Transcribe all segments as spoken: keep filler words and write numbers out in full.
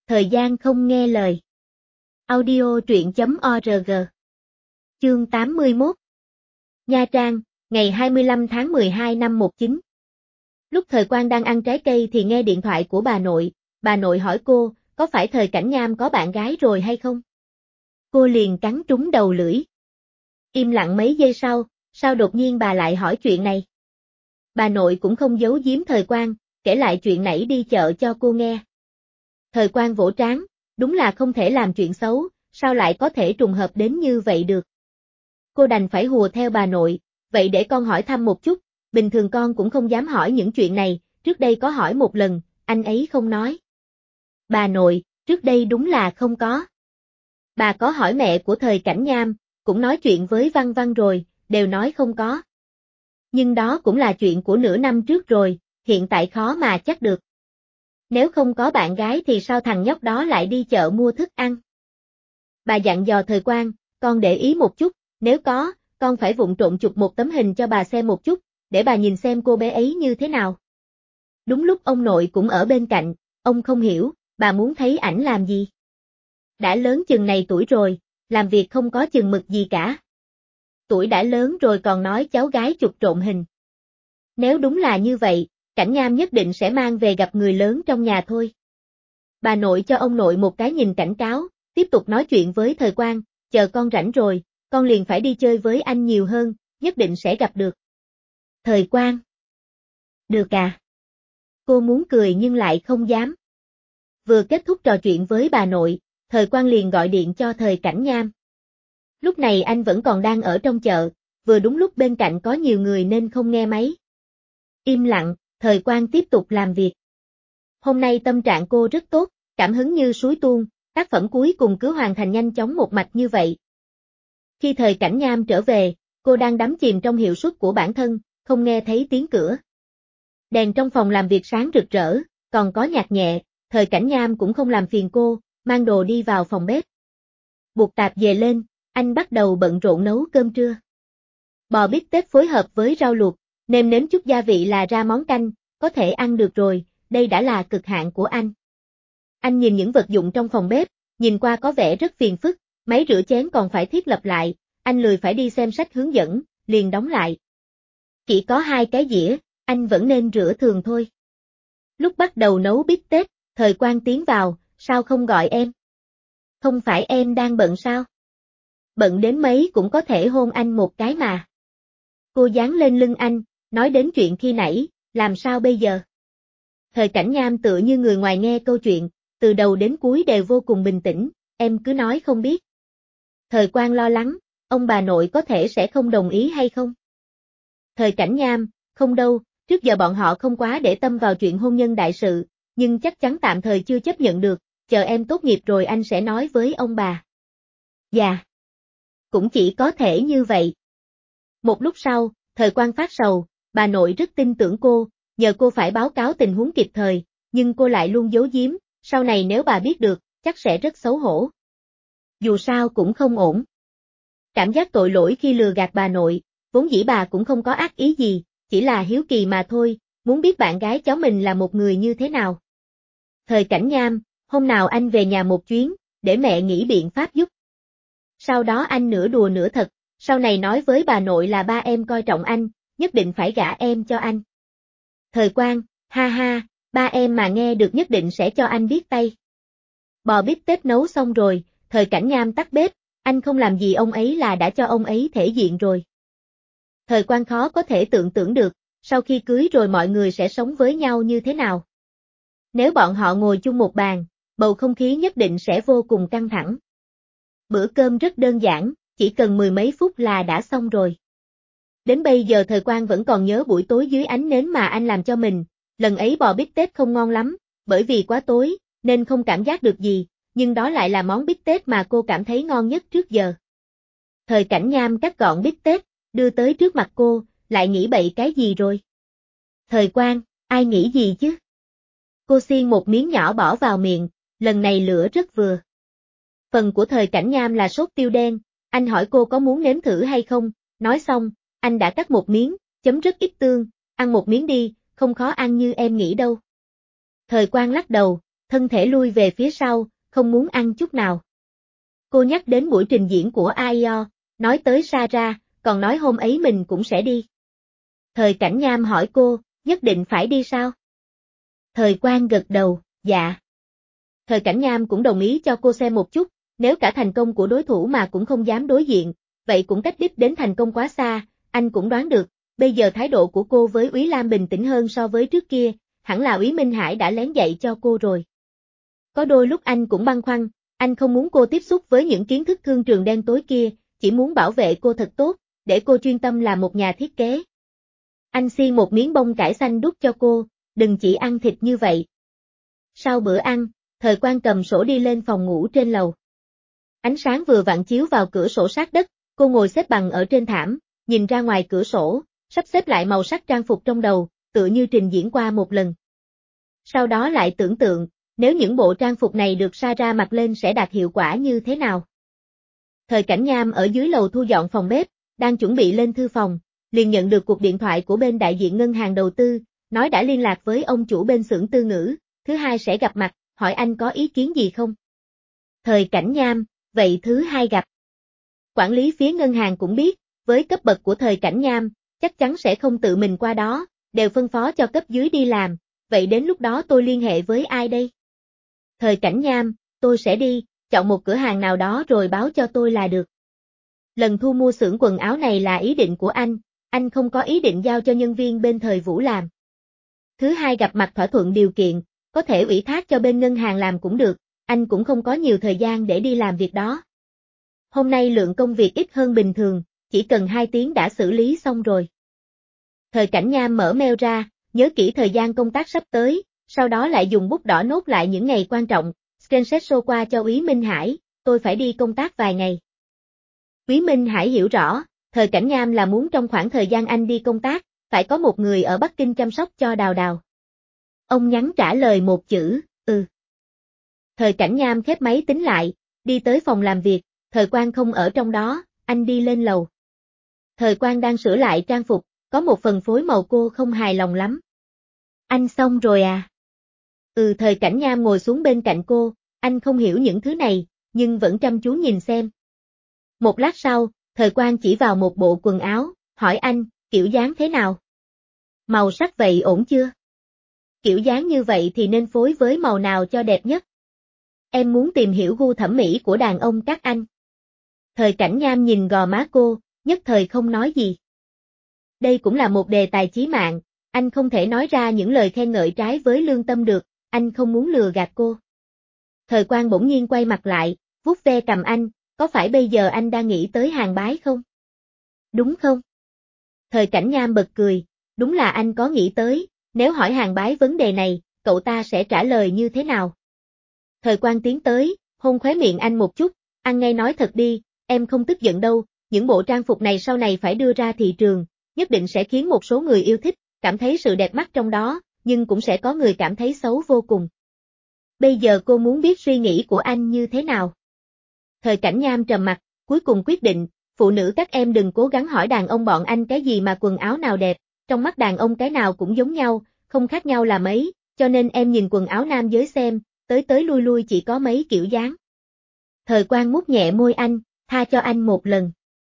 Thời gian không nghe lời. Audio truyện chấm org. Chương tám mươi mốt. Nha Trang, ngày hai mươi lăm tháng mười hai năm một chín. Lúc Thời Quang đang ăn trái cây thì nghe điện thoại của bà nội, bà nội hỏi cô, có phải Thời Cảnh Nham có bạn gái rồi hay không? Cô liền cắn trúng đầu lưỡi. Im lặng mấy giây sau, sao đột nhiên bà lại hỏi chuyện này? Bà nội cũng không giấu giếm Thời Quang, kể lại chuyện nãy đi chợ cho cô nghe. Thời Quang vỗ trán, đúng là không thể làm chuyện xấu, sao lại có thể trùng hợp đến như vậy được. Cô đành phải hùa theo bà nội, vậy để con hỏi thăm một chút, bình thường con cũng không dám hỏi những chuyện này, trước đây có hỏi một lần, anh ấy không nói. Bà nội, trước đây đúng là không có. Bà có hỏi mẹ của Thời Cảnh Nham, cũng nói chuyện với Văn Văn rồi, đều nói không có. Nhưng đó cũng là chuyện của nửa năm trước rồi, hiện tại khó mà chắc được. Nếu không có bạn gái thì sao thằng nhóc đó lại đi chợ mua thức ăn? Bà dặn dò Thời Quang, con để ý một chút, nếu có, con phải vụng trộn chụp một tấm hình cho bà xem một chút, để bà nhìn xem cô bé ấy như thế nào. Đúng lúc ông nội cũng ở bên cạnh, ông không hiểu, bà muốn thấy ảnh làm gì? Đã lớn chừng này tuổi rồi, làm việc không có chừng mực gì cả. Tuổi đã lớn rồi còn nói cháu gái chụp trộn hình. Nếu đúng là như vậy, Cảnh Nham nhất định sẽ mang về gặp người lớn trong nhà thôi. Bà nội cho ông nội một cái nhìn cảnh cáo, tiếp tục nói chuyện với Thời Quang, chờ con rảnh rồi, con liền phải đi chơi với anh nhiều hơn, nhất định sẽ gặp được. Thời Quang. Được à? Cô muốn cười nhưng lại không dám. Vừa kết thúc trò chuyện với bà nội, Thời Quang liền gọi điện cho Thời Cảnh Nham. Lúc này anh vẫn còn đang ở trong chợ, vừa đúng lúc bên cạnh có nhiều người nên không nghe máy. Im lặng, Thời Quang tiếp tục làm việc. Hôm nay tâm trạng cô rất tốt, cảm hứng như suối tuôn, tác phẩm cuối cùng cứ hoàn thành nhanh chóng một mạch như vậy. Khi Thời Cảnh Nham trở về, cô đang đắm chìm trong hiệu suất của bản thân, không nghe thấy tiếng cửa. Đèn trong phòng làm việc sáng rực rỡ, còn có nhạc nhẹ, Thời Cảnh Nham cũng không làm phiền cô, mang đồ đi vào phòng bếp. Buộc tạp về lên, anh bắt đầu bận rộn nấu cơm trưa. Bò bít tết phối hợp với rau luộc, nêm nếm chút gia vị là ra món canh, có thể ăn được rồi, đây đã là cực hạn của anh. Anh nhìn những vật dụng trong phòng bếp, nhìn qua có vẻ rất phiền phức, máy rửa chén còn phải thiết lập lại, anh lười phải đi xem sách hướng dẫn, liền đóng lại. Chỉ có hai cái dĩa, anh vẫn nên rửa thường thôi. Lúc bắt đầu nấu bít tết, Thời Quang tiến vào, sao không gọi em? Không phải em đang bận sao? Bận đến mấy cũng có thể hôn anh một cái mà. Cô dán lên lưng anh, nói đến chuyện khi nãy, làm sao bây giờ? Thời Cảnh Nham tựa như người ngoài nghe câu chuyện, từ đầu đến cuối đều vô cùng bình tĩnh, em cứ nói không biết. Thời Quang lo lắng, ông bà nội có thể sẽ không đồng ý hay không? Thời Cảnh Nham, không đâu, trước giờ bọn họ không quá để tâm vào chuyện hôn nhân đại sự, nhưng chắc chắn tạm thời chưa chấp nhận được, chờ em tốt nghiệp rồi anh sẽ nói với ông bà. Dạ. Cũng chỉ có thể như vậy. Một lúc sau, Thời Quang phát sầu, bà nội rất tin tưởng cô, nhờ cô phải báo cáo tình huống kịp thời, nhưng cô lại luôn giấu giếm, sau này nếu bà biết được, chắc sẽ rất xấu hổ. Dù sao cũng không ổn. Cảm giác tội lỗi khi lừa gạt bà nội, vốn dĩ bà cũng không có ác ý gì, chỉ là hiếu kỳ mà thôi, muốn biết bạn gái cháu mình là một người như thế nào. Thời Cảnh Nham, hôm nào anh về nhà một chuyến, để mẹ nghĩ biện pháp giúp. Sau đó anh nửa đùa nửa thật, sau này nói với bà nội là ba em coi trọng anh, nhất định phải gả em cho anh. Thời Quang, ha ha, ba em mà nghe được nhất định sẽ cho anh biết tay. Bò bít tết nấu xong rồi, Thời Cảnh Nham tắt bếp, anh không làm gì ông ấy là đã cho ông ấy thể diện rồi. Thời Quang khó có thể tưởng tượng được, sau khi cưới rồi mọi người sẽ sống với nhau như thế nào. Nếu bọn họ ngồi chung một bàn, bầu không khí nhất định sẽ vô cùng căng thẳng. Bữa cơm rất đơn giản, chỉ cần mười mấy phút là đã xong rồi. Đến bây giờ Thời Quang vẫn còn nhớ buổi tối dưới ánh nến mà anh làm cho mình, lần ấy bò bít tết không ngon lắm, bởi vì quá tối, nên không cảm giác được gì, nhưng đó lại là món bít tết mà cô cảm thấy ngon nhất trước giờ. Thời Cảnh Nham cắt gọn bít tết, đưa tới trước mặt cô, lại nghĩ bậy cái gì rồi? Thời Quang, ai nghĩ gì chứ? Cô xiên một miếng nhỏ bỏ vào miệng, lần này lửa rất vừa. Phần của Thời Cảnh Nham là sốt tiêu đen, anh hỏi cô có muốn nếm thử hay không, nói xong, anh đã cắt một miếng, chấm rất ít tương, ăn một miếng đi, không khó ăn như em nghĩ đâu. Thời Quang lắc đầu, thân thể lui về phía sau, không muốn ăn chút nào. Cô nhắc đến buổi trình diễn của a i o, nói tới Sarah, còn nói hôm ấy mình cũng sẽ đi. Thời Cảnh Nham hỏi cô, nhất định phải đi sao? Thời Quang gật đầu, dạ. Thời Cảnh Nham cũng đồng ý cho cô xem một chút, nếu cả thành công của đối thủ mà cũng không dám đối diện, vậy cũng cách đích đến thành công quá xa, anh cũng đoán được, bây giờ thái độ của cô với Úy Lam bình tĩnh hơn so với trước kia, hẳn là Úy Minh Hải đã lén dạy cho cô rồi. Có đôi lúc anh cũng băn khoăn, anh không muốn cô tiếp xúc với những kiến thức thương trường đen tối kia, chỉ muốn bảo vệ cô thật tốt, để cô chuyên tâm làm một nhà thiết kế. Anh xiên một miếng bông cải xanh đút cho cô, đừng chỉ ăn thịt như vậy. Sau bữa ăn, Thời Quang cầm sổ đi lên phòng ngủ trên lầu. Ánh sáng vừa vặn chiếu vào cửa sổ sát đất, cô ngồi xếp bằng ở trên thảm, nhìn ra ngoài cửa sổ, sắp xếp lại màu sắc trang phục trong đầu, tựa như trình diễn qua một lần. Sau đó lại tưởng tượng, nếu những bộ trang phục này được Sarah mặc lên sẽ đạt hiệu quả như thế nào. Thời Cảnh Nham ở dưới lầu thu dọn phòng bếp, đang chuẩn bị lên thư phòng, liền nhận được cuộc điện thoại của bên đại diện ngân hàng đầu tư, nói đã liên lạc với ông chủ bên xưởng Tư Ngữ, thứ hai sẽ gặp mặt, hỏi anh có ý kiến gì không. Thời Cảnh Nham, vậy thứ hai gặp. Quản lý phía ngân hàng cũng biết, với cấp bậc của Thời Cảnh Nham, chắc chắn sẽ không tự mình qua đó, đều phân phó cho cấp dưới đi làm, vậy đến lúc đó tôi liên hệ với ai đây? Thời Cảnh Nham, tôi sẽ đi, chọn một cửa hàng nào đó rồi báo cho tôi là được. Lần thu mua xưởng quần áo này là ý định của anh, anh không có ý định giao cho nhân viên bên Thời Vũ làm. Thứ hai gặp mặt thỏa thuận điều kiện, có thể ủy thác cho bên ngân hàng làm cũng được, anh cũng không có nhiều thời gian để đi làm việc đó. Hôm nay lượng công việc ít hơn bình thường, chỉ cần hai tiếng đã xử lý xong rồi. Thời Cảnh Nham mở mail ra, nhớ kỹ thời gian công tác sắp tới, sau đó lại dùng bút đỏ nốt lại những ngày quan trọng, screenshot show qua cho Úy Minh Hải, tôi phải đi công tác vài ngày. Úy Minh Hải hiểu rõ, Thời Cảnh Nham là muốn trong khoảng thời gian anh đi công tác, phải có một người ở Bắc Kinh chăm sóc cho Đào Đào. Ông nhắn trả lời một chữ, ừ. Thời Cảnh Nham khép máy tính lại, đi tới phòng làm việc, Thời Quang không ở trong đó, anh đi lên lầu. Thời Quang đang sửa lại trang phục, có một phần phối màu cô không hài lòng lắm. Anh xong rồi à? Ừ, Thời Cảnh Nham ngồi xuống bên cạnh cô, anh không hiểu những thứ này, nhưng vẫn chăm chú nhìn xem. Một lát sau, Thời Quang chỉ vào một bộ quần áo, hỏi anh, kiểu dáng thế nào? Màu sắc vậy ổn chưa? Kiểu dáng như vậy thì nên phối với màu nào cho đẹp nhất? Em muốn tìm hiểu gu thẩm mỹ của đàn ông các anh. Thời Cảnh Nham nhìn gò má cô, nhất thời không nói gì. Đây cũng là một đề tài chí mạng, anh không thể nói ra những lời khen ngợi trái với lương tâm được, anh không muốn lừa gạt cô. Thời Quang bỗng nhiên quay mặt lại, vuốt ve cằm anh, có phải bây giờ anh đang nghĩ tới Hàn Bái không? Đúng không? Thời Cảnh Nham bật cười, đúng là anh có nghĩ tới, nếu hỏi Hàn Bái vấn đề này, cậu ta sẽ trả lời như thế nào? Thời Quang tiến tới, hôn khóe miệng anh một chút, ăn ngay nói thật đi, em không tức giận đâu, những bộ trang phục này sau này phải đưa ra thị trường, nhất định sẽ khiến một số người yêu thích, cảm thấy sự đẹp mắt trong đó, nhưng cũng sẽ có người cảm thấy xấu vô cùng. Bây giờ cô muốn biết suy nghĩ của anh như thế nào? Thời Cảnh Nham trầm mặt, cuối cùng quyết định, phụ nữ các em đừng cố gắng hỏi đàn ông bọn anh cái gì mà quần áo nào đẹp, trong mắt đàn ông cái nào cũng giống nhau, không khác nhau là mấy, cho nên em nhìn quần áo nam giới xem, tới tới lui lui chỉ có mấy kiểu dáng. Thời Quang mút nhẹ môi anh, tha cho anh một lần.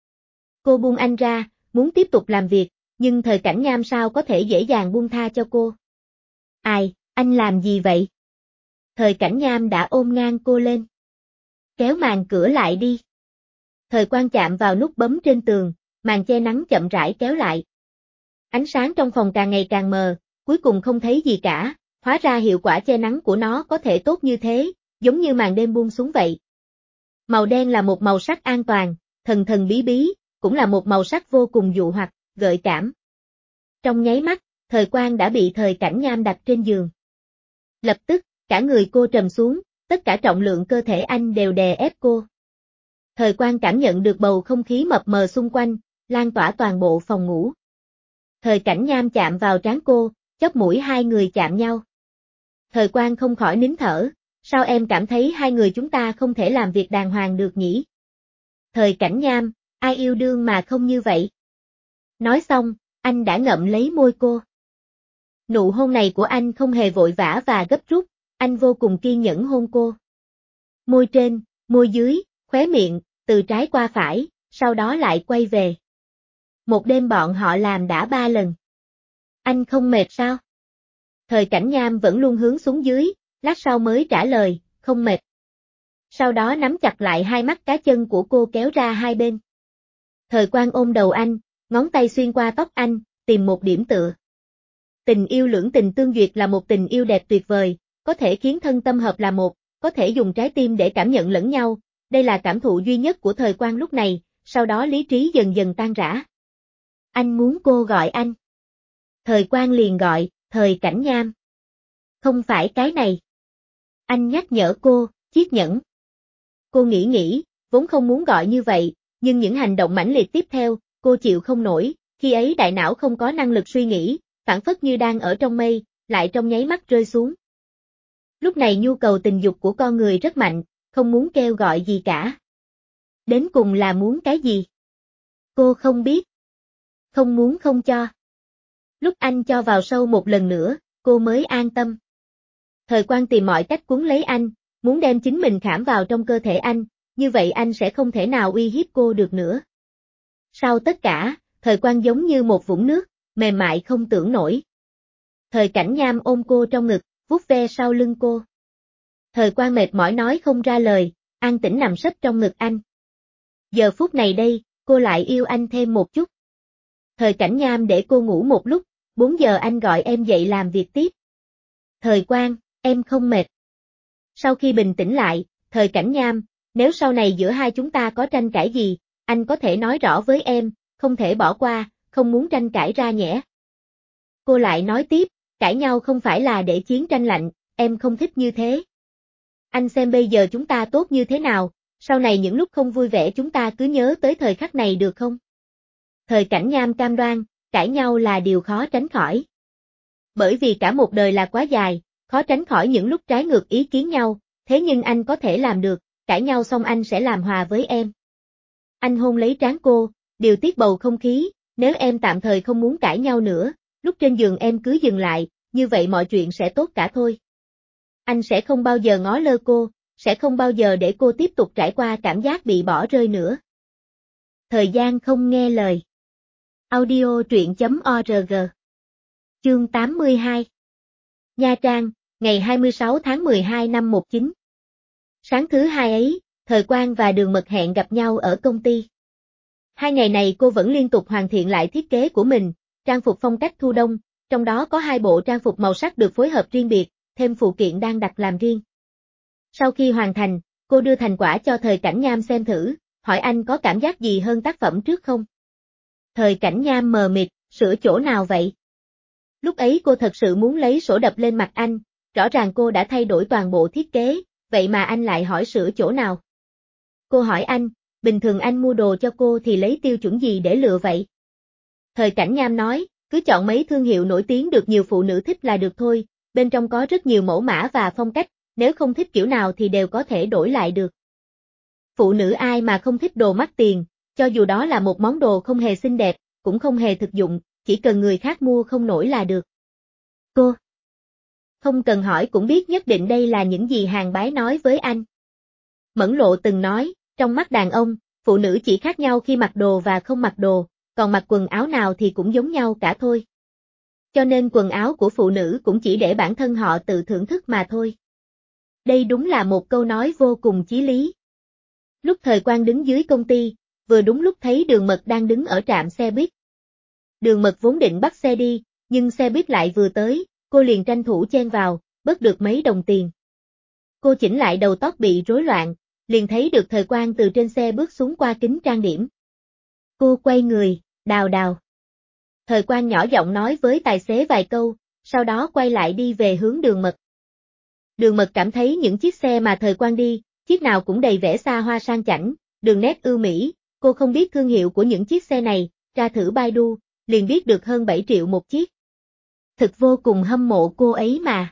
Cô buông anh ra, muốn tiếp tục làm việc, nhưng Thời Cảnh Nham sao có thể dễ dàng buông tha cho cô. Ai, anh làm gì vậy? Thời Cảnh Nham đã ôm ngang cô lên. Kéo màn cửa lại đi. Thời Quang chạm vào nút bấm trên tường, màn che nắng chậm rãi kéo lại. Ánh sáng trong phòng càng ngày càng mờ, cuối cùng không thấy gì cả, hóa ra hiệu quả che nắng của nó có thể tốt như thế, giống như màn đêm buông xuống vậy. Màu đen là một màu sắc an toàn, thần thần bí bí, cũng là một màu sắc vô cùng dụ hoặc, gợi cảm. Trong nháy mắt, Thời Quang đã bị Thời Cảnh Nham đặt trên giường. Lập tức, cả người cô trầm xuống, tất cả trọng lượng cơ thể anh đều đè ép cô. Thời Quang cảm nhận được bầu không khí mập mờ xung quanh, lan tỏa toàn bộ phòng ngủ. Thời Cảnh Nham chạm vào trán cô, chóp mũi hai người chạm nhau. Thời Quang không khỏi nín thở, sao em cảm thấy hai người chúng ta không thể làm việc đàng hoàng được nhỉ? Thời Cảnh Nham, ai yêu đương mà không như vậy? Nói xong, anh đã ngậm lấy môi cô. Nụ hôn này của anh không hề vội vã và gấp rút, Anh vô cùng kiên nhẫn hôn cô. Môi trên, môi dưới, khóe miệng, từ trái qua phải, sau đó lại quay về. Một đêm bọn họ làm đã ba lần. Anh không mệt sao? Thời Cảnh Nham vẫn luôn hướng xuống dưới, lát sau mới trả lời, không mệt. Sau đó nắm chặt lại hai mắt cá chân của cô kéo ra hai bên. Thời Quang ôm đầu anh, ngón tay xuyên qua tóc anh, tìm một điểm tựa. Tình yêu lưỡng tình tương duyệt là một tình yêu đẹp tuyệt vời, có thể khiến thân tâm hợp là một, có thể dùng trái tim để cảm nhận lẫn nhau, đây là cảm thụ duy nhất của Thời Quang lúc này, sau đó lý trí dần dần tan rã. Anh muốn cô gọi anh. Thời Quang liền gọi, Thời Cảnh Nham. Không phải cái này. Anh nhắc nhở cô, chiếc nhẫn. Cô nghĩ nghĩ, vốn không muốn gọi như vậy, nhưng những hành động mãnh liệt tiếp theo, cô chịu không nổi, khi ấy đại não không có năng lực suy nghĩ, phảng phất như đang ở trong mây, lại trong nháy mắt rơi xuống. Lúc này nhu cầu tình dục của con người rất mạnh, không muốn kêu gọi gì cả. Đến cùng là muốn cái gì? Cô không biết. Không muốn không cho. Lúc anh cho vào sâu một lần nữa, cô mới an tâm. Thời Quang tìm mọi cách cuốn lấy anh, muốn đem chính mình khảm vào trong cơ thể anh, như vậy anh sẽ không thể nào uy hiếp cô được nữa. Sau tất cả, Thời Quang giống như một vũng nước, mềm mại không tưởng nổi. Thời Cảnh Nham ôm cô trong ngực, vuốt ve sau lưng cô. Thời Quang mệt mỏi nói không ra lời, an tĩnh nằm sấp trong ngực anh. Giờ phút này đây, cô lại yêu anh thêm một chút. Thời Cảnh Nham để cô ngủ một lúc, bốn giờ anh gọi em dậy làm việc tiếp. Thời Quang, em không mệt. Sau khi bình tĩnh lại, Thời Cảnh Nham, nếu sau này giữa hai chúng ta có tranh cãi gì, anh có thể nói rõ với em, không thể bỏ qua, không muốn tranh cãi ra nhẽ. Cô lại nói tiếp, cãi nhau không phải là để chiến tranh lạnh, em không thích như thế. Anh xem bây giờ chúng ta tốt như thế nào, sau này những lúc không vui vẻ chúng ta cứ nhớ tới thời khắc này được không? Thời Cảnh Nham cam đoan, cãi nhau là điều khó tránh khỏi. Bởi vì cả một đời là quá dài, khó tránh khỏi những lúc trái ngược ý kiến nhau, thế nhưng anh có thể làm được, cãi nhau xong anh sẽ làm hòa với em. Anh hôn lấy trán cô, điều tiết bầu không khí, nếu em tạm thời không muốn cãi nhau nữa, lúc trên giường em cứ dừng lại, như vậy mọi chuyện sẽ tốt cả thôi. Anh sẽ không bao giờ ngó lơ cô, sẽ không bao giờ để cô tiếp tục trải qua cảm giác bị bỏ rơi nữa. Thời gian không nghe lời. Audio truyện chấm org. Chương tám mươi hai. Nha Trang, ngày hai mươi sáu tháng mười hai năm một chín. Sáng thứ hai ấy, Thời Quang và Đường Mật hẹn gặp nhau ở công ty. Hai ngày này cô vẫn liên tục hoàn thiện lại thiết kế của mình, trang phục phong cách thu đông, trong đó có hai bộ trang phục màu sắc được phối hợp riêng biệt, thêm phụ kiện đang đặt làm riêng. Sau khi hoàn thành, cô đưa thành quả cho Thời Cảnh Nham xem thử, hỏi anh có cảm giác gì hơn tác phẩm trước không? Thời Cảnh Nham mờ mịt, sửa chỗ nào vậy? Lúc ấy cô thật sự muốn lấy sổ đập lên mặt anh, rõ ràng cô đã thay đổi toàn bộ thiết kế, vậy mà anh lại hỏi sửa chỗ nào? Cô hỏi anh, bình thường anh mua đồ cho cô thì lấy tiêu chuẩn gì để lựa vậy? Thời Cảnh Nham nói, cứ chọn mấy thương hiệu nổi tiếng được nhiều phụ nữ thích là được thôi, bên trong có rất nhiều mẫu mã và phong cách, nếu không thích kiểu nào thì đều có thể đổi lại được. Phụ nữ ai mà không thích đồ mắc tiền, cho dù đó là một món đồ không hề xinh đẹp, cũng không hề thực dụng, chỉ cần người khác mua không nổi là được. Cô không cần hỏi cũng biết nhất định đây là những gì Hàng Bái nói với anh. Mẫn Lộ từng nói, trong mắt đàn ông, phụ nữ chỉ khác nhau khi mặc đồ và không mặc đồ, còn mặc quần áo nào thì cũng giống nhau cả thôi. Cho nên quần áo của phụ nữ cũng chỉ để bản thân họ tự thưởng thức mà thôi. Đây đúng là một câu nói vô cùng chí lý. Lúc Thời Quang đứng dưới công ty, vừa đúng lúc thấy Đường Mật đang đứng ở trạm xe buýt. Đường Mật vốn định bắt xe đi, nhưng xe buýt lại vừa tới, cô liền tranh thủ chen vào, bớt được mấy đồng tiền. Cô chỉnh lại đầu tóc bị rối loạn, liền thấy được Thời Quang từ trên xe bước xuống qua kính trang điểm. Cô quay người, Đào Đào. Thời Quang nhỏ giọng nói với tài xế vài câu, sau đó quay lại đi về hướng Đường Mật. Đường Mật cảm thấy những chiếc xe mà Thời Quang đi, chiếc nào cũng đầy vẻ xa hoa sang chảnh, đường nét ưu mỹ, cô không biết thương hiệu của những chiếc xe này, tra thử Baidu, liền biết được hơn bảy triệu một chiếc. Thực vô cùng hâm mộ cô ấy mà.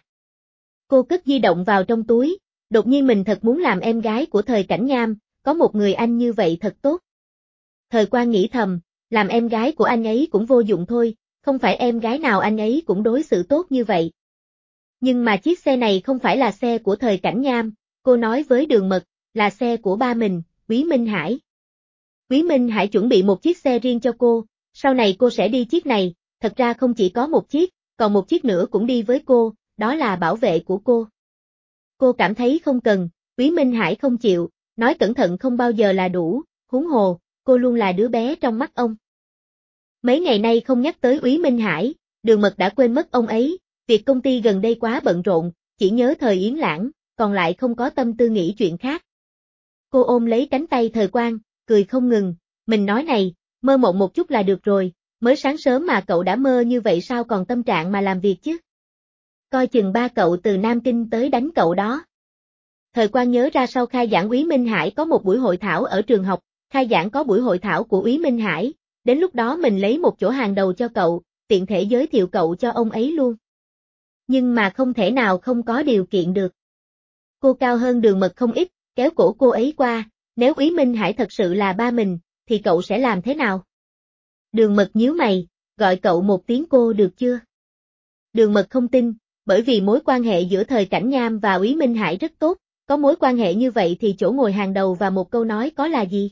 Cô cất di động vào trong túi, đột nhiên mình thật muốn làm em gái của Thời Cảnh Nham, có một người anh như vậy thật tốt. Thời Quang nghĩ thầm, làm em gái của anh ấy cũng vô dụng thôi, không phải em gái nào anh ấy cũng đối xử tốt như vậy. Nhưng mà chiếc xe này không phải là xe của Thời Cảnh Nham, cô nói với Đường Mật, là xe của ba mình, Quý Minh Hải. Quý Minh Hải chuẩn bị một chiếc xe riêng cho cô, sau này cô sẽ đi chiếc này, thật ra không chỉ có một chiếc, còn một chiếc nữa cũng đi với cô, đó là bảo vệ của cô. Cô cảm thấy không cần, Quý Minh Hải không chịu, nói cẩn thận không bao giờ là đủ, huống hồ, cô luôn là đứa bé trong mắt ông. Mấy ngày nay không nhắc tới Quý Minh Hải, Đường Mật đã quên mất ông ấy, việc công ty gần đây quá bận rộn, chỉ nhớ Thời Yến Lãng, còn lại không có tâm tư nghĩ chuyện khác. Cô ôm lấy cánh tay Thời Quang, cười không ngừng, mình nói này, mơ mộng một chút là được rồi, mới sáng sớm mà cậu đã mơ như vậy sao còn tâm trạng mà làm việc chứ? Coi chừng ba cậu từ Nam Kinh tới đánh cậu đó. Thời Quang nhớ ra sau khai giảng Úy Minh Hải có một buổi hội thảo ở trường học, khai giảng có buổi hội thảo của Úy Minh Hải, đến lúc đó mình lấy một chỗ hàng đầu cho cậu, tiện thể giới thiệu cậu cho ông ấy luôn. Nhưng mà không thể nào không có điều kiện được. Cô cao hơn Đường Mật không ít, kéo cổ cô ấy qua, nếu Úy Minh Hải thật sự là ba mình, thì cậu sẽ làm thế nào? Đường Mật nhíu mày, gọi cậu một tiếng cô được chưa? Đường Mật không tin, bởi vì mối quan hệ giữa Thời Cảnh Nham và Úy Minh Hải rất tốt, có mối quan hệ như vậy thì chỗ ngồi hàng đầu và một câu nói có là gì?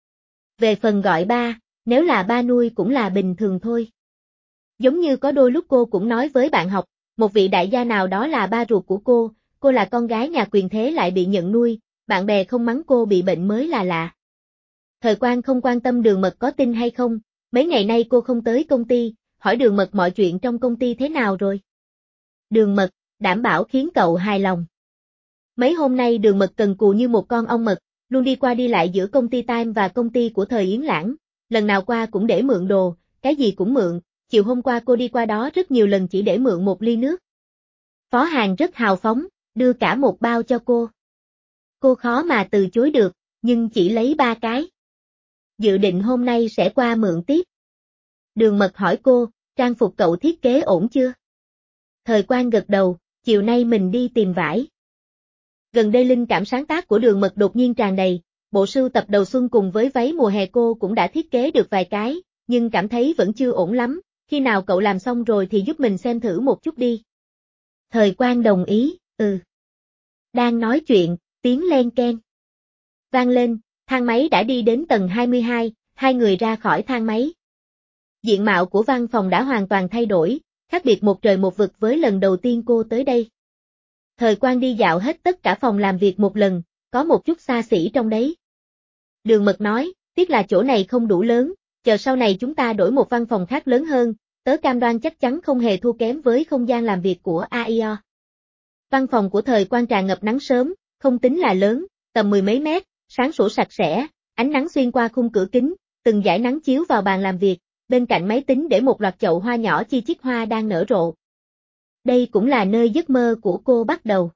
Về phần gọi ba, nếu là ba nuôi cũng là bình thường thôi. Giống như có đôi lúc cô cũng nói với bạn học, một vị đại gia nào đó là ba ruột của cô, cô là con gái nhà quyền thế lại bị nhận nuôi, bạn bè không mắng cô bị bệnh mới là lạ. Thời Quang không quan tâm Đường Mật có tin hay không, mấy ngày nay cô không tới công ty, hỏi Đường Mật mọi chuyện trong công ty thế nào rồi. Đường Mật, đảm bảo khiến cậu hài lòng. Mấy hôm nay Đường Mật cần cù như một con ong mật, luôn đi qua đi lại giữa công ty Time và công ty của Thời Yến Lãng, lần nào qua cũng để mượn đồ, cái gì cũng mượn, chiều hôm qua cô đi qua đó rất nhiều lần chỉ để mượn một ly nước. Phó Hàn rất hào phóng, đưa cả một bao cho cô. Cô khó mà từ chối được, nhưng chỉ lấy ba cái. Dự định hôm nay sẽ qua mượn tiếp. Đường Mật hỏi cô, trang phục cậu thiết kế ổn chưa? Thời Quang gật đầu, chiều nay mình đi tìm vải. Gần đây linh cảm sáng tác của Đường Mật đột nhiên tràn đầy, bộ sưu tập đầu xuân cùng với váy mùa hè cô cũng đã thiết kế được vài cái, nhưng cảm thấy vẫn chưa ổn lắm, khi nào cậu làm xong rồi thì giúp mình xem thử một chút đi. Thời Quang đồng ý, ừ. Đang nói chuyện, tiếng len keng vang lên, thang máy đã đi đến tầng hai mươi hai, hai người ra khỏi thang máy. Diện mạo của văn phòng đã hoàn toàn thay đổi, khác biệt một trời một vực với lần đầu tiên cô tới đây. Thời Quang đi dạo hết tất cả phòng làm việc một lần, có một chút xa xỉ trong đấy. Đường Mật nói, tiếc là chỗ này không đủ lớn, chờ sau này chúng ta đổi một văn phòng khác lớn hơn, tớ cam đoan chắc chắn không hề thua kém với không gian làm việc của a i o. Văn phòng của Thời Quang tràn ngập nắng sớm, không tính là lớn, tầm mười mấy mét, sáng sủa sạch sẽ, ánh nắng xuyên qua khung cửa kính, từng dải nắng chiếu vào bàn làm việc, bên cạnh máy tính để một loạt chậu hoa nhỏ chi chít hoa đang nở rộ. Đây cũng là nơi giấc mơ của cô bắt đầu.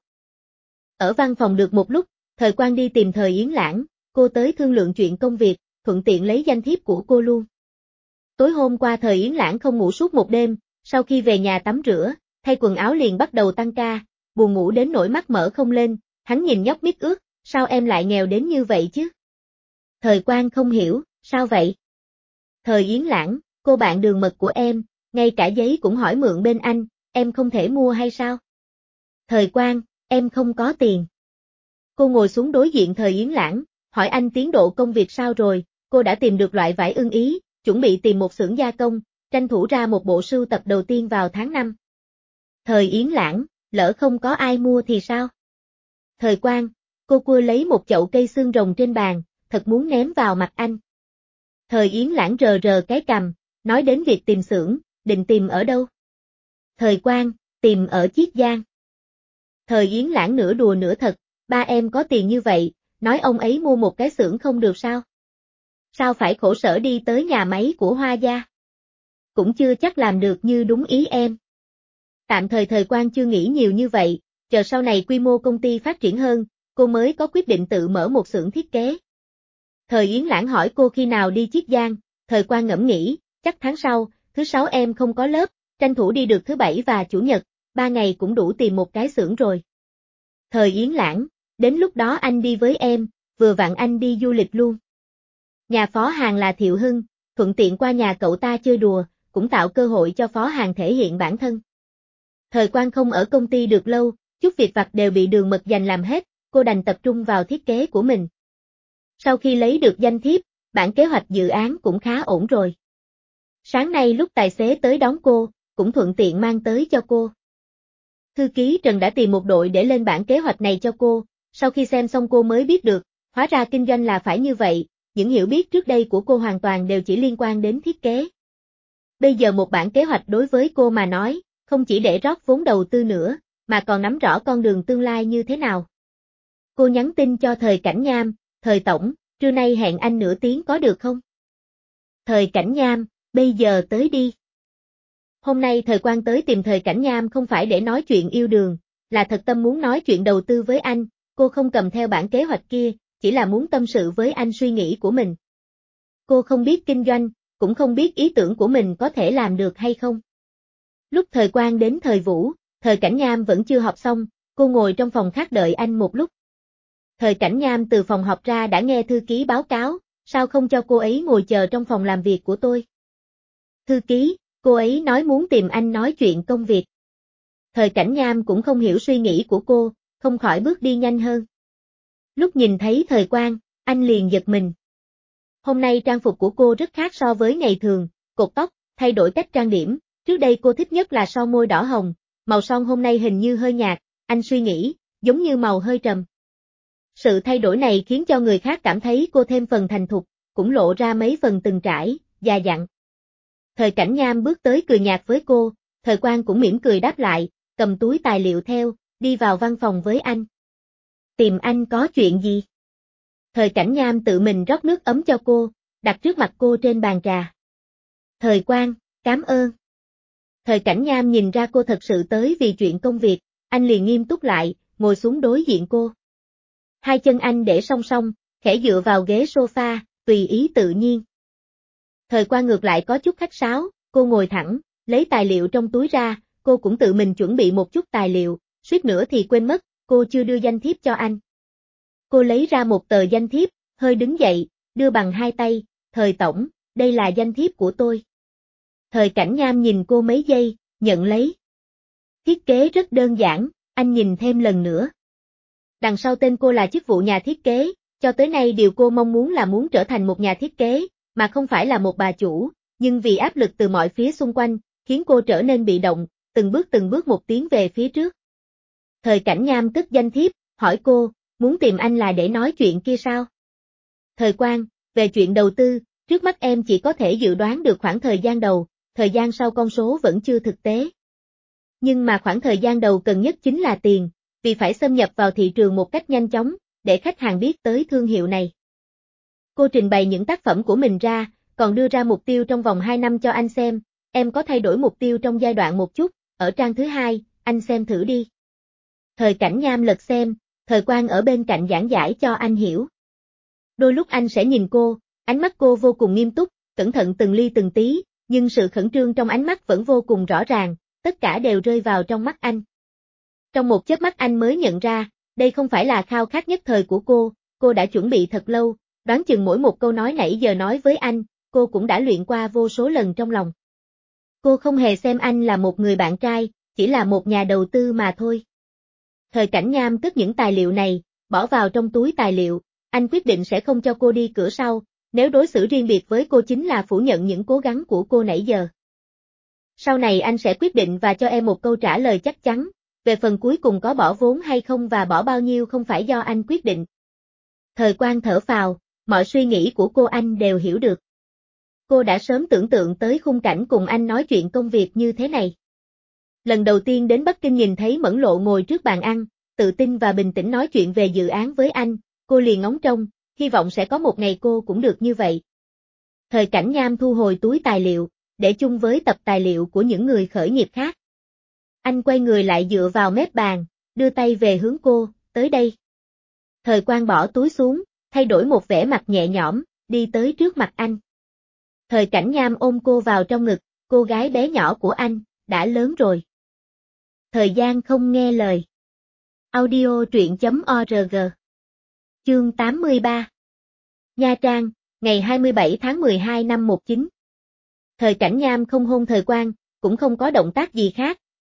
Ở văn phòng được một lúc, Thời Quang đi tìm Thời Yến Lãng, cô tới thương lượng chuyện công việc, thuận tiện lấy danh thiếp của cô luôn. Tối hôm qua Thời Yến Lãng không ngủ suốt một đêm, sau khi về nhà tắm rửa, thay quần áo liền bắt đầu tăng ca, buồn ngủ đến nỗi mắt mở không lên, hắn nhìn nhóc miết ướt, sao em lại nghèo đến như vậy chứ? Thời Quang không hiểu, sao vậy? Thời Yến Lãng, cô bạn Đường Mật của em, ngay cả giấy cũng hỏi mượn bên anh, em không thể mua hay sao? Thời Quang, em không có tiền. Cô ngồi xuống đối diện Thời Yến Lãng, hỏi anh tiến độ công việc sao rồi, cô đã tìm được loại vải ưng ý, chuẩn bị tìm một xưởng gia công, tranh thủ ra một bộ sưu tập đầu tiên vào tháng năm. Thời Yến Lãng, lỡ không có ai mua thì sao? Thời Quang, cô cua lấy một chậu cây xương rồng trên bàn, thật muốn ném vào mặt anh. Thời Yến Lãng rờ rờ cái cằm, nói đến việc tìm xưởng, định tìm ở đâu? Thời Quang, tìm ở Chiết Giang. Thời Yến Lãng nửa đùa nửa thật, ba em có tiền như vậy, nói ông ấy mua một cái xưởng không được sao? Sao phải khổ sở đi tới nhà máy của Hoa gia? Cũng chưa chắc làm được như đúng ý em. Tạm thời Thời Quang chưa nghĩ nhiều như vậy, chờ sau này quy mô công ty phát triển hơn, cô mới có quyết định tự mở một xưởng thiết kế. Thời Yến Lãng hỏi cô khi nào đi Chiết Giang, Thời Quang ngẫm nghĩ, chắc tháng sau, thứ sáu em không có lớp, tranh thủ đi được thứ bảy và chủ nhật, ba ngày cũng đủ tìm một cái xưởng rồi. Thời Yến Lãng, đến lúc đó anh đi với em, vừa vặn anh đi du lịch luôn. Nhà Phó Hàn là Thiệu Hưng, thuận tiện qua nhà cậu ta chơi đùa, cũng tạo cơ hội cho Phó Hàn thể hiện bản thân. Thời Quang không ở công ty được lâu, chút việc vặt đều bị Đường Mật giành làm hết, cô đành tập trung vào thiết kế của mình. Sau khi lấy được danh thiếp, bản kế hoạch dự án cũng khá ổn rồi. Sáng nay lúc tài xế tới đón cô, cũng thuận tiện mang tới cho cô. Thư ký Trần đã tìm một đội để lên bản kế hoạch này cho cô, sau khi xem xong cô mới biết được, hóa ra kinh doanh là phải như vậy, những hiểu biết trước đây của cô hoàn toàn đều chỉ liên quan đến thiết kế. Bây giờ một bản kế hoạch đối với cô mà nói, không chỉ để rót vốn đầu tư nữa, mà còn nắm rõ con đường tương lai như thế nào. Cô nhắn tin cho Thời Cảnh Nham, Thời Tổng, trưa nay hẹn anh nửa tiếng có được không? Thời Cảnh Nham, bây giờ tới đi. Hôm nay Thời Quang tới tìm Thời Cảnh Nham không phải để nói chuyện yêu đương, là thật tâm muốn nói chuyện đầu tư với anh, cô không cầm theo bản kế hoạch kia, chỉ là muốn tâm sự với anh suy nghĩ của mình. Cô không biết kinh doanh, cũng không biết ý tưởng của mình có thể làm được hay không. Lúc Thời Quang đến Thời Vũ, Thời Cảnh Nham vẫn chưa họp xong, cô ngồi trong phòng khác đợi anh một lúc. Thời Cảnh Nham từ phòng họp ra đã nghe thư ký báo cáo, sao không cho cô ấy ngồi chờ trong phòng làm việc của tôi? Thư ký, cô ấy nói muốn tìm anh nói chuyện công việc. Thời Cảnh Nham cũng không hiểu suy nghĩ của cô, không khỏi bước đi nhanh hơn. Lúc nhìn thấy Thời Quang, anh liền giật mình. Hôm nay trang phục của cô rất khác so với ngày thường, cột tóc, thay đổi cách trang điểm, trước đây cô thích nhất là son môi đỏ hồng, màu son hôm nay hình như hơi nhạt, anh suy nghĩ, giống như màu hơi trầm. Sự thay đổi này khiến cho người khác cảm thấy cô thêm phần thành thục, cũng lộ ra mấy phần từng trải, già dặn. Thời Cảnh Nham bước tới cười nhạt với cô, Thời Quang cũng mỉm cười đáp lại, cầm túi tài liệu theo, đi vào văn phòng với anh. Tìm anh có chuyện gì? Thời Cảnh Nham tự mình rót nước ấm cho cô, đặt trước mặt cô trên bàn trà. Thời Quang, cảm ơn. Thời Cảnh Nham nhìn ra cô thật sự tới vì chuyện công việc, anh liền nghiêm túc lại, ngồi xuống đối diện cô. Hai chân anh để song song, khẽ dựa vào ghế sofa, tùy ý tự nhiên. Thời Quang ngược lại có chút khách sáo, cô ngồi thẳng, lấy tài liệu trong túi ra, cô cũng tự mình chuẩn bị một chút tài liệu, suýt nữa thì quên mất, cô chưa đưa danh thiếp cho anh. Cô lấy ra một tờ danh thiếp, hơi đứng dậy, đưa bằng hai tay, Thời Tổng, đây là danh thiếp của tôi. Thời Cảnh Nham nhìn cô mấy giây, nhận lấy. Thiết kế rất đơn giản, anh nhìn thêm lần nữa. Đằng sau tên cô là chức vụ nhà thiết kế, cho tới nay điều cô mong muốn là muốn trở thành một nhà thiết kế, mà không phải là một bà chủ, nhưng vì áp lực từ mọi phía xung quanh, khiến cô trở nên bị động, từng bước từng bước một tiến về phía trước. Thời Cảnh Nham cất danh thiếp, hỏi cô, muốn tìm anh là để nói chuyện kia sao? Thời Quang, về chuyện đầu tư, trước mắt em chỉ có thể dự đoán được khoảng thời gian đầu, thời gian sau con số vẫn chưa thực tế. Nhưng mà khoảng thời gian đầu cần nhất chính là tiền, vì phải xâm nhập vào thị trường một cách nhanh chóng, để khách hàng biết tới thương hiệu này. Cô trình bày những tác phẩm của mình ra, còn đưa ra mục tiêu trong vòng hai năm cho anh xem, em có thay đổi mục tiêu trong giai đoạn một chút, ở trang thứ hai, anh xem thử đi. Thời Cảnh Nham lật xem, Thời Quang ở bên cạnh giảng giải cho anh hiểu. Đôi lúc anh sẽ nhìn cô, ánh mắt cô vô cùng nghiêm túc, cẩn thận từng ly từng tí, nhưng sự khẩn trương trong ánh mắt vẫn vô cùng rõ ràng, tất cả đều rơi vào trong mắt anh. Trong một chớp mắt anh mới nhận ra, đây không phải là khao khát nhất thời của cô, cô đã chuẩn bị thật lâu, đoán chừng mỗi một câu nói nãy giờ nói với anh, cô cũng đã luyện qua vô số lần trong lòng. Cô không hề xem anh là một người bạn trai, chỉ là một nhà đầu tư mà thôi. Thời Cảnh Nham cất những tài liệu này, bỏ vào trong túi tài liệu, anh quyết định sẽ không cho cô đi cửa sau, nếu đối xử riêng biệt với cô chính là phủ nhận những cố gắng của cô nãy giờ. Sau này anh sẽ quyết định và cho em một câu trả lời chắc chắn, về phần cuối cùng có bỏ vốn hay không và bỏ bao nhiêu không phải do anh quyết định. Thời Quang thở phào, mọi suy nghĩ của cô anh đều hiểu được. Cô đã sớm tưởng tượng tới khung cảnh cùng anh nói chuyện công việc như thế này. Lần đầu tiên đến Bắc Kinh nhìn thấy Mẫn Lộ ngồi trước bàn ăn, tự tin và bình tĩnh nói chuyện về dự án với anh, cô liền ngóng trông, hy vọng sẽ có một ngày cô cũng được như vậy. Thời Cảnh Nham thu hồi túi tài liệu, để chung với tập tài liệu của những người khởi nghiệp khác. Anh quay người lại dựa vào mép bàn, đưa tay về hướng cô, tới đây. Thời Quang bỏ túi xuống, thay đổi một vẻ mặt nhẹ nhõm, đi tới trước mặt anh. Thời Cảnh Nham ôm cô vào trong ngực, cô gái bé nhỏ của anh, đã lớn rồi. Thời gian không nghe lời. Audio truyện chấm org. Chương tám mươi ba. Nha Trang, ngày hai mươi bảy tháng mười hai năm một chín. Thời Cảnh Nham không hôn Thời Quang, cũng không có động tác gì khác,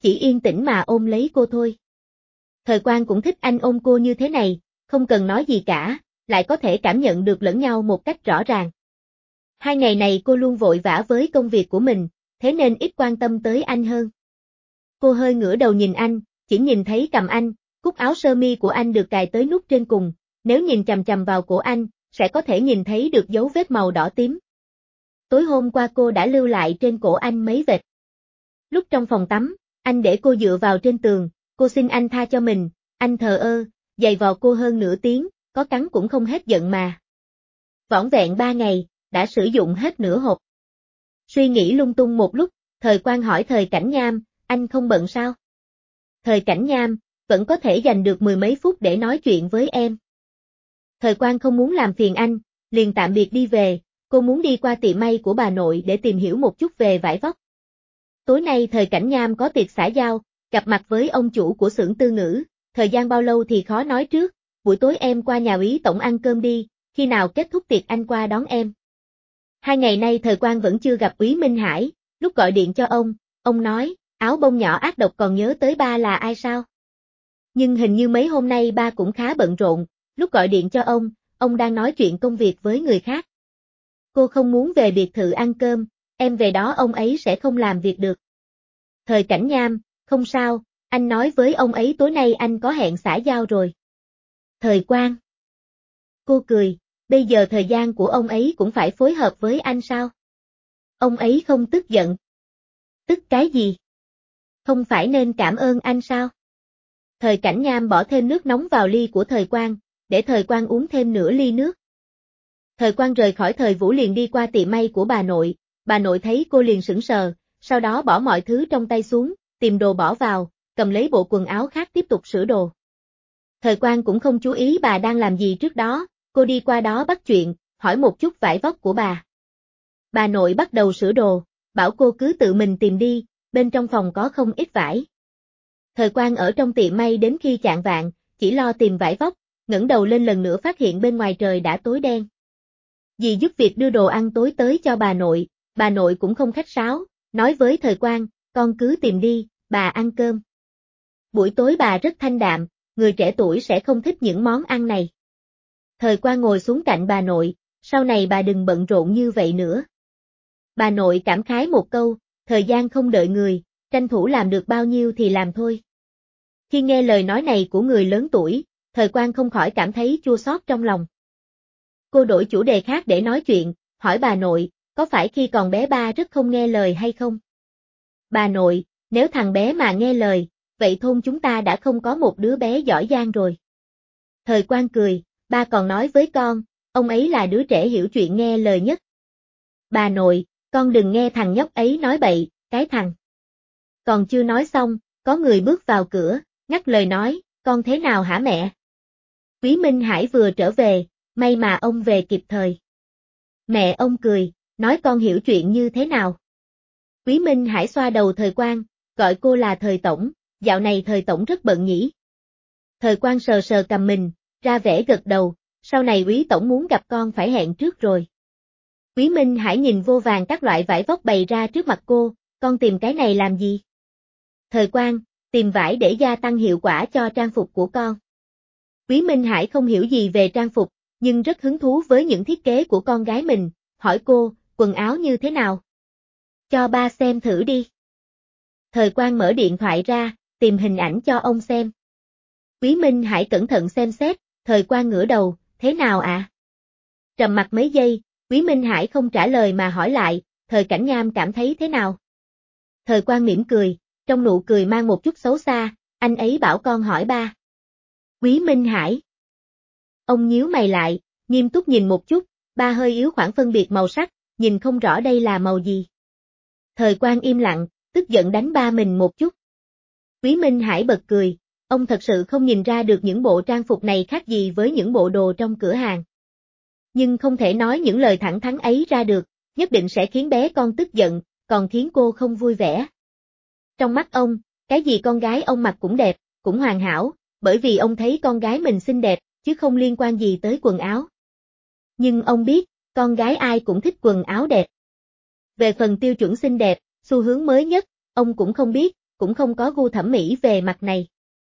chỉ yên tĩnh mà ôm lấy cô thôi. Thời Quang cũng thích anh ôm cô như thế này, không cần nói gì cả, lại có thể cảm nhận được lẫn nhau một cách rõ ràng. Hai ngày này cô luôn vội vã với công việc của mình, thế nên ít quan tâm tới anh hơn. Cô hơi ngửa đầu nhìn anh, chỉ nhìn thấy cằm anh, cúc áo sơ mi của anh được cài tới nút trên cùng, nếu nhìn chằm chằm vào cổ anh, sẽ có thể nhìn thấy được dấu vết màu đỏ tím. Tối hôm qua cô đã lưu lại trên cổ anh mấy vệt. Lúc trong phòng tắm, anh để cô dựa vào trên tường, cô xin anh tha cho mình, anh thờ ơ, giày vò cô hơn nửa tiếng, có cắn cũng không hết giận mà. Vỏn vẹn ba ngày, đã sử dụng hết nửa hộp. Suy nghĩ lung tung một lúc, Thời Quang hỏi Thời Cảnh Nham, anh không bận sao? Thời Cảnh Nham, vẫn có thể dành được mười mấy phút để nói chuyện với em. Thời Quang không muốn làm phiền anh, liền tạm biệt đi về, cô muốn đi qua tiệm may của bà nội để tìm hiểu một chút về vải vóc. Tối nay Thời Cảnh Nham có tiệc xã giao, gặp mặt với ông chủ của xưởng Tư Ngữ, thời gian bao lâu thì khó nói trước, buổi tối em qua nhà úy tổng ăn cơm đi, khi nào kết thúc tiệc anh qua đón em. Hai ngày nay Thời Quang vẫn chưa gặp úy Minh Hải, lúc gọi điện cho ông, ông nói, áo bông nhỏ ác độc còn nhớ tới ba là ai sao? Nhưng hình như mấy hôm nay ba cũng khá bận rộn, lúc gọi điện cho ông, ông đang nói chuyện công việc với người khác. Cô không muốn về biệt thự ăn cơm, em về đó ông ấy sẽ không làm việc được. Thời Cảnh Nham, không sao, anh nói với ông ấy tối nay anh có hẹn xã giao rồi. Thời Quang. Cô cười, bây giờ thời gian của ông ấy cũng phải phối hợp với anh sao? Ông ấy không tức giận. Tức cái gì? Không phải nên cảm ơn anh sao? Thời Cảnh Nham bỏ thêm nước nóng vào ly của Thời Quang, để Thời Quang uống thêm nửa ly nước. Thời Quang rời khỏi Thời Vũ liền đi qua tiệm may của bà nội, bà nội thấy cô liền sững sờ, sau đó bỏ mọi thứ trong tay xuống, tìm đồ bỏ vào, cầm lấy bộ quần áo khác tiếp tục sửa đồ. Thời Quang cũng không chú ý bà đang làm gì trước đó, cô đi qua đó bắt chuyện, hỏi một chút vải vóc của bà. Bà nội bắt đầu sửa đồ, bảo cô cứ tự mình tìm đi, bên trong phòng có không ít vải. Thời Quang ở trong tiệm may đến khi chạng vạng, chỉ lo tìm vải vóc, ngẩng đầu lên lần nữa phát hiện bên ngoài trời đã tối đen. Dì giúp việc đưa đồ ăn tối tới cho bà nội, bà nội cũng không khách sáo, nói với Thời Quang, con cứ tìm đi, bà ăn cơm. Buổi tối bà rất thanh đạm, người trẻ tuổi sẽ không thích những món ăn này. Thời Quang ngồi xuống cạnh bà nội, sau này bà đừng bận rộn như vậy nữa. Bà nội cảm khái một câu, thời gian không đợi người, tranh thủ làm được bao nhiêu thì làm thôi. Khi nghe lời nói này của người lớn tuổi, Thời Quang không khỏi cảm thấy chua xót trong lòng. Cô đổi chủ đề khác để nói chuyện, hỏi bà nội, có phải khi còn bé ba rất không nghe lời hay không? Bà nội, nếu thằng bé mà nghe lời, vậy thôn chúng ta đã không có một đứa bé giỏi giang rồi. Thời Quang cười, ba còn nói với con, ông ấy là đứa trẻ hiểu chuyện nghe lời nhất. Bà nội, con đừng nghe thằng nhóc ấy nói bậy, cái thằng. Còn chưa nói xong, có người bước vào cửa, ngắt lời nói, con thế nào hả mẹ? Quý Minh Hải vừa trở về, may mà ông về kịp thời. Mẹ ông cười, nói con hiểu chuyện như thế nào? Quý Minh Hải xoa đầu Thời Quang, gọi cô là Thời Tổng, dạo này Thời Tổng rất bận nhỉ. Thời Quang sờ sờ cầm mình, ra vẻ gật đầu, sau này Quý Tổng muốn gặp con phải hẹn trước rồi. Quý Minh Hải nhìn vô vàn các loại vải vóc bày ra trước mặt cô, con tìm cái này làm gì? Thời Quang, tìm vải để gia tăng hiệu quả cho trang phục của con. Quý Minh Hải không hiểu gì về trang phục, nhưng rất hứng thú với những thiết kế của con gái mình, hỏi cô, quần áo như thế nào? Cho ba xem thử đi. Thời Quang mở điện thoại ra, tìm hình ảnh cho ông xem. Quý Minh Hải cẩn thận xem xét, Thời Quang ngửa đầu, thế nào ạ? À? Trầm mặc mấy giây, Quý Minh Hải không trả lời mà hỏi lại, Thời Cảnh Nham cảm thấy thế nào? Thời Quang mỉm cười, trong nụ cười mang một chút xấu xa, anh ấy bảo con hỏi ba. Quý Minh Hải. Ông nhíu mày lại, nghiêm túc nhìn một chút, ba hơi yếu khoảng phân biệt màu sắc, nhìn không rõ đây là màu gì. Thời Quang im lặng, tức giận đánh ba mình một chút. Quý Minh Hải bật cười, ông thật sự không nhìn ra được những bộ trang phục này khác gì với những bộ đồ trong cửa hàng. Nhưng không thể nói những lời thẳng thắn ấy ra được, nhất định sẽ khiến bé con tức giận, còn khiến cô không vui vẻ. Trong mắt ông, cái gì con gái ông mặc cũng đẹp, cũng hoàn hảo, bởi vì ông thấy con gái mình xinh đẹp, chứ không liên quan gì tới quần áo. Nhưng ông biết, con gái ai cũng thích quần áo đẹp. Về phần tiêu chuẩn xinh đẹp, xu hướng mới nhất, ông cũng không biết, cũng không có gu thẩm mỹ về mặt này.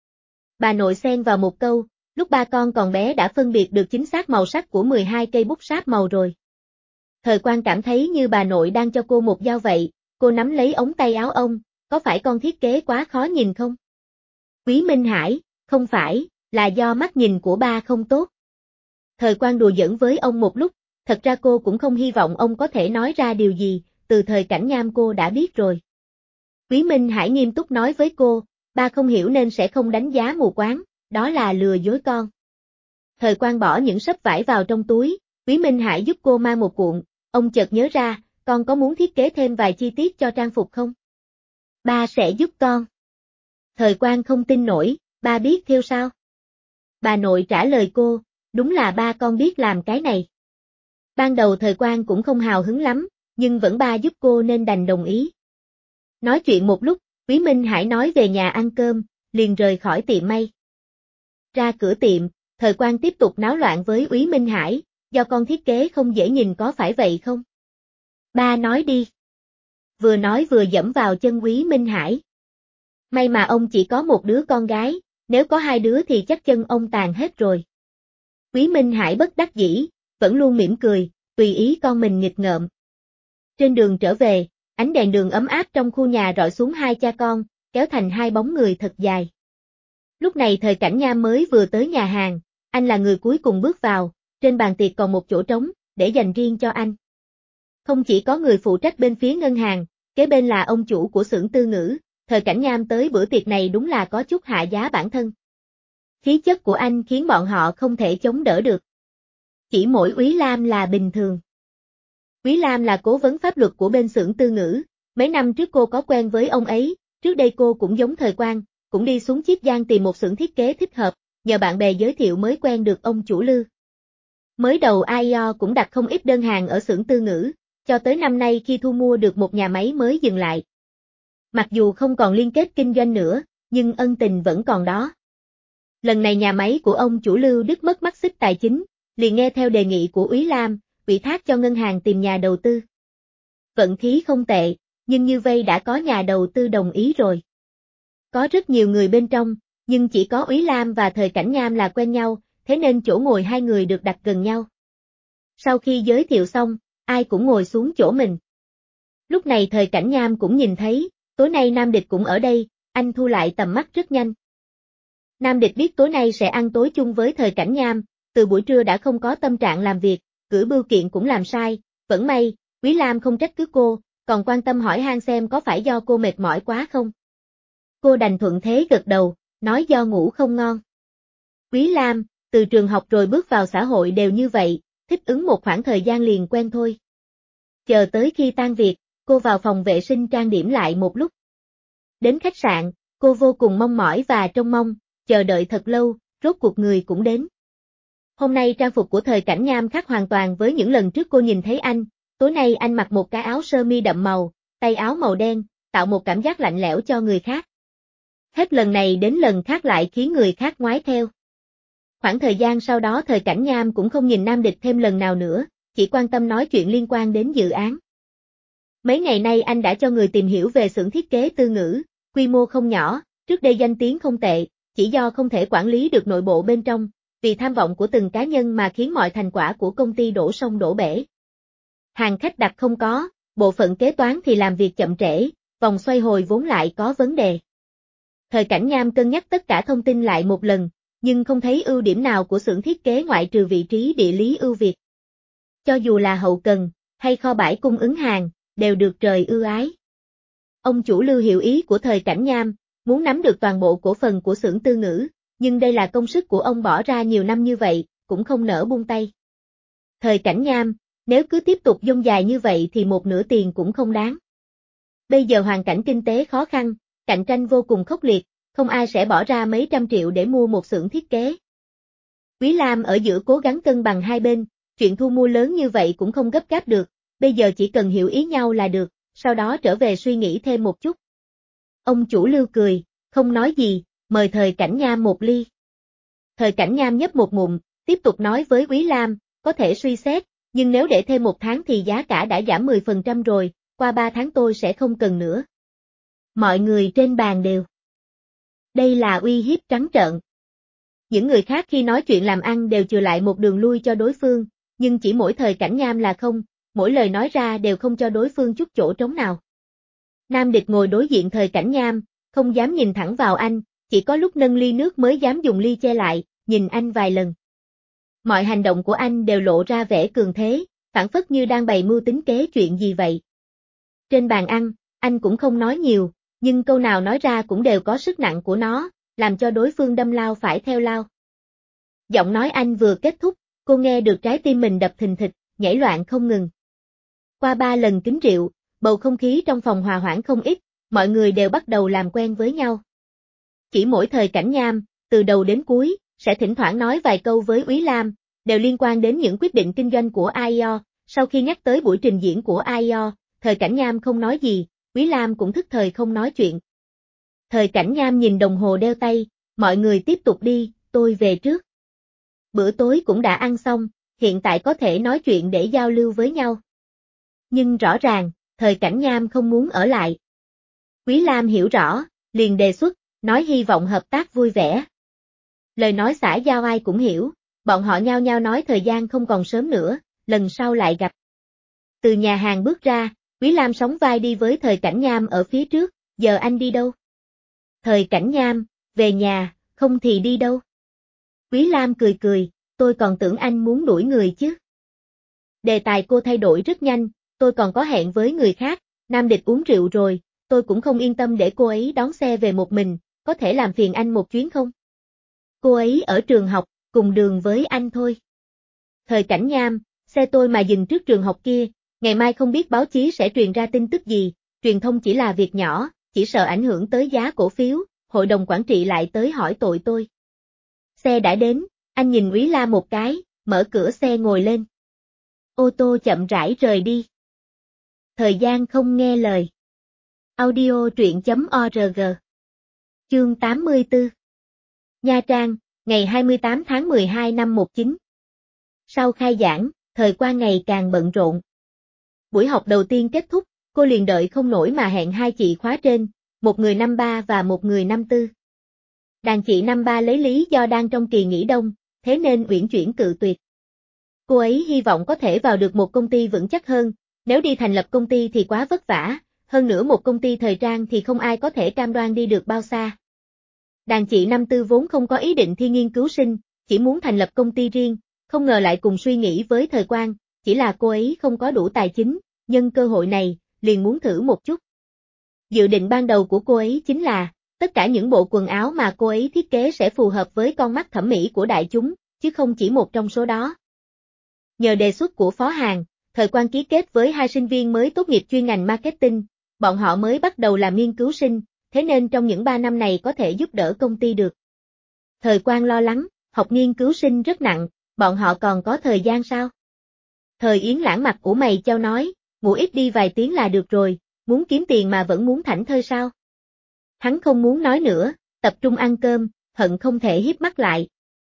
Bà nội xen vào một câu, lúc ba con còn bé đã phân biệt được chính xác màu sắc của mười hai cây bút sáp màu rồi. Thời Quang cảm thấy như bà nội đang cho cô một dao vậy, cô nắm lấy ống tay áo ông, có phải con thiết kế quá khó nhìn không? Quý Minh Hải, không phải, là do mắt nhìn của ba không tốt. Thời Quang đùa giỡn với ông một lúc, thật ra cô cũng không hy vọng ông có thể nói ra điều gì, từ thời Cảnh Nham cô đã biết rồi. Quý Minh Hải nghiêm túc nói với cô, ba không hiểu nên sẽ không đánh giá mù quáng, đó là lừa dối con. Thời Quang bỏ những xấp vải vào trong túi, Quý Minh Hải giúp cô mang một cuộn, ông chợt nhớ ra, con có muốn thiết kế thêm vài chi tiết cho trang phục không? Ba sẽ giúp con. Thời Quang không tin nổi, ba biết thêu sao? Bà nội trả lời cô, đúng là ba con biết làm cái này. Ban đầu Thời Quang cũng không hào hứng lắm, nhưng vẫn ba giúp cô nên đành đồng ý. Nói chuyện một lúc, Quý Minh Hải nói về nhà ăn cơm, liền rời khỏi tiệm may. Ra cửa tiệm, Thời Quang tiếp tục náo loạn với Quý Minh Hải, do con thiết kế không dễ nhìn có phải vậy không? Ba nói đi. Vừa nói vừa dẫm vào chân Quý Minh Hải. May mà ông chỉ có một đứa con gái, nếu có hai đứa thì chắc chân ông tàn hết rồi. Quý Minh Hải bất đắc dĩ, vẫn luôn mỉm cười, tùy ý con mình nghịch ngợm. Trên đường trở về, ánh đèn đường ấm áp trong khu nhà rọi xuống hai cha con, kéo thành hai bóng người thật dài. Lúc này Thời Cảnh Nham mới vừa tới nhà hàng, anh là người cuối cùng bước vào, trên bàn tiệc còn một chỗ trống, để dành riêng cho anh. Không chỉ có người phụ trách bên phía ngân hàng, kế bên là ông chủ của xưởng Tư Ngữ, Thời Cảnh Nham tới bữa tiệc này đúng là có chút hạ giá bản thân. Khí chất của anh khiến bọn họ không thể chống đỡ được. Chỉ mỗi Úy Lam là bình thường. Úy Lam là cố vấn pháp luật của bên xưởng Tư Ngữ, mấy năm trước cô có quen với ông ấy, trước đây cô cũng giống Thời Quang, cũng đi xuống Chiết Giang tìm một xưởng thiết kế thích hợp, nhờ bạn bè giới thiệu mới quen được ông chủ Lư. Mới đầu a i o cũng đặt không ít đơn hàng ở xưởng Tư Ngữ, cho tới năm nay khi thu mua được một nhà máy mới dừng lại. Mặc dù không còn liên kết kinh doanh nữa, nhưng ân tình vẫn còn đó. Lần này nhà máy của ông chủ Lưu Đức mất mắt xích tài chính, liền nghe theo đề nghị của Úy Lam, ủy thác cho ngân hàng tìm nhà đầu tư. Vận khí không tệ, nhưng như vây đã có nhà đầu tư đồng ý rồi. Có rất nhiều người bên trong, nhưng chỉ có Úy Lam và Thời Cảnh Nham là quen nhau, thế nên chỗ ngồi hai người được đặt gần nhau. Sau khi giới thiệu xong, ai cũng ngồi xuống chỗ mình. Lúc này Thời Cảnh Nham cũng nhìn thấy, tối nay Nam Địch cũng ở đây, anh thu lại tầm mắt rất nhanh. Nam Địch biết tối nay sẽ ăn tối chung với Thời Cảnh Nham, từ buổi trưa đã không có tâm trạng làm việc, gửi bưu kiện cũng làm sai, vẫn may, Úy Lam không trách cứ cô, còn quan tâm hỏi han xem có phải do cô mệt mỏi quá không. Cô đành thuận thế gật đầu, nói do ngủ không ngon. Úy Lam, từ trường học rồi bước vào xã hội đều như vậy, thích ứng một khoảng thời gian liền quen thôi. Chờ tới khi tan việc, cô vào phòng vệ sinh trang điểm lại một lúc. Đến khách sạn, cô vô cùng mong mỏi và trông mong, chờ đợi thật lâu, rốt cuộc người cũng đến. Hôm nay trang phục của Thời Cảnh Nham khác hoàn toàn với những lần trước cô nhìn thấy anh, tối nay anh mặc một cái áo sơ mi đậm màu, tay áo màu đen, tạo một cảm giác lạnh lẽo cho người khác. Hết lần này đến lần khác lại khiến người khác ngoái theo. Khoảng thời gian sau đó Thời Cảnh Nham cũng không nhìn Nam Địch thêm lần nào nữa, chỉ quan tâm nói chuyện liên quan đến dự án. Mấy ngày nay anh đã cho người tìm hiểu về xưởng thiết kế Tư Ngữ, quy mô không nhỏ, trước đây danh tiếng không tệ, chỉ do không thể quản lý được nội bộ bên trong, vì tham vọng của từng cá nhân mà khiến mọi thành quả của công ty đổ sông đổ bể. Hàng khách đặt không có, bộ phận kế toán thì làm việc chậm trễ, vòng xoay hồi vốn lại có vấn đề. Thời Cảnh Nham cân nhắc tất cả thông tin lại một lần, nhưng không thấy ưu điểm nào của xưởng thiết kế ngoại trừ vị trí địa lý ưu việt. Cho dù là hậu cần, hay kho bãi cung ứng hàng, đều được trời ưu ái. Ông chủ Lưu hiểu ý của Thời Cảnh Nham, muốn nắm được toàn bộ cổ phần của xưởng Tư Ngữ, nhưng đây là công sức của ông bỏ ra nhiều năm như vậy, cũng không nỡ buông tay. Thời Cảnh Nham, nếu cứ tiếp tục dông dài như vậy thì một nửa tiền cũng không đáng. Bây giờ hoàn cảnh kinh tế khó khăn, cạnh tranh vô cùng khốc liệt, không ai sẽ bỏ ra mấy trăm triệu để mua một xưởng thiết kế. Úy Lam ở giữa cố gắng cân bằng hai bên, chuyện thu mua lớn như vậy cũng không gấp gáp được, bây giờ chỉ cần hiểu ý nhau là được, sau đó trở về suy nghĩ thêm một chút. Ông chủ Lưu cười, không nói gì, mời Thời Cảnh Nham một ly. Thời Cảnh Nham nhấp một ngụm, tiếp tục nói với Úy Lam, có thể suy xét, nhưng nếu để thêm một tháng thì giá cả đã giảm mười phần trăm rồi, qua ba tháng tôi sẽ không cần nữa. Mọi người trên bàn đều. Đây là uy hiếp trắng trợn. Những người khác khi nói chuyện làm ăn đều chừa lại một đường lui cho đối phương, nhưng chỉ mỗi Thời Cảnh Nham là không, mỗi lời nói ra đều không cho đối phương chút chỗ trống nào. Nam Địch ngồi đối diện Thời Cảnh Nham, không dám nhìn thẳng vào anh, chỉ có lúc nâng ly nước mới dám dùng ly che lại, nhìn anh vài lần. Mọi hành động của anh đều lộ ra vẻ cường thế, phảng phất như đang bày mưu tính kế chuyện gì vậy. Trên bàn ăn, anh cũng không nói nhiều, nhưng câu nào nói ra cũng đều có sức nặng của nó, làm cho đối phương đâm lao phải theo lao. Giọng nói anh vừa kết thúc, cô nghe được trái tim mình đập thình thịch, nhảy loạn không ngừng. Qua ba lần kính rượu, bầu không khí trong phòng hòa hoãn không ít, mọi người đều bắt đầu làm quen với nhau. Chỉ mỗi Thời Cảnh Nham, từ đầu đến cuối, sẽ thỉnh thoảng nói vài câu với Úy Lam, đều liên quan đến những quyết định kinh doanh của i e o. Sau khi nhắc tới buổi trình diễn của i e o, Thời Cảnh Nham không nói gì, Úy Lam cũng thức thời không nói chuyện. Thời Cảnh Nham nhìn đồng hồ đeo tay, mọi người tiếp tục đi, tôi về trước. Bữa tối cũng đã ăn xong, hiện tại có thể nói chuyện để giao lưu với nhau. Nhưng rõ ràng, Thời Cảnh Nham không muốn ở lại. Úy Lam hiểu rõ, liền đề xuất, nói hy vọng hợp tác vui vẻ. Lời nói xã giao ai cũng hiểu, bọn họ nhao nhao nói thời gian không còn sớm nữa, lần sau lại gặp. Từ nhà hàng bước ra, Úy Lam sóng vai đi với Thời Cảnh Nham ở phía trước, giờ anh đi đâu? Thời Cảnh Nham, về nhà, không thì đi đâu? Úy Lam cười cười, tôi còn tưởng anh muốn đuổi người chứ. Đề tài cô thay đổi rất nhanh, tôi còn có hẹn với người khác, Nam Địch uống rượu rồi, tôi cũng không yên tâm để cô ấy đón xe về một mình, có thể làm phiền anh một chuyến không? Cô ấy ở trường học, cùng đường với anh thôi. Thời Cảnh Nham, xe tôi mà dừng trước trường học kia, ngày mai không biết báo chí sẽ truyền ra tin tức gì, truyền thông chỉ là việc nhỏ, chỉ sợ ảnh hưởng tới giá cổ phiếu, hội đồng quản trị lại tới hỏi tội tôi. Xe đã đến, anh nhìn Úy Lam một cái, mở cửa xe ngồi lên. Ô tô chậm rãi rời đi. Thời gian không nghe lời. Audio truyện chấm org. Chương tám mươi tư. Nha Trang, ngày hai mươi tám tháng mười hai năm một chín. Sau khai giảng, thời qua ngày càng bận rộn. Buổi học đầu tiên kết thúc, cô liền đợi không nổi mà hẹn hai chị khóa trên, một người năm ba và một người năm tư. Đàn chị năm ba lấy lý do đang trong kỳ nghỉ đông, thế nên uyển chuyển cự tuyệt. Cô ấy hy vọng có thể vào được một công ty vững chắc hơn, nếu đi thành lập công ty thì quá vất vả, hơn nữa một công ty thời trang thì không ai có thể cam đoan đi được bao xa. Đàn chị năm tư vốn không có ý định thi nghiên cứu sinh, chỉ muốn thành lập công ty riêng, không ngờ lại cùng suy nghĩ với Thời Quang, chỉ là cô ấy không có đủ tài chính, nhân cơ hội này, liền muốn thử một chút. Dự định ban đầu của cô ấy chính là, tất cả những bộ quần áo mà cô ấy thiết kế sẽ phù hợp với con mắt thẩm mỹ của đại chúng, chứ không chỉ một trong số đó. Nhờ đề xuất của Phó Hàn, Thời Quang ký kết với hai sinh viên mới tốt nghiệp chuyên ngành marketing, bọn họ mới bắt đầu làm nghiên cứu sinh, thế nên trong những ba năm này có thể giúp đỡ công ty được. Thời Quang lo lắng, học nghiên cứu sinh rất nặng, bọn họ còn có thời gian sao? Thời Yến Lãng mặt ủ mày chau nói, ngủ ít đi vài tiếng là được rồi, muốn kiếm tiền mà vẫn muốn thảnh thơi sao? Hắn không muốn nói nữa, tập trung ăn cơm, hận không thể híp mắt lại.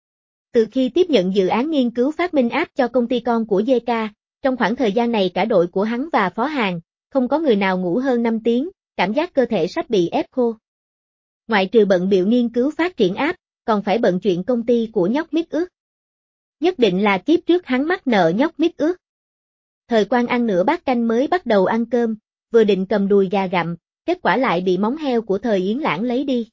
Từ khi tiếp nhận dự án nghiên cứu phát minh app cho công ty con của giê ca, trong khoảng thời gian này cả đội của hắn và Phó Hàn, không có người nào ngủ hơn năm tiếng, cảm giác cơ thể sắp bị ép khô. Ngoại trừ bận bịu nghiên cứu phát triển app, còn phải bận chuyện công ty của nhóc Mít Ướt. Nhất định là kiếp trước hắn mắc nợ nhóc Mít Ướt. Thời Quang ăn nửa bát canh mới bắt đầu ăn cơm, vừa định cầm đùi gà gặm, kết quả lại bị móng heo của Thời Yến Lãng lấy đi.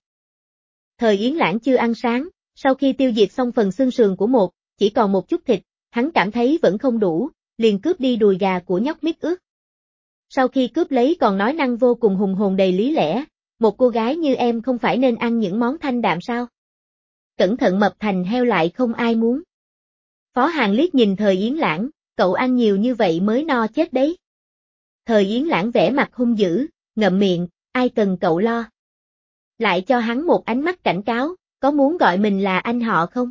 Thời Yến Lãng chưa ăn sáng, sau khi tiêu diệt xong phần xương sườn của một, chỉ còn một chút thịt, hắn cảm thấy vẫn không đủ, liền cướp đi đùi gà của nhóc Mít Ướt. Sau khi cướp lấy còn nói năng vô cùng hùng hồn đầy lý lẽ, một cô gái như em không phải nên ăn những món thanh đạm sao? Cẩn thận mập thành heo lại không ai muốn. Phó Hàn liếc nhìn Thời Yến Lãng, cậu ăn nhiều như vậy mới no chết đấy. Thời Yến Lãng vẻ mặt hung dữ, ngậm miệng, ai cần cậu lo. Lại cho hắn một ánh mắt cảnh cáo, có muốn gọi mình là anh họ không?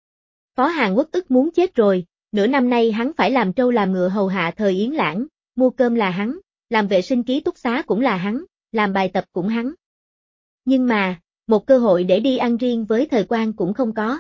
Phó Hàn uất ức muốn chết rồi, nửa năm nay hắn phải làm trâu làm ngựa hầu hạ Thời Yến Lãng, mua cơm là hắn, làm vệ sinh ký túc xá cũng là hắn, làm bài tập cũng hắn. Nhưng mà, một cơ hội để đi ăn riêng với Thời Quang cũng không có.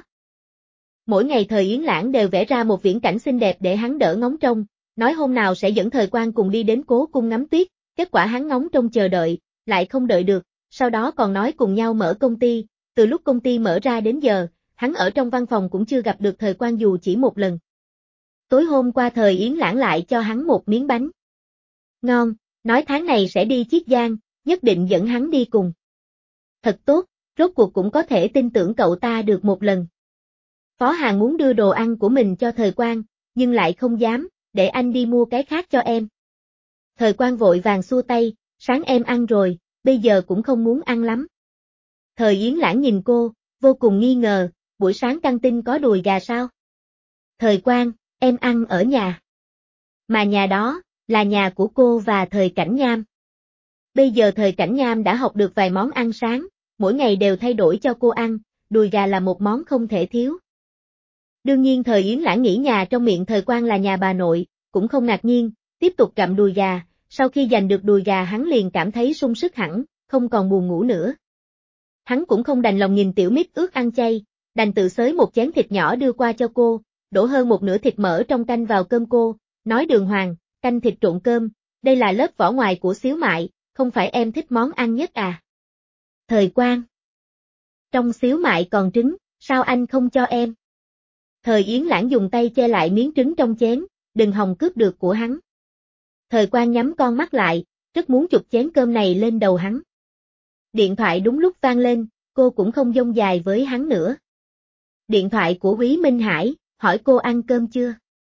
Mỗi ngày Thời Yến Lãng đều vẽ ra một viễn cảnh xinh đẹp để hắn đỡ ngóng trông, nói hôm nào sẽ dẫn Thời Quang cùng đi đến Cố Cung ngắm tuyết, kết quả hắn ngóng trông chờ đợi, lại không đợi được, sau đó còn nói cùng nhau mở công ty, từ lúc công ty mở ra đến giờ, hắn ở trong văn phòng cũng chưa gặp được Thời Quang dù chỉ một lần. Tối hôm qua Thời Yến Lãng lại cho hắn một miếng bánh ngon, nói tháng này sẽ đi Chiết Giang, nhất định dẫn hắn đi cùng. Thật tốt, rốt cuộc cũng có thể tin tưởng cậu ta được một lần. Phó Hàn muốn đưa đồ ăn của mình cho Thời Quang, nhưng lại không dám, để anh đi mua cái khác cho em. Thời Quang vội vàng xua tay, sáng em ăn rồi, bây giờ cũng không muốn ăn lắm. Thời Yến Lãng nhìn cô, vô cùng nghi ngờ, buổi sáng căng tin có đùi gà sao? Thời Quang, em ăn ở nhà. Mà nhà đó, là nhà của cô và Thời Cảnh Nham. Bây giờ Thời Cảnh Nham đã học được vài món ăn sáng, mỗi ngày đều thay đổi cho cô ăn, đùi gà là một món không thể thiếu. Đương nhiên Thời Yến Lãng nghĩ nhà trong miệng Thời Quang là nhà bà nội, cũng không ngạc nhiên, tiếp tục gặm đùi gà, sau khi giành được đùi gà hắn liền cảm thấy sung sức hẳn, không còn buồn ngủ nữa. Hắn cũng không đành lòng nhìn Tiểu Mít ước ăn chay, đành tự xới một chén thịt nhỏ đưa qua cho cô, đổ hơn một nửa thịt mỡ trong canh vào cơm cô, nói Đường Hoàng, canh thịt trộn cơm, đây là lớp vỏ ngoài của xíu mại, không phải em thích món ăn nhất à? Thời Quang, trong xíu mại còn trứng, sao anh không cho em? Thời Yến Lãng dùng tay che lại miếng trứng trong chén, đừng hòng cướp được của hắn. Thời Quang nhắm con mắt lại, rất muốn chụp chén cơm này lên đầu hắn. Điện thoại đúng lúc vang lên, cô cũng không dông dài với hắn nữa. Điện thoại của Quý Minh Hải, hỏi cô ăn cơm chưa?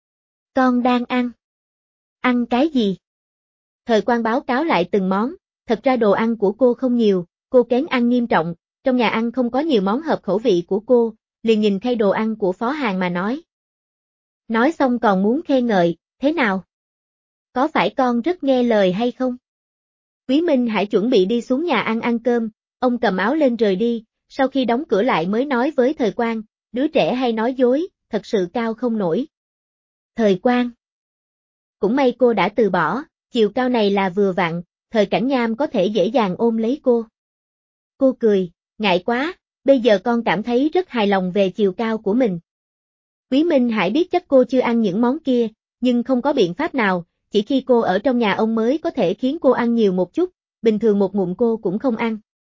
Con đang ăn. Ăn cái gì? Thời Quang báo cáo lại từng món, thật ra đồ ăn của cô không nhiều, cô kén ăn nghiêm trọng, trong nhà ăn không có nhiều món hợp khẩu vị của cô, liền nhìn khay đồ ăn của Phó Hàn mà nói. Nói xong còn muốn khen ngợi, thế nào? Có phải con rất nghe lời hay không? Quý Minh Hải chuẩn bị đi xuống nhà ăn ăn cơm, ông cầm áo lên rời đi, sau khi đóng cửa lại mới nói với Thời Quang, đứa trẻ hay nói dối, thật sự cao không nổi. Thời Quang. Cũng may cô đã từ bỏ, chiều cao này là vừa vặn, Thời Cảnh Nham có thể dễ dàng ôm lấy cô. Cô cười, ngại quá, bây giờ con cảm thấy rất hài lòng về chiều cao của mình. Quý Minh Hải biết chắc cô chưa ăn những món kia, nhưng không có biện pháp nào, chỉ khi cô ở trong nhà ông mới có thể khiến cô ăn nhiều một chút, bình thường một ngụm cô cũng không ăn.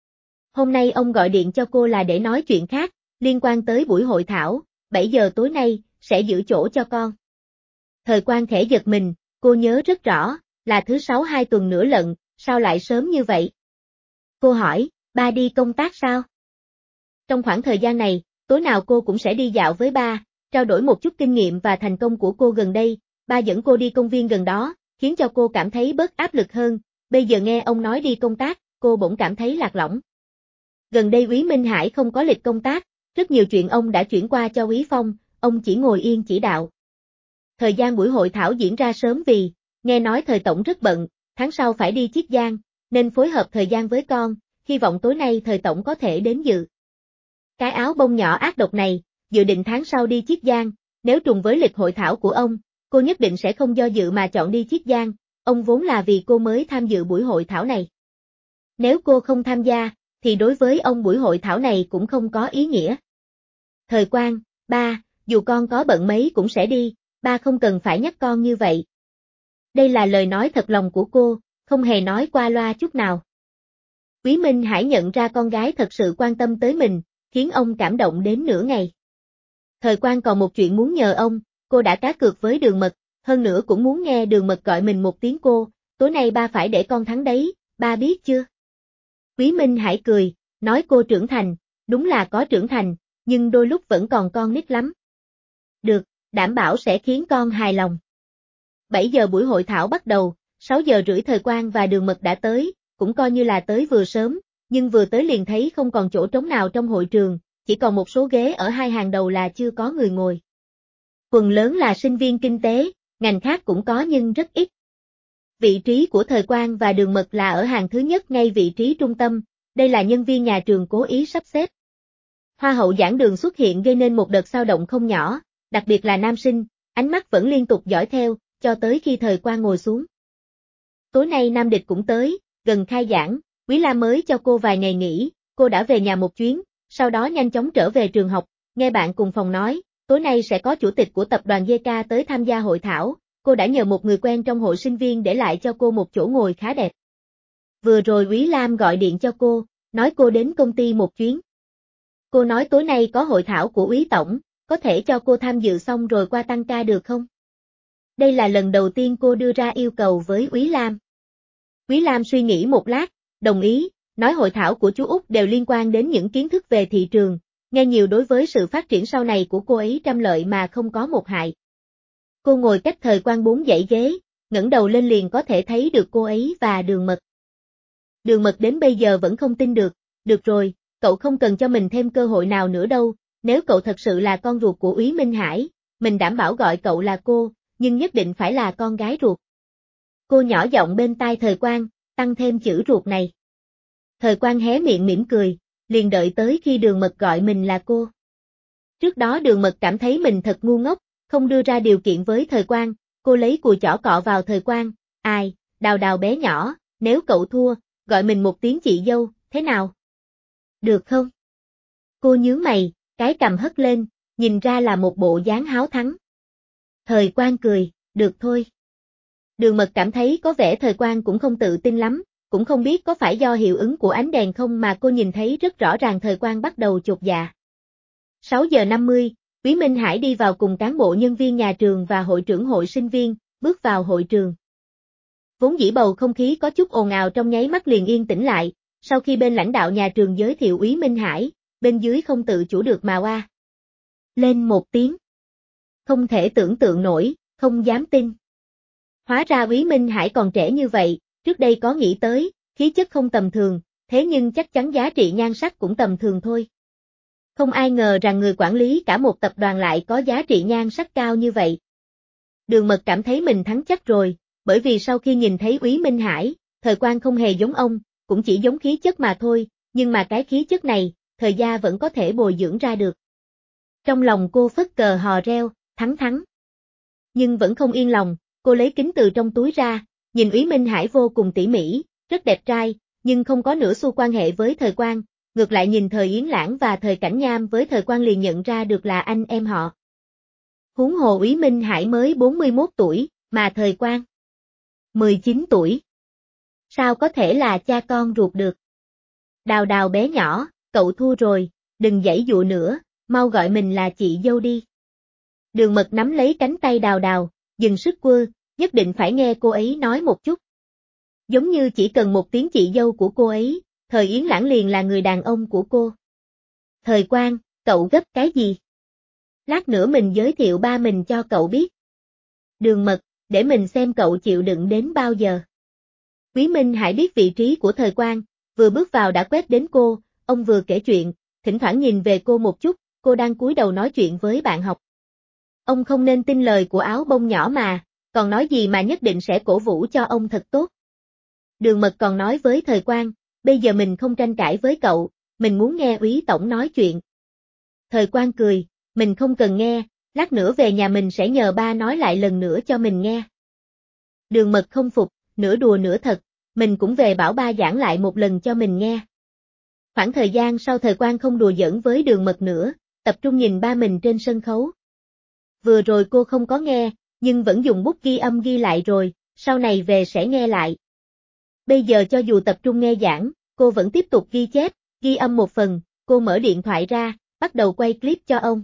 Hôm nay ông gọi điện cho cô là để nói chuyện khác, liên quan tới buổi hội thảo, bảy giờ tối nay, sẽ giữ chỗ cho con. Thời Quang khẽ giật mình, cô nhớ rất rõ, là thứ sáu hai tuần nữa lận, sao lại sớm như vậy? Cô hỏi, ba đi công tác sao? Trong khoảng thời gian này, tối nào cô cũng sẽ đi dạo với ba, trao đổi một chút kinh nghiệm và thành công của cô gần đây, ba dẫn cô đi công viên gần đó, khiến cho cô cảm thấy bớt áp lực hơn, bây giờ nghe ông nói đi công tác, cô bỗng cảm thấy lạc lõng. Gần đây Quý Minh Hải không có lịch công tác, rất nhiều chuyện ông đã chuyển qua cho Quý Phong, ông chỉ ngồi yên chỉ đạo. Thời gian buổi hội thảo diễn ra sớm vì, nghe nói Thời Tổng rất bận, tháng sau phải đi Chiết Giang, nên phối hợp thời gian với con, hy vọng tối nay Thời Tổng có thể đến dự. Cái áo bông nhỏ ác độc này, dự định tháng sau đi Chiết Giang, nếu trùng với lịch hội thảo của ông, cô nhất định sẽ không do dự mà chọn đi Chiết Giang, ông vốn là vì cô mới tham dự buổi hội thảo này. Nếu cô không tham gia, thì đối với ông buổi hội thảo này cũng không có ý nghĩa. Thời Quang, ba, dù con có bận mấy cũng sẽ đi, ba không cần phải nhắc con như vậy. Đây là lời nói thật lòng của cô, không hề nói qua loa chút nào. Quý Minh Hải nhận ra con gái thật sự quan tâm tới mình, khiến ông cảm động đến nửa ngày. Thời Quang còn một chuyện muốn nhờ ông, cô đã cá cược với Đường Mật, hơn nữa cũng muốn nghe Đường Mật gọi mình một tiếng cô, tối nay ba phải để con thắng đấy, ba biết chưa? Quý Minh Hải cười, nói cô trưởng thành, đúng là có trưởng thành, nhưng đôi lúc vẫn còn con nít lắm. Được, đảm bảo sẽ khiến con hài lòng. bảy giờ buổi hội thảo bắt đầu, sáu giờ rưỡi Thời Quang và Đường Mật đã tới, cũng coi như là tới vừa sớm, nhưng vừa tới liền thấy không còn chỗ trống nào trong hội trường, chỉ còn một số ghế ở hai hàng đầu là chưa có người ngồi. Phần lớn là sinh viên kinh tế, ngành khác cũng có nhưng rất ít. Vị trí của Thời Quang và Đường Mật là ở hàng thứ nhất ngay vị trí trung tâm, đây là nhân viên nhà trường cố ý sắp xếp. Hoa hậu giảng đường xuất hiện gây nên một đợt xao động không nhỏ, đặc biệt là nam sinh, ánh mắt vẫn liên tục dõi theo, cho tới khi Thời Quang ngồi xuống. Tối nay Nam Địch cũng tới, gần khai giảng, Quý La mới cho cô vài ngày nghỉ, cô đã về nhà một chuyến, sau đó nhanh chóng trở về trường học, nghe bạn cùng phòng nói, tối nay sẽ có chủ tịch của tập đoàn giê ca tới tham gia hội thảo, cô đã nhờ một người quen trong hội sinh viên để lại cho cô một chỗ ngồi khá đẹp. Vừa rồi Quý Lam gọi điện cho cô, nói cô đến công ty một chuyến. Cô nói tối nay có hội thảo của úy tổng, có thể cho cô tham dự xong rồi qua tăng ca được không? Đây là lần đầu tiên cô đưa ra yêu cầu với úy Lam. Úy Lam suy nghĩ một lát, đồng ý, nói hội thảo của chú Út đều liên quan đến những kiến thức về thị trường, nghe nhiều đối với sự phát triển sau này của cô ấy trăm lợi mà không có một hại. Cô ngồi cách Thời Quang bốn dãy ghế, ngẩng đầu lên liền có thể thấy được cô ấy và Đường Mật. Đường Mật đến bây giờ vẫn không tin được, được rồi, cậu không cần cho mình thêm cơ hội nào nữa đâu, nếu cậu thật sự là con ruột của úy Minh Hải, mình đảm bảo gọi cậu là cô, nhưng nhất định phải là con gái ruột. Cô nhỏ giọng bên tai Thời Quang, tăng thêm chữ ruột này. Thời Quang hé miệng mỉm cười, liền đợi tới khi Đường Mật gọi mình là cô. Trước đó Đường Mật cảm thấy mình thật ngu ngốc, không đưa ra điều kiện với Thời Quang, cô lấy cùi chỏ cọ vào Thời Quang, ai, Đào Đào bé nhỏ, nếu cậu thua, gọi mình một tiếng chị dâu, thế nào? Được không? Cô nhướng mày, cái cằm hất lên, nhìn ra là một bộ dáng háo thắng. Thời Quang cười, được thôi. Đường Mật cảm thấy có vẻ Thời Quang cũng không tự tin lắm, cũng không biết có phải do hiệu ứng của ánh đèn không mà cô nhìn thấy rất rõ ràng Thời Quang bắt đầu chột dạ. sáu giờ năm mươi, úy Minh Hải đi vào cùng cán bộ nhân viên nhà trường và hội trưởng hội sinh viên, bước vào hội trường. Vốn dĩ bầu không khí có chút ồn ào trong nháy mắt liền yên tĩnh lại, sau khi bên lãnh đạo nhà trường giới thiệu úy Minh Hải, bên dưới không tự chủ được mà oa lên một tiếng. Không thể tưởng tượng nổi, không dám tin. Hóa ra úy Minh Hải còn trẻ như vậy, trước đây có nghĩ tới, khí chất không tầm thường, thế nhưng chắc chắn giá trị nhan sắc cũng tầm thường thôi. Không ai ngờ rằng người quản lý cả một tập đoàn lại có giá trị nhan sắc cao như vậy. Đường Mật cảm thấy mình thắng chắc rồi, bởi vì sau khi nhìn thấy úy Minh Hải, Thời Quang không hề giống ông, cũng chỉ giống khí chất mà thôi, nhưng mà cái khí chất này, Thời gia vẫn có thể bồi dưỡng ra được. Trong lòng cô phất cờ hò reo, thắng thắng. Nhưng vẫn không yên lòng, cô lấy kính từ trong túi ra, nhìn úy Minh Hải vô cùng tỉ mỉ, rất đẹp trai, nhưng không có nửa xu quan hệ với Thời Quang, ngược lại nhìn Thời Yến Lãng và Thời Cảnh Nham với Thời Quang liền nhận ra được là anh em họ. Huống hồ úy Minh Hải mới bốn mươi mốt tuổi, mà Thời Quang mười chín tuổi. Sao có thể là cha con ruột được? Đào Đào bé nhỏ, cậu thua rồi, đừng giãy dụa nữa, mau gọi mình là chị dâu đi. Đường Mật nắm lấy cánh tay Đào Đào, dừng sức quơ, nhất định phải nghe cô ấy nói một chút. Giống như chỉ cần một tiếng chị dâu của cô ấy, Thời Yến Lãng liền là người đàn ông của cô. Thời Quang, cậu gấp cái gì? Lát nữa mình giới thiệu ba mình cho cậu biết. Đường Mật, để mình xem cậu chịu đựng đến bao giờ. Úy Minh Hải biết vị trí của Thời Quang, vừa bước vào đã quét đến cô, ông vừa kể chuyện, thỉnh thoảng nhìn về cô một chút, cô đang cúi đầu nói chuyện với bạn học. Ông không nên tin lời của áo bông nhỏ mà, còn nói gì mà nhất định sẽ cổ vũ cho ông thật tốt. Đường Mật còn nói với Thời Quang, bây giờ mình không tranh cãi với cậu, mình muốn nghe úy tổng nói chuyện. Thời Quang cười, mình không cần nghe, lát nữa về nhà mình sẽ nhờ ba nói lại lần nữa cho mình nghe. Đường Mật không phục, nửa đùa nửa thật, mình cũng về bảo ba giảng lại một lần cho mình nghe. Khoảng thời gian sau Thời Quang không đùa giỡn với Đường Mật nữa, tập trung nhìn ba mình trên sân khấu. Vừa rồi cô không có nghe, nhưng vẫn dùng bút ghi âm ghi lại rồi, sau này về sẽ nghe lại. Bây giờ cho dù tập trung nghe giảng, cô vẫn tiếp tục ghi chép, ghi âm một phần, cô mở điện thoại ra, bắt đầu quay clip cho ông.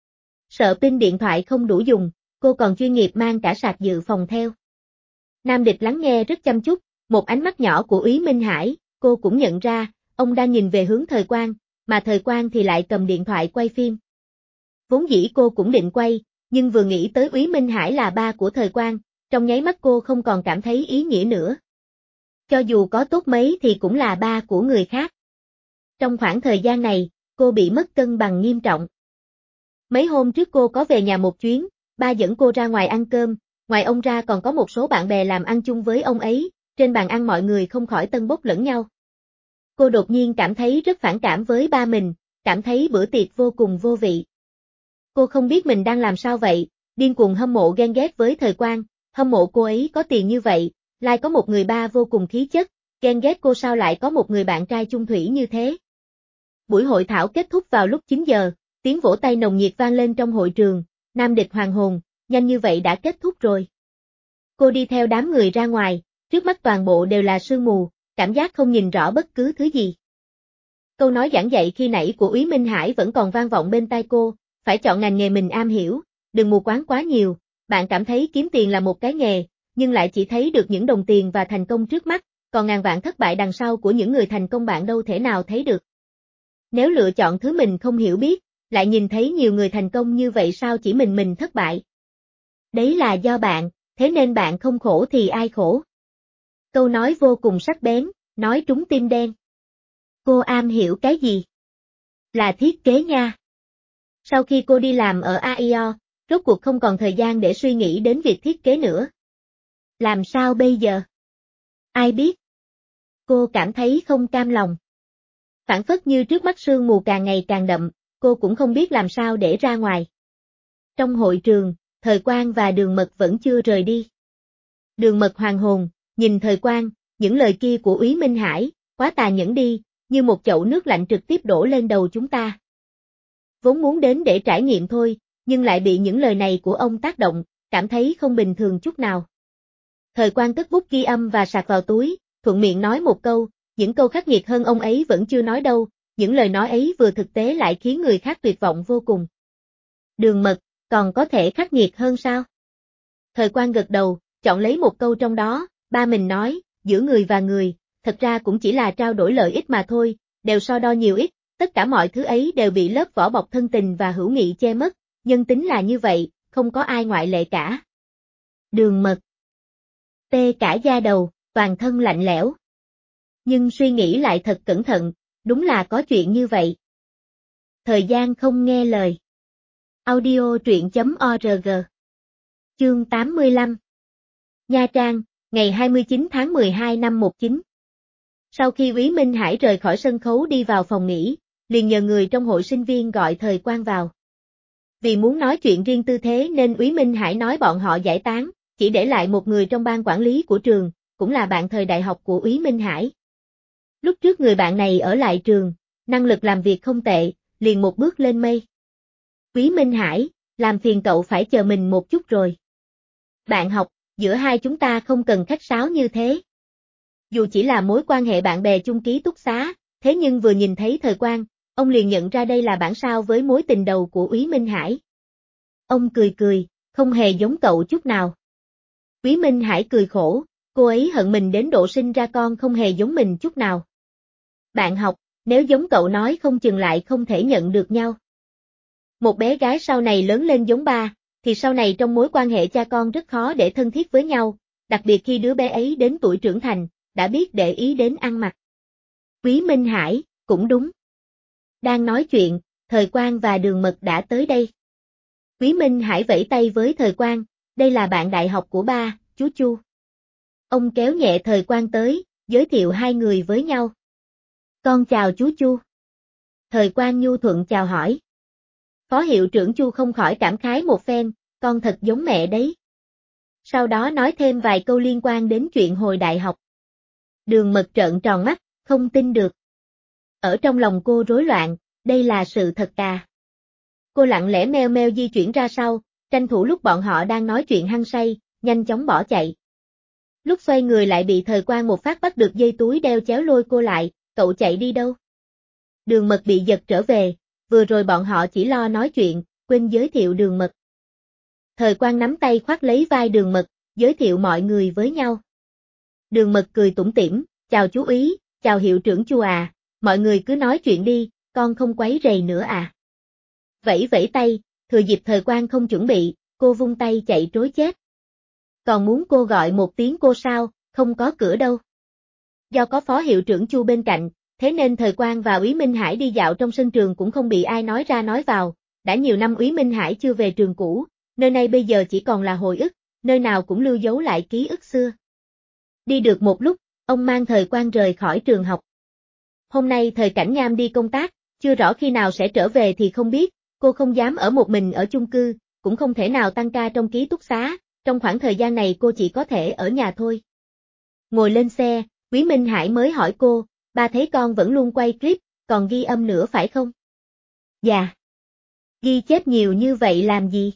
Sợ pin điện thoại không đủ dùng, cô còn chuyên nghiệp mang cả sạc dự phòng theo. Nam Địch lắng nghe rất chăm chút, một ánh mắt nhỏ của úy Minh Hải, cô cũng nhận ra, ông đang nhìn về hướng Thời Quang, mà Thời Quang thì lại cầm điện thoại quay phim. Vốn dĩ cô cũng định quay, nhưng vừa nghĩ tới úy Minh Hải là ba của Thời Quang, trong nháy mắt cô không còn cảm thấy ý nghĩa nữa. Cho dù có tốt mấy thì cũng là ba của người khác. Trong khoảng thời gian này, cô bị mất cân bằng nghiêm trọng. Mấy hôm trước cô có về nhà một chuyến, ba dẫn cô ra ngoài ăn cơm, ngoài ông ra còn có một số bạn bè làm ăn chung với ông ấy, trên bàn ăn mọi người không khỏi tân bốc lẫn nhau. Cô đột nhiên cảm thấy rất phản cảm với ba mình, cảm thấy bữa tiệc vô cùng vô vị. Cô không biết mình đang làm sao vậy, điên cuồng hâm mộ ghen ghét với Thời Quang, hâm mộ cô ấy có tiền như vậy, lại có một người ba vô cùng khí chất, ghen ghét cô sao lại có một người bạn trai chung thủy như thế. Buổi hội thảo kết thúc vào lúc chín giờ, tiếng vỗ tay nồng nhiệt vang lên trong hội trường, Nam Địch hoàng hồn, nhanh như vậy đã kết thúc rồi. Cô đi theo đám người ra ngoài, trước mắt toàn bộ đều là sương mù, cảm giác không nhìn rõ bất cứ thứ gì. Câu nói giảng dạy khi nãy của Úy Minh Hải vẫn còn vang vọng bên tai cô, phải chọn ngành nghề mình am hiểu, đừng mù quáng quá nhiều, bạn cảm thấy kiếm tiền là một cái nghề, nhưng lại chỉ thấy được những đồng tiền và thành công trước mắt, còn ngàn vạn thất bại đằng sau của những người thành công bạn đâu thể nào thấy được. Nếu lựa chọn thứ mình không hiểu biết, lại nhìn thấy nhiều người thành công như vậy sao chỉ mình mình thất bại? Đấy là do bạn, thế nên bạn không khổ thì ai khổ? Câu nói vô cùng sắc bén, nói trúng tim đen. Cô am hiểu cái gì? Là thiết kế nha. Sau khi cô đi làm ở a i o, rốt cuộc không còn thời gian để suy nghĩ đến việc thiết kế nữa. Làm sao bây giờ? Ai biết? Cô cảm thấy không cam lòng. Phảng phất như trước mắt sương mù càng ngày càng đậm, cô cũng không biết làm sao để ra ngoài. Trong hội trường, Thời Quang và Đường Mật vẫn chưa rời đi. Đường Mật hoàng hồn, nhìn Thời Quang, những lời kia của Úy Minh Hải, quá tà nhẫn đi, như một chậu nước lạnh trực tiếp đổ lên đầu chúng ta. Vốn muốn đến để trải nghiệm thôi, nhưng lại bị những lời này của ông tác động, cảm thấy không bình thường chút nào. Thời Quang cất bút ghi âm và sạc vào túi, thuận miệng nói một câu, những câu khắc nghiệt hơn ông ấy vẫn chưa nói đâu, những lời nói ấy vừa thực tế lại khiến người khác tuyệt vọng vô cùng. Đường Mật, còn có thể khắc nghiệt hơn sao? Thời Quang gật đầu, chọn lấy một câu trong đó, ba mình nói, giữa người và người, thật ra cũng chỉ là trao đổi lợi ích mà thôi, đều so đo nhiều ít, tất cả mọi thứ ấy đều bị lớp vỏ bọc thân tình và hữu nghị che mất, nhân tính là như vậy, không có ai ngoại lệ cả. Đường Mật tê cả da đầu, toàn thân lạnh lẽo. Nhưng suy nghĩ lại thật cẩn thận, đúng là có chuyện như vậy. Thời gian không nghe lời. Audio truyện chấm org. Chương tám mươi lăm. Nha Trang, ngày hai mươi chín tháng mười hai năm một chín. Sau khi Úy Minh Hải rời khỏi sân khấu đi vào phòng nghỉ, liền nhờ người trong hội sinh viên gọi Thời Quang vào. Vì muốn nói chuyện riêng tư thế nên Úy Minh Hải nói bọn họ giải tán, chỉ để lại một người trong ban quản lý của trường, cũng là bạn thời đại học của Úy Minh Hải. Lúc trước người bạn này ở lại trường, năng lực làm việc không tệ, liền một bước lên mây. Úy Minh Hải, làm phiền cậu phải chờ mình một chút rồi. Bạn học, giữa hai chúng ta không cần khách sáo như thế. Dù chỉ là mối quan hệ bạn bè chung ký túc xá, thế nhưng vừa nhìn thấy Thời Quang, ông liền nhận ra đây là bản sao với mối tình đầu của Úy Minh Hải. Ông cười cười, không hề giống cậu chút nào. Úy Minh Hải cười khổ, cô ấy hận mình đến độ sinh ra con không hề giống mình chút nào. Bạn học, nếu giống cậu nói không chừng lại không thể nhận được nhau. Một bé gái sau này lớn lên giống ba, thì sau này trong mối quan hệ cha con rất khó để thân thiết với nhau, đặc biệt khi đứa bé ấy đến tuổi trưởng thành, đã biết để ý đến ăn mặc. Úy Minh Hải, cũng đúng. Đang nói chuyện, Thời Quang và Đường Mật đã tới đây. Úy Minh Hải vẫy tay với Thời Quang, đây là bạn đại học của ba, chú Chu. Ông kéo nhẹ Thời Quang tới, giới thiệu hai người với nhau. Con chào chú Chu. Thời Quang nhu thuận chào hỏi. Phó hiệu trưởng Chu không khỏi cảm khái một phen, con thật giống mẹ đấy. Sau đó nói thêm vài câu liên quan đến chuyện hồi đại học. Đường Mật trợn tròn mắt, không tin được. Ở trong lòng cô rối loạn, đây là sự thật à. Cô lặng lẽ meo meo di chuyển ra sau, tranh thủ lúc bọn họ đang nói chuyện hăng say, nhanh chóng bỏ chạy. Lúc xoay người lại bị Thời Quang một phát bắt được dây túi đeo chéo lôi cô lại, cậu chạy đi đâu? Đường Mật bị giật trở về, vừa rồi bọn họ chỉ lo nói chuyện, quên giới thiệu Đường Mật. Thời Quang nắm tay khoác lấy vai Đường Mật, giới thiệu mọi người với nhau. Đường Mật cười tủm tỉm, chào chú Úy, chào hiệu trưởng Chu à, mọi người cứ nói chuyện đi, con không quấy rầy nữa à. Vẫy vẫy tay, thừa dịp Thời Quang không chuẩn bị, cô vung tay chạy trối chết. Còn muốn cô gọi một tiếng cô sao, không có cửa đâu. Do có phó hiệu trưởng Chu bên cạnh, thế nên Thời Quang và Úy Minh Hải đi dạo trong sân trường cũng không bị ai nói ra nói vào, đã nhiều năm Úy Minh Hải chưa về trường cũ, nơi này bây giờ chỉ còn là hồi ức, nơi nào cũng lưu dấu lại ký ức xưa. Đi được một lúc, ông mang Thời Quang rời khỏi trường học. Hôm nay Thời Cảnh Nham đi công tác, chưa rõ khi nào sẽ trở về thì không biết, cô không dám ở một mình ở chung cư, cũng không thể nào tăng ca trong ký túc xá, trong khoảng thời gian này cô chỉ có thể ở nhà thôi. Ngồi lên xe, Úy Minh Hải mới hỏi cô, ba thấy con vẫn luôn quay clip, còn ghi âm nữa phải không? Dạ. Ghi chép nhiều như vậy làm gì?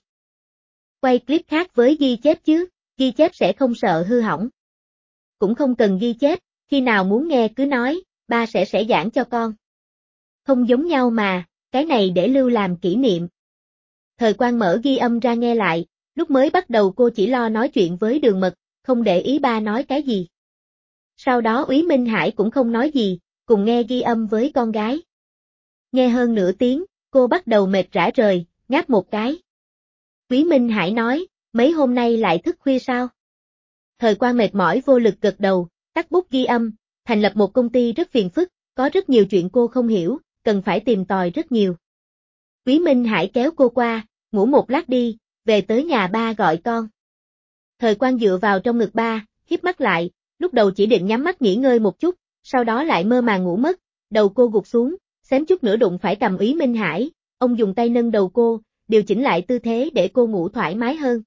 Quay clip khác với ghi chép chứ, ghi chép sẽ không sợ hư hỏng. Cũng không cần ghi chép, khi nào muốn nghe cứ nói, ba sẽ sẽ giảng cho con. Không giống nhau mà, cái này để lưu làm kỷ niệm. Thời Quang mở ghi âm ra nghe lại, lúc mới bắt đầu cô chỉ lo nói chuyện với Đường Mật, không để ý ba nói cái gì. Sau đó Úy Minh Hải cũng không nói gì, cùng nghe ghi âm với con gái. Nghe hơn nửa tiếng, cô bắt đầu mệt rã rời, ngáp một cái. Úy Minh Hải nói, mấy hôm nay lại thức khuya sao? Thời Quang mệt mỏi vô lực gật đầu, tắt bút ghi âm, thành lập một công ty rất phiền phức, có rất nhiều chuyện cô không hiểu, cần phải tìm tòi rất nhiều. Úy Minh Hải kéo cô qua, ngủ một lát đi, về tới nhà ba gọi con. Thời Quang dựa vào trong ngực ba, híp mắt lại, lúc đầu chỉ định nhắm mắt nghỉ ngơi một chút, sau đó lại mơ màng ngủ mất, đầu cô gục xuống, xém chút nữa đụng phải cầm Úy Minh Hải, ông dùng tay nâng đầu cô, điều chỉnh lại tư thế để cô ngủ thoải mái hơn.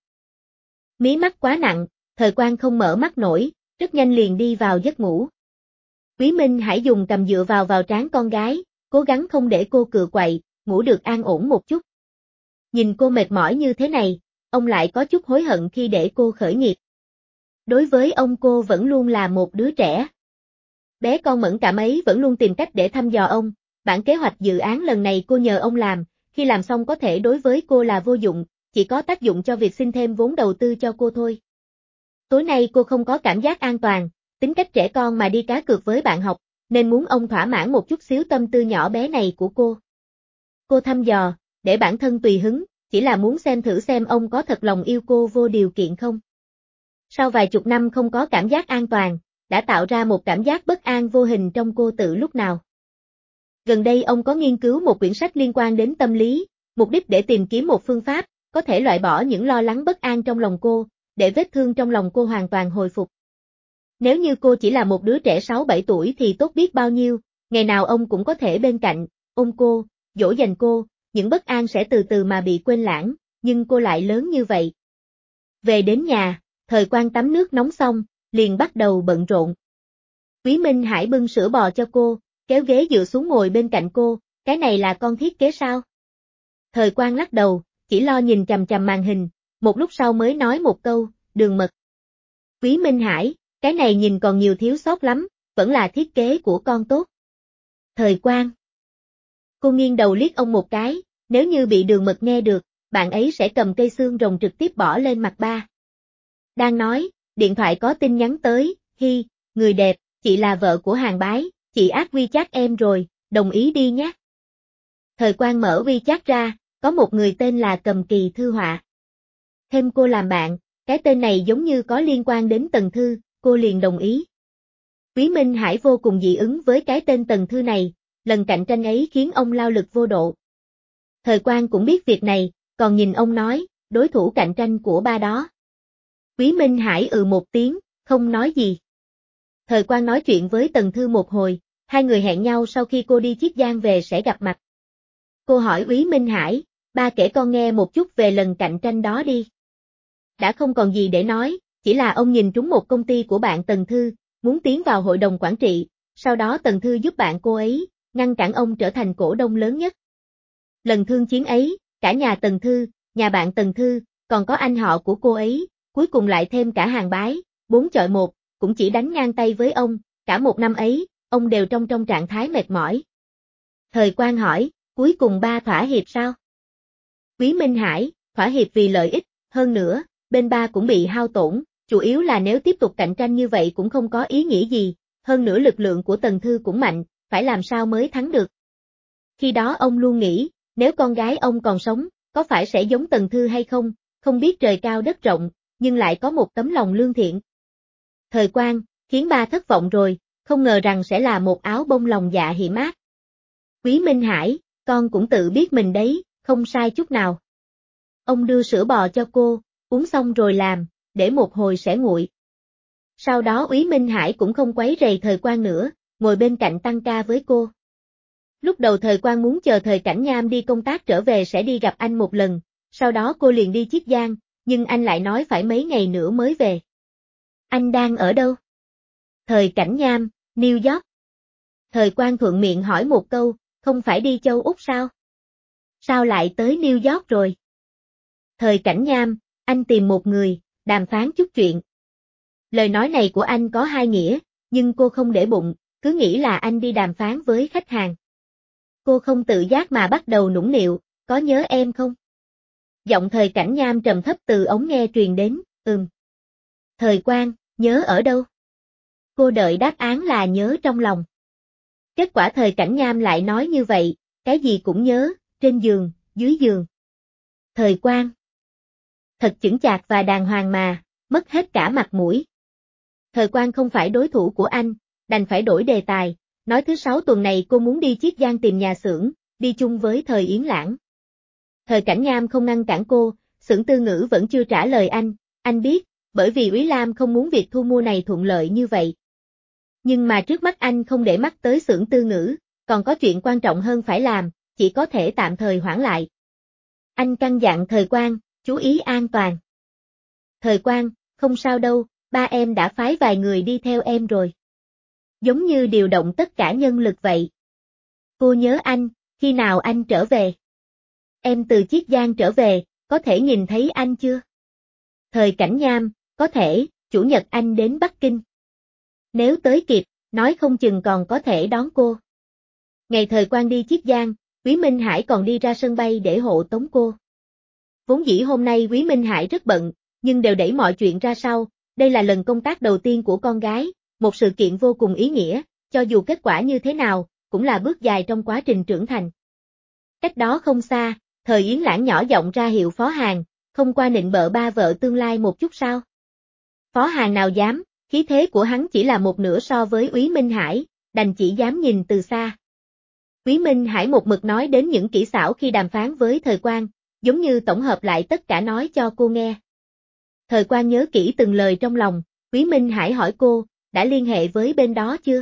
Mí mắt quá nặng, Thời Quang không mở mắt nổi, rất nhanh liền đi vào giấc ngủ. Úy Minh Hải dùng cầm dựa vào vào trán con gái, cố gắng không để cô cựa quậy, ngủ được an ổn một chút. Nhìn cô mệt mỏi như thế này, ông lại có chút hối hận khi để cô khởi nghiệp. Đối với ông cô vẫn luôn là một đứa trẻ. Bé con mẫn cảm ấy vẫn luôn tìm cách để thăm dò ông, bản kế hoạch dự án lần này cô nhờ ông làm, khi làm xong có thể đối với cô là vô dụng, chỉ có tác dụng cho việc xin thêm vốn đầu tư cho cô thôi. Tối nay cô không có cảm giác an toàn, tính cách trẻ con mà đi cá cược với bạn học, nên muốn ông thỏa mãn một chút xíu tâm tư nhỏ bé này của cô. Cô thăm dò, để bản thân tùy hứng, chỉ là muốn xem thử xem ông có thật lòng yêu cô vô điều kiện không. Sau vài chục năm không có cảm giác an toàn, đã tạo ra một cảm giác bất an vô hình trong cô tự lúc nào. Gần đây ông có nghiên cứu một quyển sách liên quan đến tâm lý, mục đích để tìm kiếm một phương pháp, có thể loại bỏ những lo lắng bất an trong lòng cô, để vết thương trong lòng cô hoàn toàn hồi phục. Nếu như cô chỉ là một đứa trẻ sáu bảy tuổi thì tốt biết bao nhiêu, ngày nào ông cũng có thể bên cạnh, ôm cô, dỗ dành cô, những bất an sẽ từ từ mà bị quên lãng, nhưng cô lại lớn như vậy. Về đến nhà, Thời Quang tắm nước nóng xong, liền bắt đầu bận rộn. Úy Minh Hải bưng sữa bò cho cô, kéo ghế dựa xuống ngồi bên cạnh cô, cái này là con thiết kế sao? Thời Quang lắc đầu, chỉ lo nhìn chằm chằm màn hình, một lúc sau mới nói một câu, Đường Mật. Úy Minh Hải, cái này nhìn còn nhiều thiếu sót lắm, vẫn là thiết kế của con tốt. Thời Quang. Cô nghiêng đầu liếc ông một cái, nếu như bị Đường Mật nghe được, bạn ấy sẽ cầm cây xương rồng trực tiếp bỏ lên mặt ba. Đang nói, điện thoại có tin nhắn tới, hi, người đẹp, chị là vợ của Hàng Bái, chị ác WeChat em rồi, đồng ý đi nhé. Thời Quang mở WeChat ra, có một người tên là Cầm Kỳ Thư Họa. Thêm cô làm bạn, cái tên này giống như có liên quan đến Tần Thư, cô liền đồng ý. Úy Minh Hải vô cùng dị ứng với cái tên Tần Thư này, lần cạnh tranh ấy khiến ông lao lực vô độ. Thời Quang cũng biết việc này, còn nhìn ông nói, đối thủ cạnh tranh của ba đó. Úy Minh Hải ừ một tiếng, không nói gì. Thời Quang nói chuyện với Tần Thư một hồi, hai người hẹn nhau sau khi cô đi Chiết Giang về sẽ gặp mặt. Cô hỏi Úy Minh Hải, ba kể con nghe một chút về lần cạnh tranh đó đi. Đã không còn gì để nói, chỉ là ông nhìn trúng một công ty của bạn Tần Thư, muốn tiến vào hội đồng quản trị, sau đó Tần Thư giúp bạn cô ấy, ngăn cản ông trở thành cổ đông lớn nhất. Lần thương chiến ấy, cả nhà Tần Thư, nhà bạn Tần Thư, còn có anh họ của cô ấy, cuối cùng lại thêm cả Hàng Bái, bốn chọi một, cũng chỉ đánh ngang tay với ông, cả một năm ấy, ông đều trong trong trạng thái mệt mỏi. Thời Quang hỏi, cuối cùng ba thỏa hiệp sao? Úy Minh Hải, thỏa hiệp vì lợi ích, hơn nữa, bên ba cũng bị hao tổn, chủ yếu là nếu tiếp tục cạnh tranh như vậy cũng không có ý nghĩa gì, hơn nữa lực lượng của Tần Thư cũng mạnh, phải làm sao mới thắng được. Khi đó ông luôn nghĩ, nếu con gái ông còn sống, có phải sẽ giống Tần Thư hay không, không biết trời cao đất rộng, nhưng lại có một tấm lòng lương thiện. Thời Quang, khiến ba thất vọng rồi, không ngờ rằng sẽ là một áo bông lòng dạ hiểm ác. Úy Minh Hải, con cũng tự biết mình đấy, không sai chút nào. Ông đưa sữa bò cho cô, uống xong rồi làm, để một hồi sẽ nguội. Sau đó Úy Minh Hải cũng không quấy rầy Thời Quang nữa, ngồi bên cạnh tăng ca với cô. Lúc đầu Thời Quang muốn chờ Thời Cảnh Nham đi công tác trở về sẽ đi gặp anh một lần, sau đó cô liền đi Chiết Giang, nhưng anh lại nói phải mấy ngày nữa mới về. Anh đang ở đâu? Thời Cảnh Nham, New York. Thời Quang thuận miệng hỏi một câu, không phải đi châu Úc sao? Sao lại tới New York rồi? Thời Cảnh Nham, anh tìm một người, đàm phán chút chuyện. Lời nói này của anh có hai nghĩa, nhưng cô không để bụng, cứ nghĩ là anh đi đàm phán với khách hàng. Cô không tự giác mà bắt đầu nũng nịu, có nhớ em không? Giọng Thời Cảnh Nham trầm thấp từ ống nghe truyền đến, ừm. Thời Quang, nhớ ở đâu? Cô đợi đáp án là nhớ trong lòng. Kết quả Thời Cảnh Nham lại nói như vậy, cái gì cũng nhớ, trên giường, dưới giường. Thời Quang. Thật chững chạc và đàng hoàng mà, mất hết cả mặt mũi. Thời Quang không phải đối thủ của anh, đành phải đổi đề tài, nói thứ sáu tuần này cô muốn đi Chiết Giang tìm nhà xưởng, đi chung với Thời Yến Lãng. Thời Cảnh Nham không ngăn cản cô, Xưởng Tư Ngữ vẫn chưa trả lời anh, anh biết, bởi vì Úy Lam không muốn việc thu mua này thuận lợi như vậy. Nhưng mà trước mắt anh không để mắt tới Xưởng Tư Ngữ, còn có chuyện quan trọng hơn phải làm, chỉ có thể tạm thời hoãn lại. Anh căn dặn Thời Quang, chú ý an toàn. Thời Quang, không sao đâu, ba em đã phái vài người đi theo em rồi. Giống như điều động tất cả nhân lực vậy. Cô nhớ anh, khi nào anh trở về? Em từ Chiết Giang trở về, có thể nhìn thấy anh chưa? Thời Cảnh Nham, có thể, chủ nhật anh đến Bắc Kinh. Nếu tới kịp, nói không chừng còn có thể đón cô. Ngày Thời Quang đi Chiết Giang, Quý Minh Hải còn đi ra sân bay để hộ tống cô. Vốn dĩ hôm nay Quý Minh Hải rất bận, nhưng đều đẩy mọi chuyện ra sau, đây là lần công tác đầu tiên của con gái, một sự kiện vô cùng ý nghĩa, cho dù kết quả như thế nào, cũng là bước dài trong quá trình trưởng thành. Cách đó không xa, Thời Yến Lãng nhỏ giọng ra hiệu Phó Hàn, không qua nịnh bợ ba vợ tương lai một chút sao? Phó Hàn nào dám, khí thế của hắn chỉ là một nửa so với Úy Minh Hải, đành chỉ dám nhìn từ xa. Úy Minh Hải một mực nói đến những kỹ xảo khi đàm phán với Thời Quang, giống như tổng hợp lại tất cả nói cho cô nghe. Thời Quang nhớ kỹ từng lời trong lòng, Úy Minh Hải hỏi cô, đã liên hệ với bên đó chưa?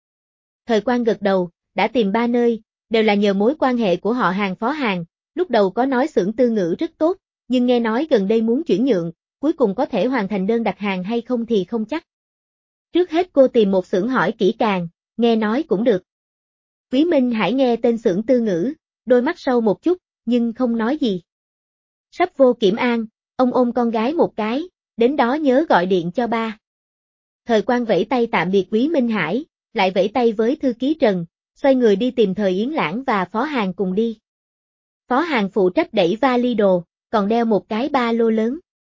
Thời Quang gật đầu, đã tìm ba nơi, đều là nhờ mối quan hệ của họ Hàng Phó Hàn, lúc đầu có nói Xưởng Tư Ngữ rất tốt, nhưng nghe nói gần đây muốn chuyển nhượng, cuối cùng có thể hoàn thành đơn đặt hàng hay không thì không chắc. Trước hết cô tìm một xưởng hỏi kỹ càng, nghe nói cũng được. Úy Minh Hải nghe tên Xưởng Tư Ngữ, đôi mắt sâu một chút, nhưng không nói gì. Sắp vô Kiểm An, ông ôm con gái một cái, đến đó nhớ gọi điện cho ba. Thời Quang vẫy tay tạm biệt Úy Minh Hải, lại vẫy tay với thư ký Trần, xoay người đi tìm Thời Yến Lãng và Phó Hàn cùng đi. Phó Hàn phụ trách đẩy vali đồ, còn đeo một cái ba lô lớn.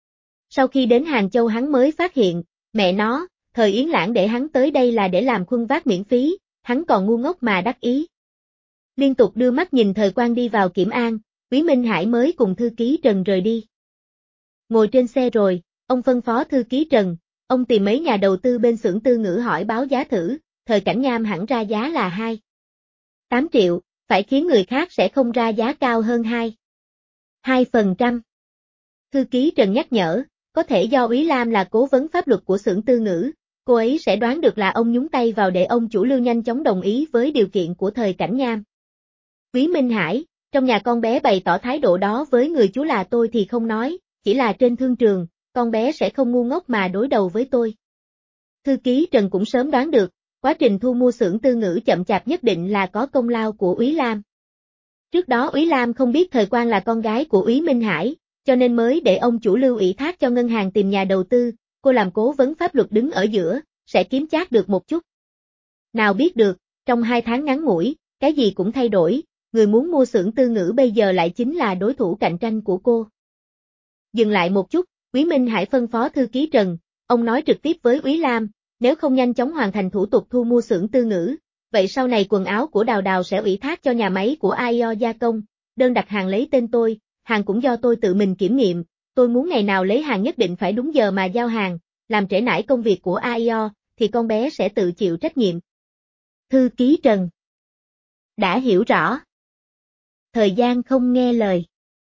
Sau khi đến Hàng Châu hắn mới phát hiện, mẹ nó, Thời Yến Lãng để hắn tới đây là để làm khuân vác miễn phí, hắn còn ngu ngốc mà đắc ý. Liên tục đưa mắt nhìn Thời Quang đi vào Kiểm An, Úy Minh Hải mới cùng thư ký Trần rời đi. Ngồi trên xe rồi, ông phân phó thư ký Trần, ông tìm mấy nhà đầu tư bên Xưởng Tư Ngữ hỏi báo giá thử, Thời Cảnh Nham hẳn ra giá là hai phẩy tám triệu, phải khiến người khác sẽ không ra giá cao hơn hai phẩy hai phần trăm. Thư ký Trần nhắc nhở, có thể do Úy Lam là cố vấn pháp luật của Xưởng Tư Ngữ, cô ấy sẽ đoán được là ông nhúng tay vào để ông chủ Lưu nhanh chóng đồng ý với điều kiện của Thời Cảnh Nham. Úy Minh Hải, trong nhà con bé bày tỏ thái độ đó với người chú là tôi thì không nói, chỉ là trên thương trường, con bé sẽ không ngu ngốc mà đối đầu với tôi. Thư ký Trần cũng sớm đoán được, quá trình thu mua Xưởng Tư Ngữ chậm chạp nhất định là có công lao của Úy Lam. Trước đó Úy Lam không biết Thời Quang là con gái của Úy Minh Hải, cho nên mới để ông chủ Lưu ủy thác cho ngân hàng tìm nhà đầu tư, cô làm cố vấn pháp luật đứng ở giữa, sẽ kiếm chác được một chút. Nào biết được, trong hai tháng ngắn ngủi, cái gì cũng thay đổi, người muốn mua Xưởng Tư Ngữ bây giờ lại chính là đối thủ cạnh tranh của cô. Dừng lại một chút, Úy Minh Hải phân phó thư ký Trần, ông nói trực tiếp với Úy Lam, nếu không nhanh chóng hoàn thành thủ tục thu mua Xưởng Tư Ngữ, vậy sau này quần áo của Đào Đào sẽ ủy thác cho nhà máy của a i o gia công, đơn đặt hàng lấy tên tôi, hàng cũng do tôi tự mình kiểm nghiệm, tôi muốn ngày nào lấy hàng nhất định phải đúng giờ mà giao hàng, làm trễ nải công việc của a i o, thì con bé sẽ tự chịu trách nhiệm. Thư ký Trần đã hiểu rõ. Thời gian không nghe lời.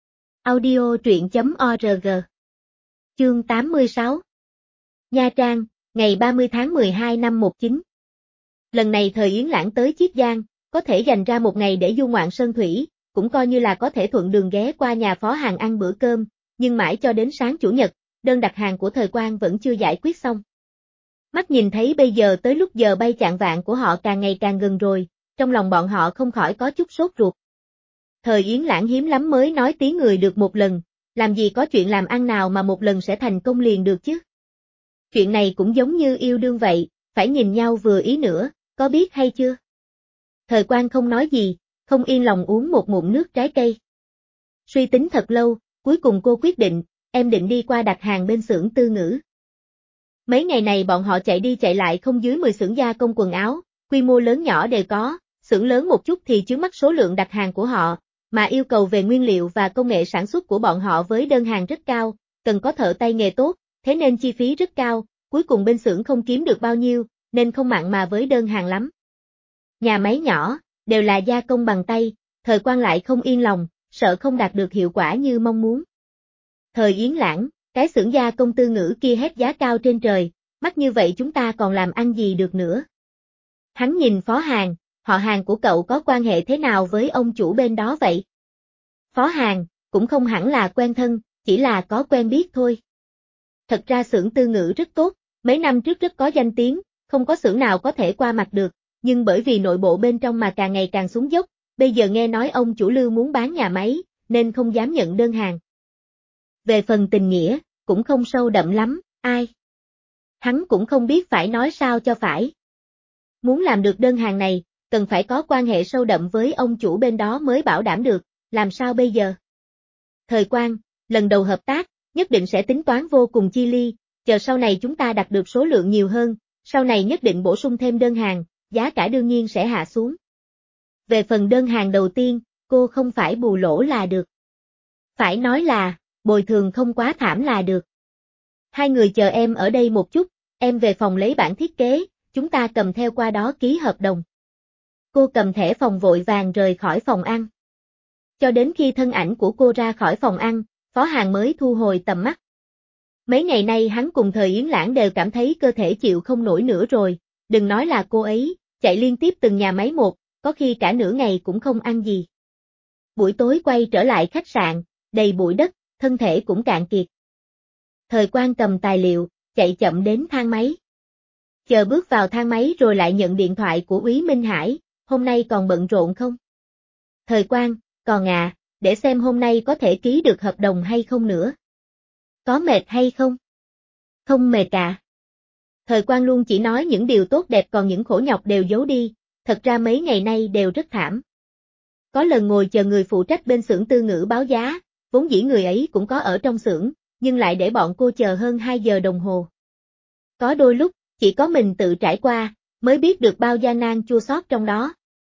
Audio truyện chấm org. Chương tám mươi sáu. Nha Trang, ngày ba mươi tháng mười hai năm một chín. Lần này Thời Yến Lãng tới Chiết Giang, có thể dành ra một ngày để du ngoạn sơn thủy, cũng coi như là có thể thuận đường ghé qua nhà Phó Hàn ăn bữa cơm, nhưng mãi cho đến sáng Chủ nhật, đơn đặt hàng của Thời Quang vẫn chưa giải quyết xong. Mắt nhìn thấy bây giờ tới lúc giờ bay chạng vạng của họ càng ngày càng gần rồi, trong lòng bọn họ không khỏi có chút sốt ruột. Thời Yến Lãng hiếm lắm mới nói tiếng người được một lần, làm gì có chuyện làm ăn nào mà một lần sẽ thành công liền được chứ. Chuyện này cũng giống như yêu đương vậy, phải nhìn nhau vừa ý nữa, có biết hay chưa? Thời Quang không nói gì, không yên lòng uống một ngụm nước trái cây. Suy tính thật lâu, cuối cùng cô quyết định, em định đi qua đặt hàng bên xưởng Tư Ngữ. Mấy ngày này bọn họ chạy đi chạy lại không dưới mười xưởng gia công quần áo, quy mô lớn nhỏ đều có, xưởng lớn một chút thì chướng mắt số lượng đặt hàng của họ, mà yêu cầu về nguyên liệu và công nghệ sản xuất của bọn họ với đơn hàng rất cao, cần có thợ tay nghề tốt, thế nên chi phí rất cao, cuối cùng bên xưởng không kiếm được bao nhiêu, nên không mặn mà với đơn hàng lắm. Nhà máy nhỏ, đều là gia công bằng tay, Thời Quang lại không yên lòng, sợ không đạt được hiệu quả như mong muốn. Thời Yến Lãng, cái xưởng gia công Tư Ngữ kia hết giá cao trên trời, mắc như vậy chúng ta còn làm ăn gì được nữa. Hắn nhìn Phó Hàn, họ Hàn của cậu có quan hệ thế nào với ông chủ bên đó vậy? Phó Hàn, cũng không hẳn là quen thân, chỉ là có quen biết thôi. Thật ra xưởng Tư Ngữ rất tốt, mấy năm trước rất có danh tiếng, không có xưởng nào có thể qua mặt được, nhưng bởi vì nội bộ bên trong mà càng ngày càng xuống dốc, bây giờ nghe nói ông chủ Lưu muốn bán nhà máy, nên không dám nhận đơn hàng. Về phần tình nghĩa, cũng không sâu đậm lắm, ai? Hắn cũng không biết phải nói sao cho phải. Muốn làm được đơn hàng này, cần phải có quan hệ sâu đậm với ông chủ bên đó mới bảo đảm được, làm sao bây giờ? Thời Quang, lần đầu hợp tác, nhất định sẽ tính toán vô cùng chi ly, chờ sau này chúng ta đặt được số lượng nhiều hơn, sau này nhất định bổ sung thêm đơn hàng, giá cả đương nhiên sẽ hạ xuống. Về phần đơn hàng đầu tiên, cô không phải bù lỗ là được. Phải nói là, bồi thường không quá thảm là được. Hai người chờ em ở đây một chút, em về phòng lấy bản thiết kế, chúng ta cầm theo qua đó ký hợp đồng. Cô cầm thẻ phòng vội vàng rời khỏi phòng ăn. Cho đến khi thân ảnh của cô ra khỏi phòng ăn, Phó Hàn mới thu hồi tầm mắt. Mấy ngày nay hắn cùng Thời Yến Lãng đều cảm thấy cơ thể chịu không nổi nữa rồi, đừng nói là cô ấy, chạy liên tiếp từng nhà máy một, có khi cả nửa ngày cũng không ăn gì. Buổi tối quay trở lại khách sạn, đầy bụi đất, thân thể cũng cạn kiệt. Thời Quang cầm tài liệu, chạy chậm đến thang máy. Chờ bước vào thang máy rồi lại nhận điện thoại của Úy Minh Hải, hôm nay còn bận rộn không? Thời Quang, còn à, để xem hôm nay có thể ký được hợp đồng hay không nữa. Có mệt hay không? Không mệt à. Thời Quang luôn chỉ nói những điều tốt đẹp còn những khổ nhọc đều giấu đi, thật ra mấy ngày nay đều rất thảm. Có lần ngồi chờ người phụ trách bên xưởng Tư Ngữ báo giá, vốn dĩ người ấy cũng có ở trong xưởng, nhưng lại để bọn cô chờ hơn hai giờ đồng hồ. Có đôi lúc, chỉ có mình tự trải qua, mới biết được bao gian nan chua xót trong đó.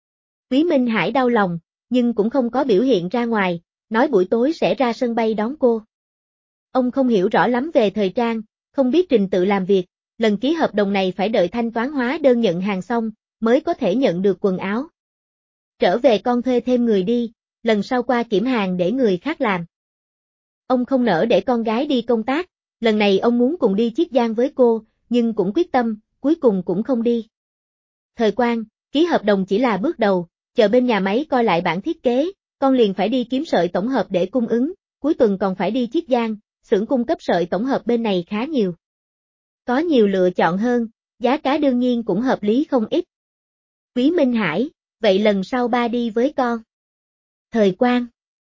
Úy Minh Hải đau lòng, nhưng cũng không có biểu hiện ra ngoài, nói buổi tối sẽ ra sân bay đón cô. Ông không hiểu rõ lắm về thời trang, không biết trình tự làm việc, lần ký hợp đồng này phải đợi thanh toán hóa đơn nhận hàng xong, mới có thể nhận được quần áo. Trở về con thuê thêm người đi, lần sau qua kiểm hàng để người khác làm. Ông không nỡ để con gái đi công tác, lần này ông muốn cùng đi Chiết Giang với cô, nhưng cũng quyết tâm, cuối cùng cũng không đi. Thời Quang, ký hợp đồng chỉ là bước đầu, chờ bên nhà máy coi lại bản thiết kế, con liền phải đi kiếm sợi tổng hợp để cung ứng, cuối tuần còn phải đi Chiết Giang, xưởng cung cấp sợi tổng hợp bên này khá nhiều. Có nhiều lựa chọn hơn, giá cả đương nhiên cũng hợp lý không ít. Úy Minh Hải, vậy lần sau ba đi với con. Thời Quang,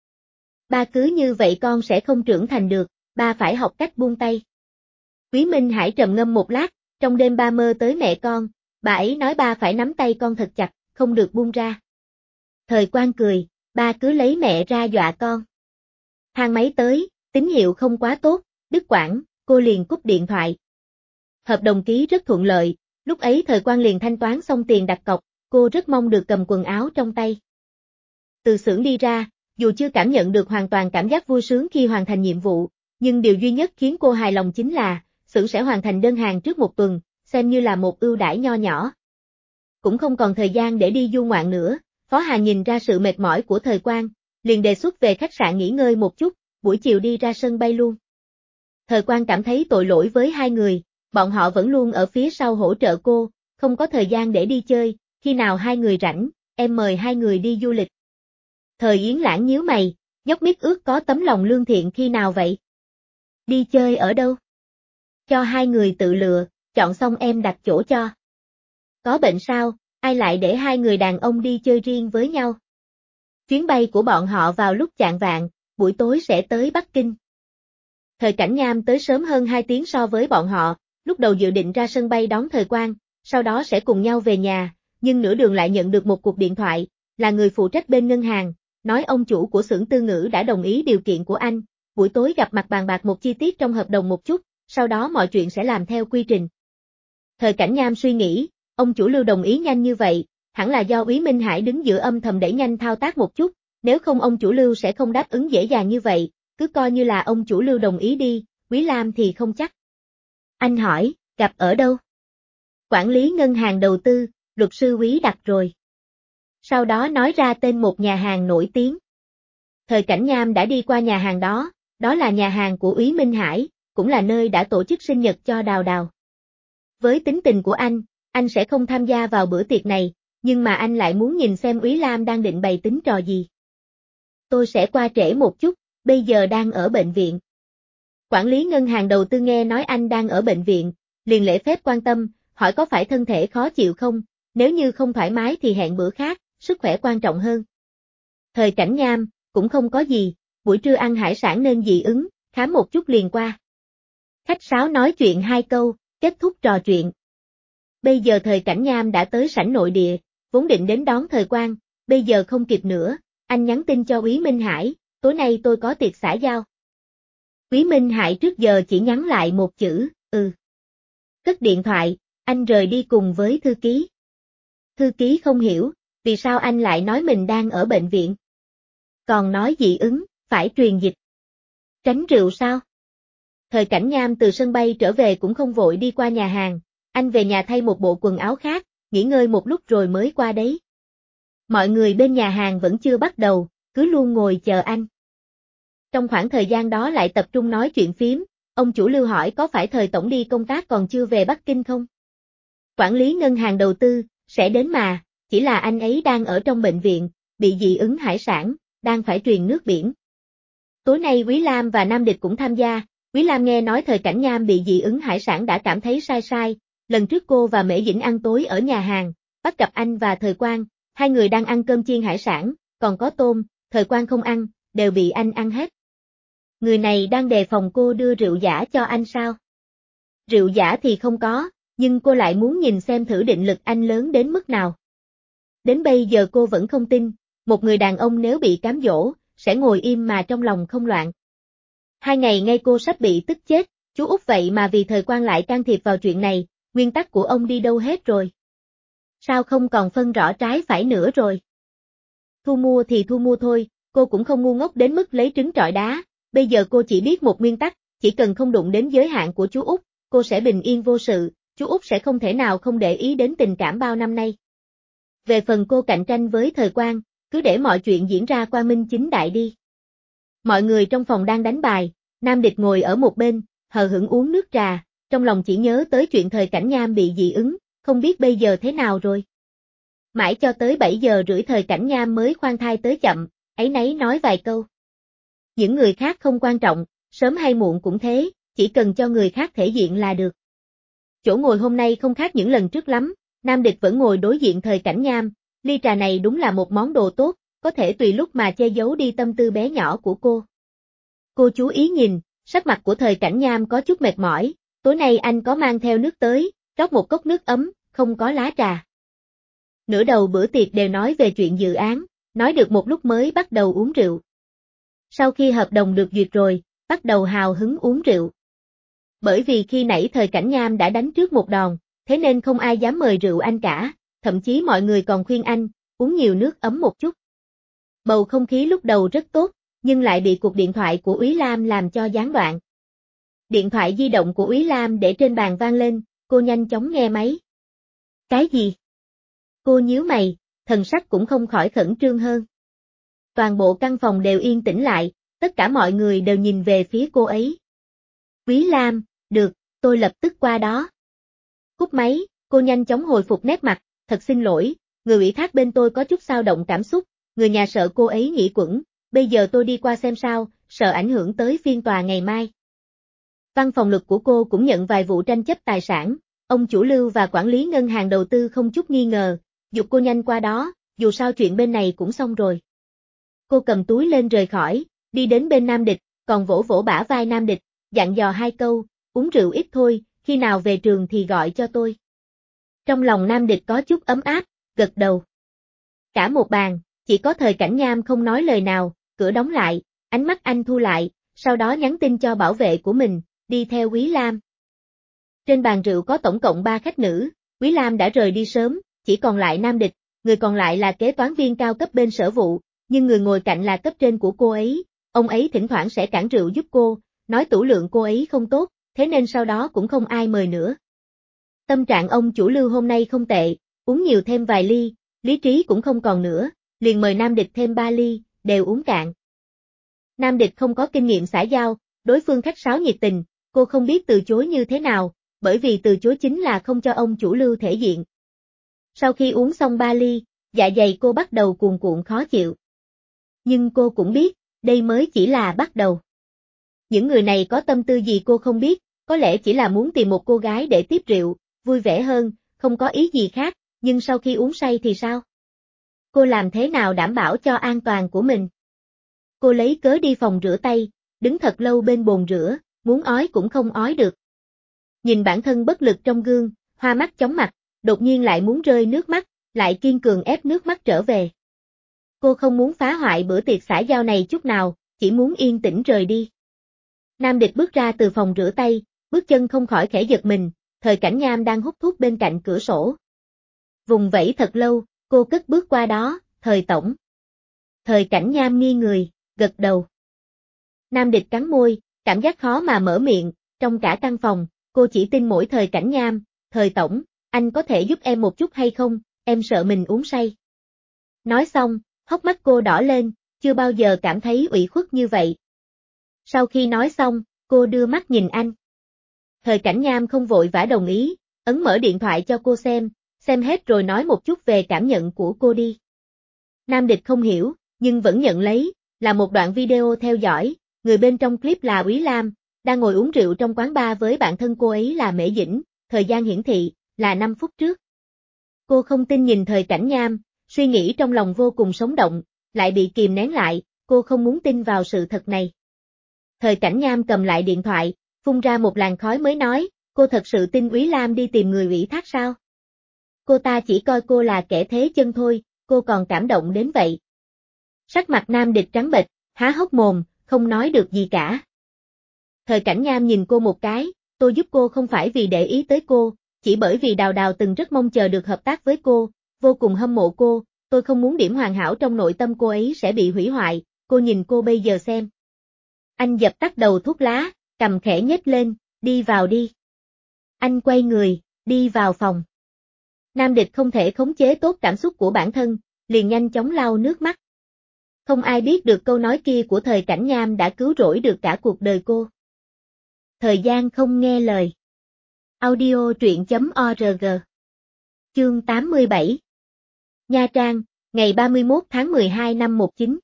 ba cứ như vậy con sẽ không trưởng thành được, ba phải học cách buông tay. Úy Minh Hải trầm ngâm một lát, trong đêm ba mơ tới mẹ con, bà ấy nói ba phải nắm tay con thật chặt, không được buông ra. Thời Quang cười, ba cứ lấy mẹ ra dọa con. Thang máy tới, tín hiệu không quá tốt, đứt quãng, cô liền cúp điện thoại. Hợp đồng ký rất thuận lợi, lúc ấy Thời Quang liền thanh toán xong tiền đặt cọc, cô rất mong được cầm quần áo trong tay. Từ xưởng đi ra, dù chưa cảm nhận được hoàn toàn cảm giác vui sướng khi hoàn thành nhiệm vụ, nhưng điều duy nhất khiến cô hài lòng chính là, xưởng sẽ hoàn thành đơn hàng trước một tuần, xem như là một ưu đãi nho nhỏ. Cũng không còn thời gian để đi du ngoạn nữa, Phó Hà nhìn ra sự mệt mỏi của Thời Quang, liền đề xuất về khách sạn nghỉ ngơi một chút, buổi chiều đi ra sân bay luôn. Thời Quang cảm thấy tội lỗi với hai người, bọn họ vẫn luôn ở phía sau hỗ trợ cô, không có thời gian để đi chơi, khi nào hai người rảnh, em mời hai người đi du lịch. Thời Yến Lãng nhíu mày, dốc miết ước có tấm lòng lương thiện khi nào vậy? Đi chơi ở đâu? Cho hai người tự lựa, chọn xong em đặt chỗ cho. Có bệnh sao, ai lại để hai người đàn ông đi chơi riêng với nhau? Chuyến bay của bọn họ vào lúc chạng vạng, buổi tối sẽ tới Bắc Kinh. Thời Cảnh Nham tới sớm hơn hai tiếng so với bọn họ, lúc đầu dự định ra sân bay đón Thời Quang, sau đó sẽ cùng nhau về nhà, nhưng nửa đường lại nhận được một cuộc điện thoại, là người phụ trách bên ngân hàng, nói ông chủ của xưởng Tư Ngữ đã đồng ý điều kiện của anh, buổi tối gặp mặt bàn bạc một chi tiết trong hợp đồng một chút, sau đó mọi chuyện sẽ làm theo quy trình. Thời Cảnh Nham suy nghĩ, ông chủ Lưu đồng ý nhanh như vậy, hẳn là do Úy Minh Hải đứng giữa âm thầm đẩy nhanh thao tác một chút, nếu không ông chủ Lưu sẽ không đáp ứng dễ dàng như vậy, cứ coi như là ông chủ Lưu đồng ý đi, Quý Lam thì không chắc. Anh hỏi, gặp ở đâu? Quản lý ngân hàng đầu tư, luật sư Quý đặt rồi. Sau đó nói ra tên một nhà hàng nổi tiếng. Thời Cảnh Nham đã đi qua nhà hàng đó, đó là nhà hàng của Úy Minh Hải, cũng là nơi đã tổ chức sinh nhật cho Đào Đào. Với tính tình của anh, anh sẽ không tham gia vào bữa tiệc này, nhưng mà anh lại muốn nhìn xem Úy Lam đang định bày tính trò gì. Tôi sẽ qua trễ một chút, bây giờ đang ở bệnh viện. Quản lý ngân hàng đầu tư nghe nói anh đang ở bệnh viện, liền lễ phép quan tâm, hỏi có phải thân thể khó chịu không, nếu như không thoải mái thì hẹn bữa khác, sức khỏe quan trọng hơn. Thời Cảnh Nham, cũng không có gì, buổi trưa ăn hải sản nên dị ứng, khám một chút liền qua. Khách sáo nói chuyện hai câu, kết thúc trò chuyện. Bây giờ Thời Cảnh Nham đã tới sảnh nội địa, vốn định đến đón Thời Quang, bây giờ không kịp nữa, anh nhắn tin cho Úy Minh Hải, tối nay tôi có tiệc xã giao. Úy Minh Hải trước giờ chỉ nhắn lại một chữ, ừ. Cất điện thoại, anh rời đi cùng với thư ký. Thư ký không hiểu, vì sao anh lại nói mình đang ở bệnh viện. Còn nói dị ứng, phải truyền dịch. Tránh rượu sao? Thời Cảnh Nham từ sân bay trở về cũng không vội đi qua nhà hàng, anh về nhà thay một bộ quần áo khác, nghỉ ngơi một lúc rồi mới qua đấy. Mọi người bên nhà hàng vẫn chưa bắt đầu, cứ luôn ngồi chờ anh. Trong khoảng thời gian đó lại tập trung nói chuyện phím, ông chủ Lưu hỏi có phải Thời tổng đi công tác còn chưa về Bắc Kinh không? Quản lý ngân hàng đầu tư, sẽ đến mà, chỉ là anh ấy đang ở trong bệnh viện, bị dị ứng hải sản, đang phải truyền nước biển. Tối nay Quý Lam và Nam Địch cũng tham gia, Quý Lam nghe nói Thời Cảnh Nham bị dị ứng hải sản đã cảm thấy sai sai, lần trước cô và Mễ Dĩnh ăn tối ở nhà hàng, bắt gặp anh và Thời Quang, hai người đang ăn cơm chiên hải sản, còn có tôm, Thời Quang không ăn, đều bị anh ăn hết. Người này đang đề phòng cô đưa rượu giả cho anh sao? Rượu giả thì không có, nhưng cô lại muốn nhìn xem thử định lực anh lớn đến mức nào. Đến bây giờ cô vẫn không tin, một người đàn ông nếu bị cám dỗ, sẽ ngồi im mà trong lòng không loạn. Hai ngày ngay cô sắp bị tức chết, chú Út vậy mà vì Thời Quang lại can thiệp vào chuyện này, nguyên tắc của ông đi đâu hết rồi? Sao không còn phân rõ trái phải nữa rồi? Thu mua thì thu mua thôi, cô cũng không ngu ngốc đến mức lấy trứng trọi đá, bây giờ cô chỉ biết một nguyên tắc, chỉ cần không đụng đến giới hạn của chú Út, cô sẽ bình yên vô sự, chú Út sẽ không thể nào không để ý đến tình cảm bao năm nay. Về phần cô cạnh tranh với Thời Quang, cứ để mọi chuyện diễn ra quang minh chính đại đi. Mọi người trong phòng đang đánh bài, Nam Địch ngồi ở một bên, hờ hững uống nước trà, trong lòng chỉ nhớ tới chuyện Thời Cảnh Nham bị dị ứng, không biết bây giờ thế nào rồi. Mãi cho tới bảy giờ rưỡi Thời Cảnh Nham mới khoan thai tới chậm, áy náy nói vài câu. Những người khác không quan trọng, sớm hay muộn cũng thế, chỉ cần cho người khác thể diện là được. Chỗ ngồi hôm nay không khác những lần trước lắm, Nam Địch vẫn ngồi đối diện Thời Cảnh Nham, ly trà này đúng là một món đồ tốt, có thể tùy lúc mà che giấu đi tâm tư bé nhỏ của cô. Cô chú ý nhìn, sắc mặt của Thời Cảnh Nham có chút mệt mỏi, tối nay anh có mang theo nước tới, rót một cốc nước ấm, không có lá trà. Nửa đầu bữa tiệc đều nói về chuyện dự án, nói được một lúc mới bắt đầu uống rượu. Sau khi hợp đồng được duyệt rồi, bắt đầu hào hứng uống rượu. Bởi vì khi nãy Thời Cảnh Nham đã đánh trước một đòn, thế nên không ai dám mời rượu anh cả, thậm chí mọi người còn khuyên anh, uống nhiều nước ấm một chút. Bầu không khí lúc đầu rất tốt, nhưng lại bị cuộc điện thoại của Úy Lam làm cho gián đoạn. Điện thoại di động của Úy Lam để trên bàn vang lên, cô nhanh chóng nghe máy. Cái gì? Cô nhíu mày, thần sắc cũng không khỏi khẩn trương hơn. Toàn bộ căn phòng đều yên tĩnh lại, tất cả mọi người đều nhìn về phía cô ấy. Úy Lam, được, tôi lập tức qua đó. Cúp máy, cô nhanh chóng hồi phục nét mặt, thật xin lỗi, người ủy thác bên tôi có chút xao động cảm xúc, người nhà sợ cô ấy nghỉ quẩn, bây giờ tôi đi qua xem sao, sợ ảnh hưởng tới phiên tòa ngày mai. Văn phòng luật của cô cũng nhận vài vụ tranh chấp tài sản, ông chủ Lưu và quản lý ngân hàng đầu tư không chút nghi ngờ, giục cô nhanh qua đó, dù sao chuyện bên này cũng xong rồi. Cô cầm túi lên rời khỏi, đi đến bên Nam Địch, còn vỗ vỗ bả vai Nam Địch, dặn dò hai câu, uống rượu ít thôi, khi nào về trường thì gọi cho tôi. Trong lòng Nam Địch có chút ấm áp, gật đầu. Cả một bàn, chỉ có Thời Cảnh Nham không nói lời nào, cửa đóng lại, ánh mắt anh thu lại, sau đó nhắn tin cho bảo vệ của mình, đi theo Quý Lam. Trên bàn rượu có tổng cộng ba khách nữ, Quý Lam đã rời đi sớm, chỉ còn lại Nam Địch, người còn lại là kế toán viên cao cấp bên sở vụ, nhưng người ngồi cạnh là cấp trên của cô ấy, ông ấy thỉnh thoảng sẽ cản rượu giúp cô, nói tửu lượng cô ấy không tốt, thế nên sau đó cũng không ai mời nữa. Tâm trạng ông chủ Lưu hôm nay không tệ, uống nhiều thêm vài ly, lý trí cũng không còn nữa, liền mời Nam Địch thêm ba ly, đều uống cạn. Nam Địch không có kinh nghiệm xã giao, đối phương khách sáo nhiệt tình, cô không biết từ chối như thế nào, bởi vì từ chối chính là không cho ông chủ Lưu thể diện. Sau khi uống xong ba ly, dạ dày cô bắt đầu cuồn cuộn khó chịu. Nhưng cô cũng biết, đây mới chỉ là bắt đầu. Những người này có tâm tư gì cô không biết, có lẽ chỉ là muốn tìm một cô gái để tiếp rượu, vui vẻ hơn, không có ý gì khác, nhưng sau khi uống say thì sao? Cô làm thế nào đảm bảo cho an toàn của mình? Cô lấy cớ đi phòng rửa tay, đứng thật lâu bên bồn rửa, muốn ói cũng không ói được. Nhìn bản thân bất lực trong gương, hoa mắt chóng mặt, đột nhiên lại muốn rơi nước mắt, lại kiên cường ép nước mắt trở về. Cô không muốn phá hoại bữa tiệc xã giao này chút nào, chỉ muốn yên tĩnh rời đi. Nam Địch bước ra từ phòng rửa tay, bước chân không khỏi khẽ giật mình, Thời Cảnh Nham đang hút thuốc bên cạnh cửa sổ. Vùng vẫy thật lâu, cô cất bước qua đó, Thời tổng. Thời Cảnh Nham nghi người, gật đầu. Nam Địch cắn môi, cảm giác khó mà mở miệng, trong cả căn phòng, cô chỉ tin mỗi Thời Cảnh Nham, Thời tổng, anh có thể giúp em một chút hay không, em sợ mình uống say. Nói xong, hốc mắt cô đỏ lên, chưa bao giờ cảm thấy ủy khuất như vậy. Sau khi nói xong, cô đưa mắt nhìn anh. Thời Cảnh Nham không vội vã đồng ý, ấn mở điện thoại cho cô xem, xem hết rồi nói một chút về cảm nhận của cô đi. Nam Địch không hiểu, nhưng vẫn nhận lấy, là một đoạn video theo dõi, người bên trong clip là Quý Lam, đang ngồi uống rượu trong quán bar với bạn thân cô ấy là Mễ Dĩnh, thời gian hiển thị, là năm phút trước. Cô không tin nhìn Thời Cảnh Nham, suy nghĩ trong lòng vô cùng sống động, lại bị kìm nén lại, cô không muốn tin vào sự thật này. Thời Cảnh Nham cầm lại điện thoại, phun ra một làn khói mới nói, cô thật sự tin Quý Lam đi tìm người ủy thác sao? Cô ta chỉ coi cô là kẻ thế chân thôi, cô còn cảm động đến vậy. Sắc mặt Nam Địch trắng bệch, há hốc mồm, không nói được gì cả. Thời Cảnh Nham nhìn cô một cái, tôi giúp cô không phải vì để ý tới cô, chỉ bởi vì Đào Đào từng rất mong chờ được hợp tác với cô, vô cùng hâm mộ cô, tôi không muốn điểm hoàn hảo trong nội tâm cô ấy sẽ bị hủy hoại, cô nhìn cô bây giờ xem. Anh dập tắt đầu thuốc lá, cầm khẽ nhếch lên, đi vào đi. Anh quay người, đi vào phòng. Nam Địch không thể khống chế tốt cảm xúc của bản thân, liền nhanh chóng lau nước mắt. Không ai biết được câu nói kia của Thời Cảnh Nham đã cứu rỗi được cả cuộc đời cô. Thời gian không nghe lời. Audio truyện chấm org. Chương tám mươi bảy. Nha Trang, ngày ba mươi mốt tháng mười hai năm một chín.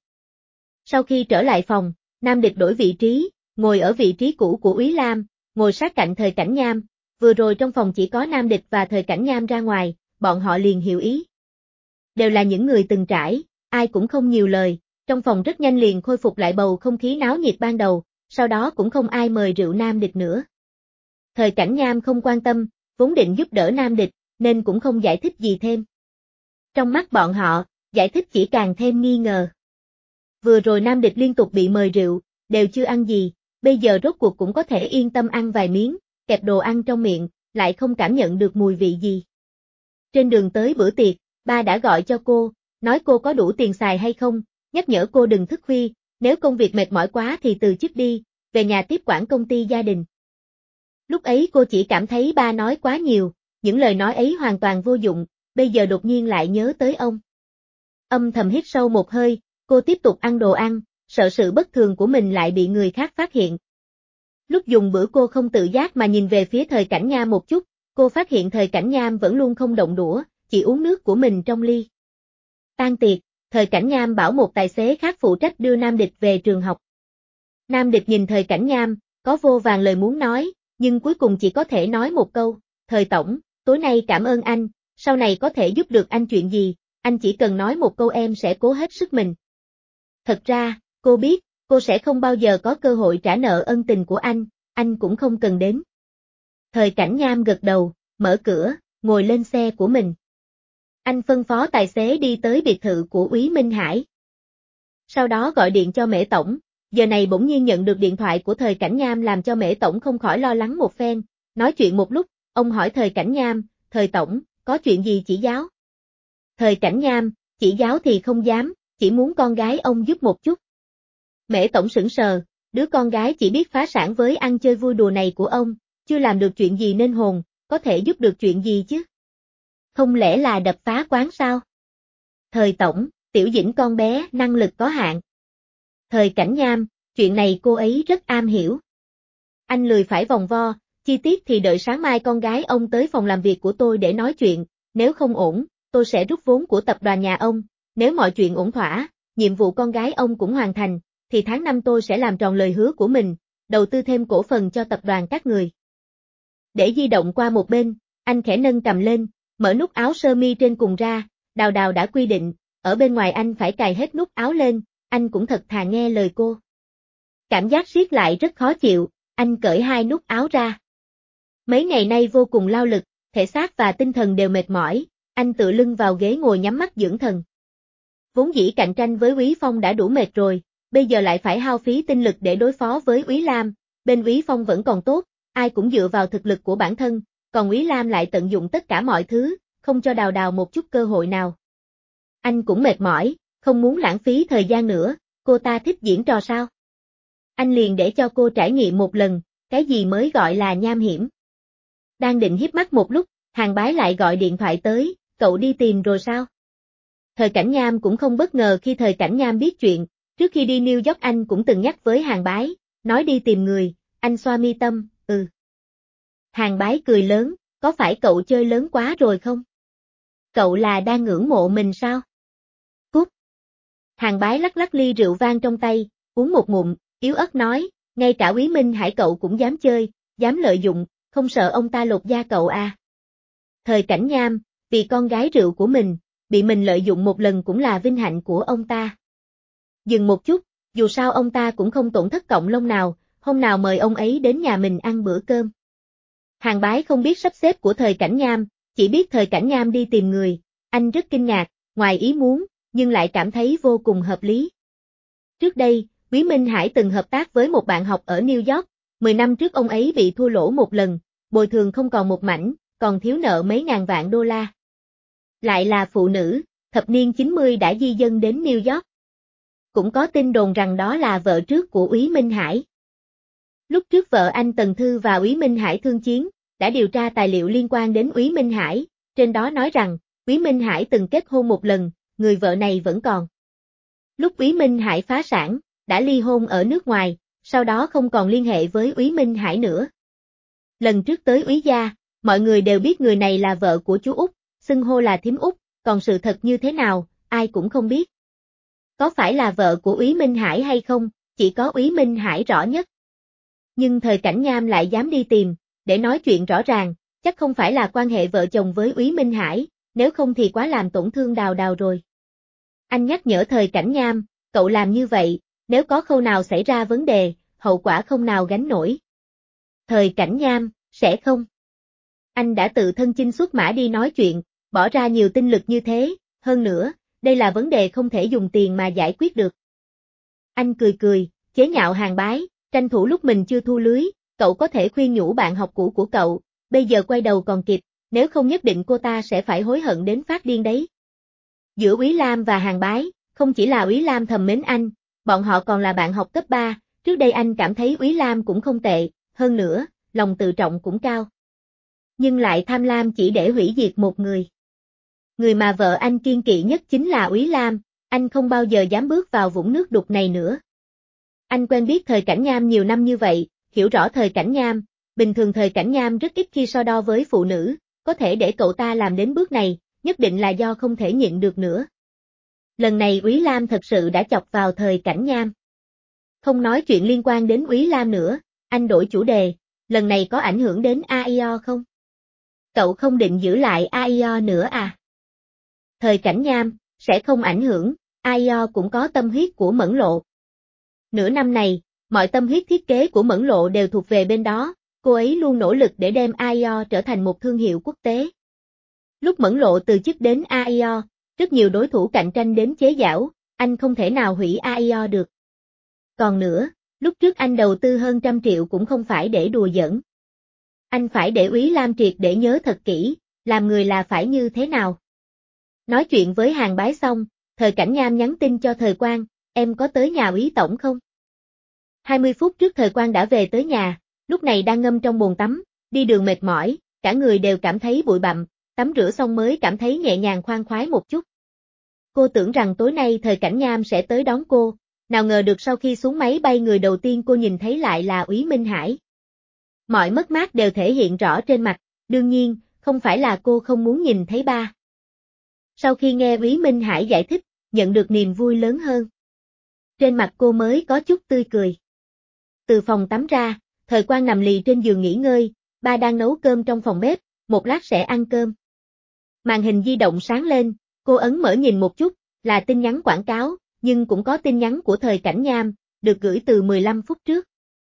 Sau khi trở lại phòng, Nam Địch đổi vị trí, ngồi ở vị trí cũ của Úy Lam, ngồi sát cạnh Thời Cảnh Nham, vừa rồi trong phòng chỉ có Nam Địch và Thời Cảnh Nham ra ngoài, bọn họ liền hiểu ý. Đều là những người từng trải, ai cũng không nhiều lời, trong phòng rất nhanh liền khôi phục lại bầu không khí náo nhiệt ban đầu, sau đó cũng không ai mời rượu Nam Địch nữa. Thời Cảnh Nham không quan tâm, vốn định giúp đỡ Nam Địch, nên cũng không giải thích gì thêm. Trong mắt bọn họ, giải thích chỉ càng thêm nghi ngờ. Vừa rồi Nam Địch liên tục bị mời rượu, đều chưa ăn gì, bây giờ rốt cuộc cũng có thể yên tâm ăn vài miếng, kẹp đồ ăn trong miệng, lại không cảm nhận được mùi vị gì. Trên đường tới bữa tiệc, ba đã gọi cho cô, nói cô có đủ tiền xài hay không, nhắc nhở cô đừng thức khuya, nếu công việc mệt mỏi quá thì từ chức đi, về nhà tiếp quản công ty gia đình. Lúc ấy cô chỉ cảm thấy ba nói quá nhiều, những lời nói ấy hoàn toàn vô dụng, bây giờ đột nhiên lại nhớ tới ông. Âm thầm hít sâu một hơi, cô tiếp tục ăn đồ ăn, sợ sự bất thường của mình lại bị người khác phát hiện. Lúc dùng bữa cô không tự giác mà nhìn về phía Thời Cảnh Nham một chút, cô phát hiện Thời Cảnh Nham vẫn luôn không động đũa, chỉ uống nước của mình trong ly. Tan tiệc, Thời Cảnh Nham bảo một tài xế khác phụ trách đưa Nam Địch về trường học. Nam Địch nhìn Thời Cảnh Nham, có vô vàn lời muốn nói, nhưng cuối cùng chỉ có thể nói một câu, Thời tổng, tối nay cảm ơn anh, sau này có thể giúp được anh chuyện gì, anh chỉ cần nói một câu em sẽ cố hết sức mình. Thật ra, cô biết, cô sẽ không bao giờ có cơ hội trả nợ ân tình của anh, anh cũng không cần đến. Thời Cảnh Nham gật đầu, mở cửa, ngồi lên xe của mình. Anh phân phó tài xế đi tới biệt thự của Úy Minh Hải. Sau đó gọi điện cho Mễ Tổng, giờ này bỗng nhiên nhận được điện thoại của Thời Cảnh Nham làm cho Mễ Tổng không khỏi lo lắng một phen, nói chuyện một lúc, ông hỏi Thời Cảnh Nham, Thời Tổng, có chuyện gì chỉ giáo? Thời Cảnh Nham, chỉ giáo thì không dám, chỉ muốn con gái ông giúp một chút. Mễ Tổng sững sờ, đứa con gái chỉ biết phá sản với ăn chơi vui đùa này của ông, chưa làm được chuyện gì nên hồn, có thể giúp được chuyện gì chứ? Không lẽ là đập phá quán sao? Thời Tổng, Tiểu Dĩnh con bé năng lực có hạn. Thời Cảnh Nham, chuyện này cô ấy rất am hiểu. Anh lười phải vòng vo, chi tiết thì đợi sáng mai con gái ông tới phòng làm việc của tôi để nói chuyện, nếu không ổn, tôi sẽ rút vốn của tập đoàn nhà ông, nếu mọi chuyện ổn thỏa, nhiệm vụ con gái ông cũng hoàn thành, thì tháng năm tôi sẽ làm tròn lời hứa của mình, đầu tư thêm cổ phần cho tập đoàn các người. Để di động qua một bên, anh khẽ nâng cầm lên, mở nút áo sơ mi trên cùng ra, Đào Đào đã quy định, ở bên ngoài anh phải cài hết nút áo lên, anh cũng thật thà nghe lời cô. Cảm giác siết lại rất khó chịu, anh cởi hai nút áo ra. Mấy ngày nay vô cùng lao lực, thể xác và tinh thần đều mệt mỏi, anh tựa lưng vào ghế ngồi nhắm mắt dưỡng thần. Vốn dĩ cạnh tranh với Úy Phong đã đủ mệt rồi, bây giờ lại phải hao phí tinh lực để đối phó với Úy Lam, bên Úy Phong vẫn còn tốt, ai cũng dựa vào thực lực của bản thân, còn Úy Lam lại tận dụng tất cả mọi thứ, không cho Đào Đào một chút cơ hội nào. Anh cũng mệt mỏi, không muốn lãng phí thời gian nữa, cô ta thích diễn trò sao? Anh liền để cho cô trải nghiệm một lần, cái gì mới gọi là nham hiểm. Đang định híp mắt một lúc, Hàng Bái lại gọi điện thoại tới, cậu đi tìm rồi sao? Thời Cảnh Nham cũng không bất ngờ khi Thời Cảnh Nham biết chuyện, trước khi đi New York anh cũng từng nhắc với Hàng Bái, nói đi tìm người, anh xoa mi tâm, ừ. Hàng Bái cười lớn, có phải cậu chơi lớn quá rồi không? Cậu là đang ngưỡng mộ mình sao? Cút. Hàng Bái lắc lắc ly rượu vang trong tay, uống một ngụm, yếu ớt nói, ngay cả Úy Minh Hải cậu cũng dám chơi, dám lợi dụng, không sợ ông ta lột da cậu à? Thời Cảnh Nham, vì con gái rượu của mình, bị mình lợi dụng một lần cũng là vinh hạnh của ông ta. Dừng một chút, dù sao ông ta cũng không tổn thất cọng lông nào, hôm nào mời ông ấy đến nhà mình ăn bữa cơm. Hàng Bái không biết sắp xếp của Thời Cảnh Nham, chỉ biết Thời Cảnh Nham đi tìm người, anh rất kinh ngạc, ngoài ý muốn, nhưng lại cảm thấy vô cùng hợp lý. Trước đây, Úy Minh Hải từng hợp tác với một bạn học ở New York, mười năm trước ông ấy bị thua lỗ một lần, bồi thường không còn một mảnh, còn thiếu nợ mấy ngàn vạn đô la. Lại là phụ nữ, thập niên chín mươi đã di dân đến New York. Cũng có tin đồn rằng đó là vợ trước của Úy Minh Hải. Lúc trước vợ anh Tần Thư và Úy Minh Hải thương chiến, đã điều tra tài liệu liên quan đến Úy Minh Hải, trên đó nói rằng, Úy Minh Hải từng kết hôn một lần, người vợ này vẫn còn. Lúc Úy Minh Hải phá sản, đã ly hôn ở nước ngoài, sau đó không còn liên hệ với Úy Minh Hải nữa. Lần trước tới Úy gia, mọi người đều biết người này là vợ của chú Út, xưng hô là thím Út, còn sự thật như thế nào, ai cũng không biết. Có phải là vợ của Úy Minh Hải hay không, chỉ có Úy Minh Hải rõ nhất. Nhưng Thời Cảnh Nham lại dám đi tìm, để nói chuyện rõ ràng, chắc không phải là quan hệ vợ chồng với Úy Minh Hải, nếu không thì quá làm tổn thương Đào Đào rồi. Anh nhắc nhở Thời Cảnh Nham, cậu làm như vậy, nếu có khâu nào xảy ra vấn đề, hậu quả không nào gánh nổi. Thời Cảnh Nham, sẽ không. Anh đã tự thân chinh xuất mã đi nói chuyện, bỏ ra nhiều tinh lực như thế, hơn nữa, đây là vấn đề không thể dùng tiền mà giải quyết được. Anh cười cười, chế nhạo Hàng Bái, tranh thủ lúc mình chưa thu lưới, cậu có thể khuyên nhủ bạn học cũ của cậu, bây giờ quay đầu còn kịp, nếu không nhất định cô ta sẽ phải hối hận đến phát điên đấy. Giữa Úy Lam và Hàng Bái, không chỉ là Úy Lam thầm mến anh, bọn họ còn là bạn học cấp ba, trước đây anh cảm thấy Úy Lam cũng không tệ, hơn nữa, lòng tự trọng cũng cao. Nhưng lại tham lam chỉ để hủy diệt một người. Người mà vợ anh kiên kỵ nhất chính là Úy Lam, anh không bao giờ dám bước vào vũng nước đục này nữa. Anh quen biết Thời Cảnh Nham nhiều năm như vậy, hiểu rõ Thời Cảnh Nham, bình thường Thời Cảnh Nham rất ít khi so đo với phụ nữ, có thể để cậu ta làm đến bước này, nhất định là do không thể nhịn được nữa. Lần này Úy Lam thật sự đã chọc vào Thời Cảnh Nham. Không nói chuyện liên quan đến Úy Lam nữa, anh đổi chủ đề, lần này có ảnh hưởng đến a i o không? Cậu không định giữ lại a i o nữa à? Thời Cảnh Nham, sẽ không ảnh hưởng, a i o cũng có tâm huyết của Mẫn Lộ. Nửa năm này, mọi tâm huyết thiết kế của Mẫn Lộ đều thuộc về bên đó, cô ấy luôn nỗ lực để đem a i o trở thành một thương hiệu quốc tế. Lúc Mẫn Lộ từ chức đến a i o, rất nhiều đối thủ cạnh tranh đến chế giễu, anh không thể nào hủy a i o được. Còn nữa, lúc trước anh đầu tư hơn trăm triệu cũng không phải để đùa giỡn. Anh phải để Úy Lam triệt để nhớ thật kỹ, làm người là phải như thế nào. Nói chuyện với Hàng Bái xong, Thời Cảnh Nham nhắn tin cho Thời Quang, em có tới nhà Úy tổng không? hai mươi phút trước Thời Quang đã về tới nhà, lúc này đang ngâm trong bồn tắm, đi đường mệt mỏi, cả người đều cảm thấy bụi bặm, tắm rửa xong mới cảm thấy nhẹ nhàng khoan khoái một chút. Cô tưởng rằng tối nay Thời Cảnh Nham sẽ tới đón cô, nào ngờ được sau khi xuống máy bay người đầu tiên cô nhìn thấy lại là Úy Minh Hải. Mọi mất mát đều thể hiện rõ trên mặt, đương nhiên, không phải là cô không muốn nhìn thấy ba. Sau khi nghe Úy Minh Hải giải thích, nhận được niềm vui lớn hơn. Trên mặt cô mới có chút tươi cười. Từ phòng tắm ra, Thời Quang nằm lì trên giường nghỉ ngơi, ba đang nấu cơm trong phòng bếp, một lát sẽ ăn cơm. Màn hình di động sáng lên, cô ấn mở nhìn một chút, là tin nhắn quảng cáo, nhưng cũng có tin nhắn của Thời Cảnh Nham, được gửi từ mười lăm phút trước.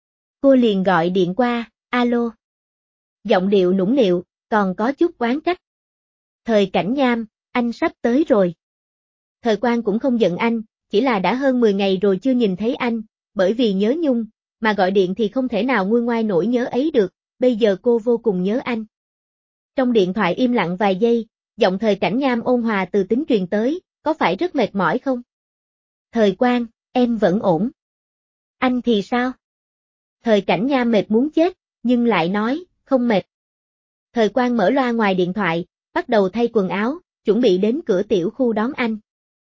Cô liền gọi điện qua, alo. Giọng điệu nũng nịu, còn có chút oán trách. Thời Cảnh Nham, anh sắp tới rồi. Thời Quang cũng không giận anh, chỉ là đã hơn mười ngày rồi chưa nhìn thấy anh, bởi vì nhớ nhung, mà gọi điện thì không thể nào nguôi ngoai nỗi nhớ ấy được, bây giờ cô vô cùng nhớ anh. Trong điện thoại im lặng vài giây, giọng Thời Cảnh Nham ôn hòa từ tính truyền tới, có phải rất mệt mỏi không? Thời Quang, em vẫn ổn. Anh thì sao? Thời Cảnh Nham mệt muốn chết, nhưng lại nói, không mệt. Thời Quang mở loa ngoài điện thoại, bắt đầu thay quần áo, chuẩn bị đến cửa tiểu khu đón anh.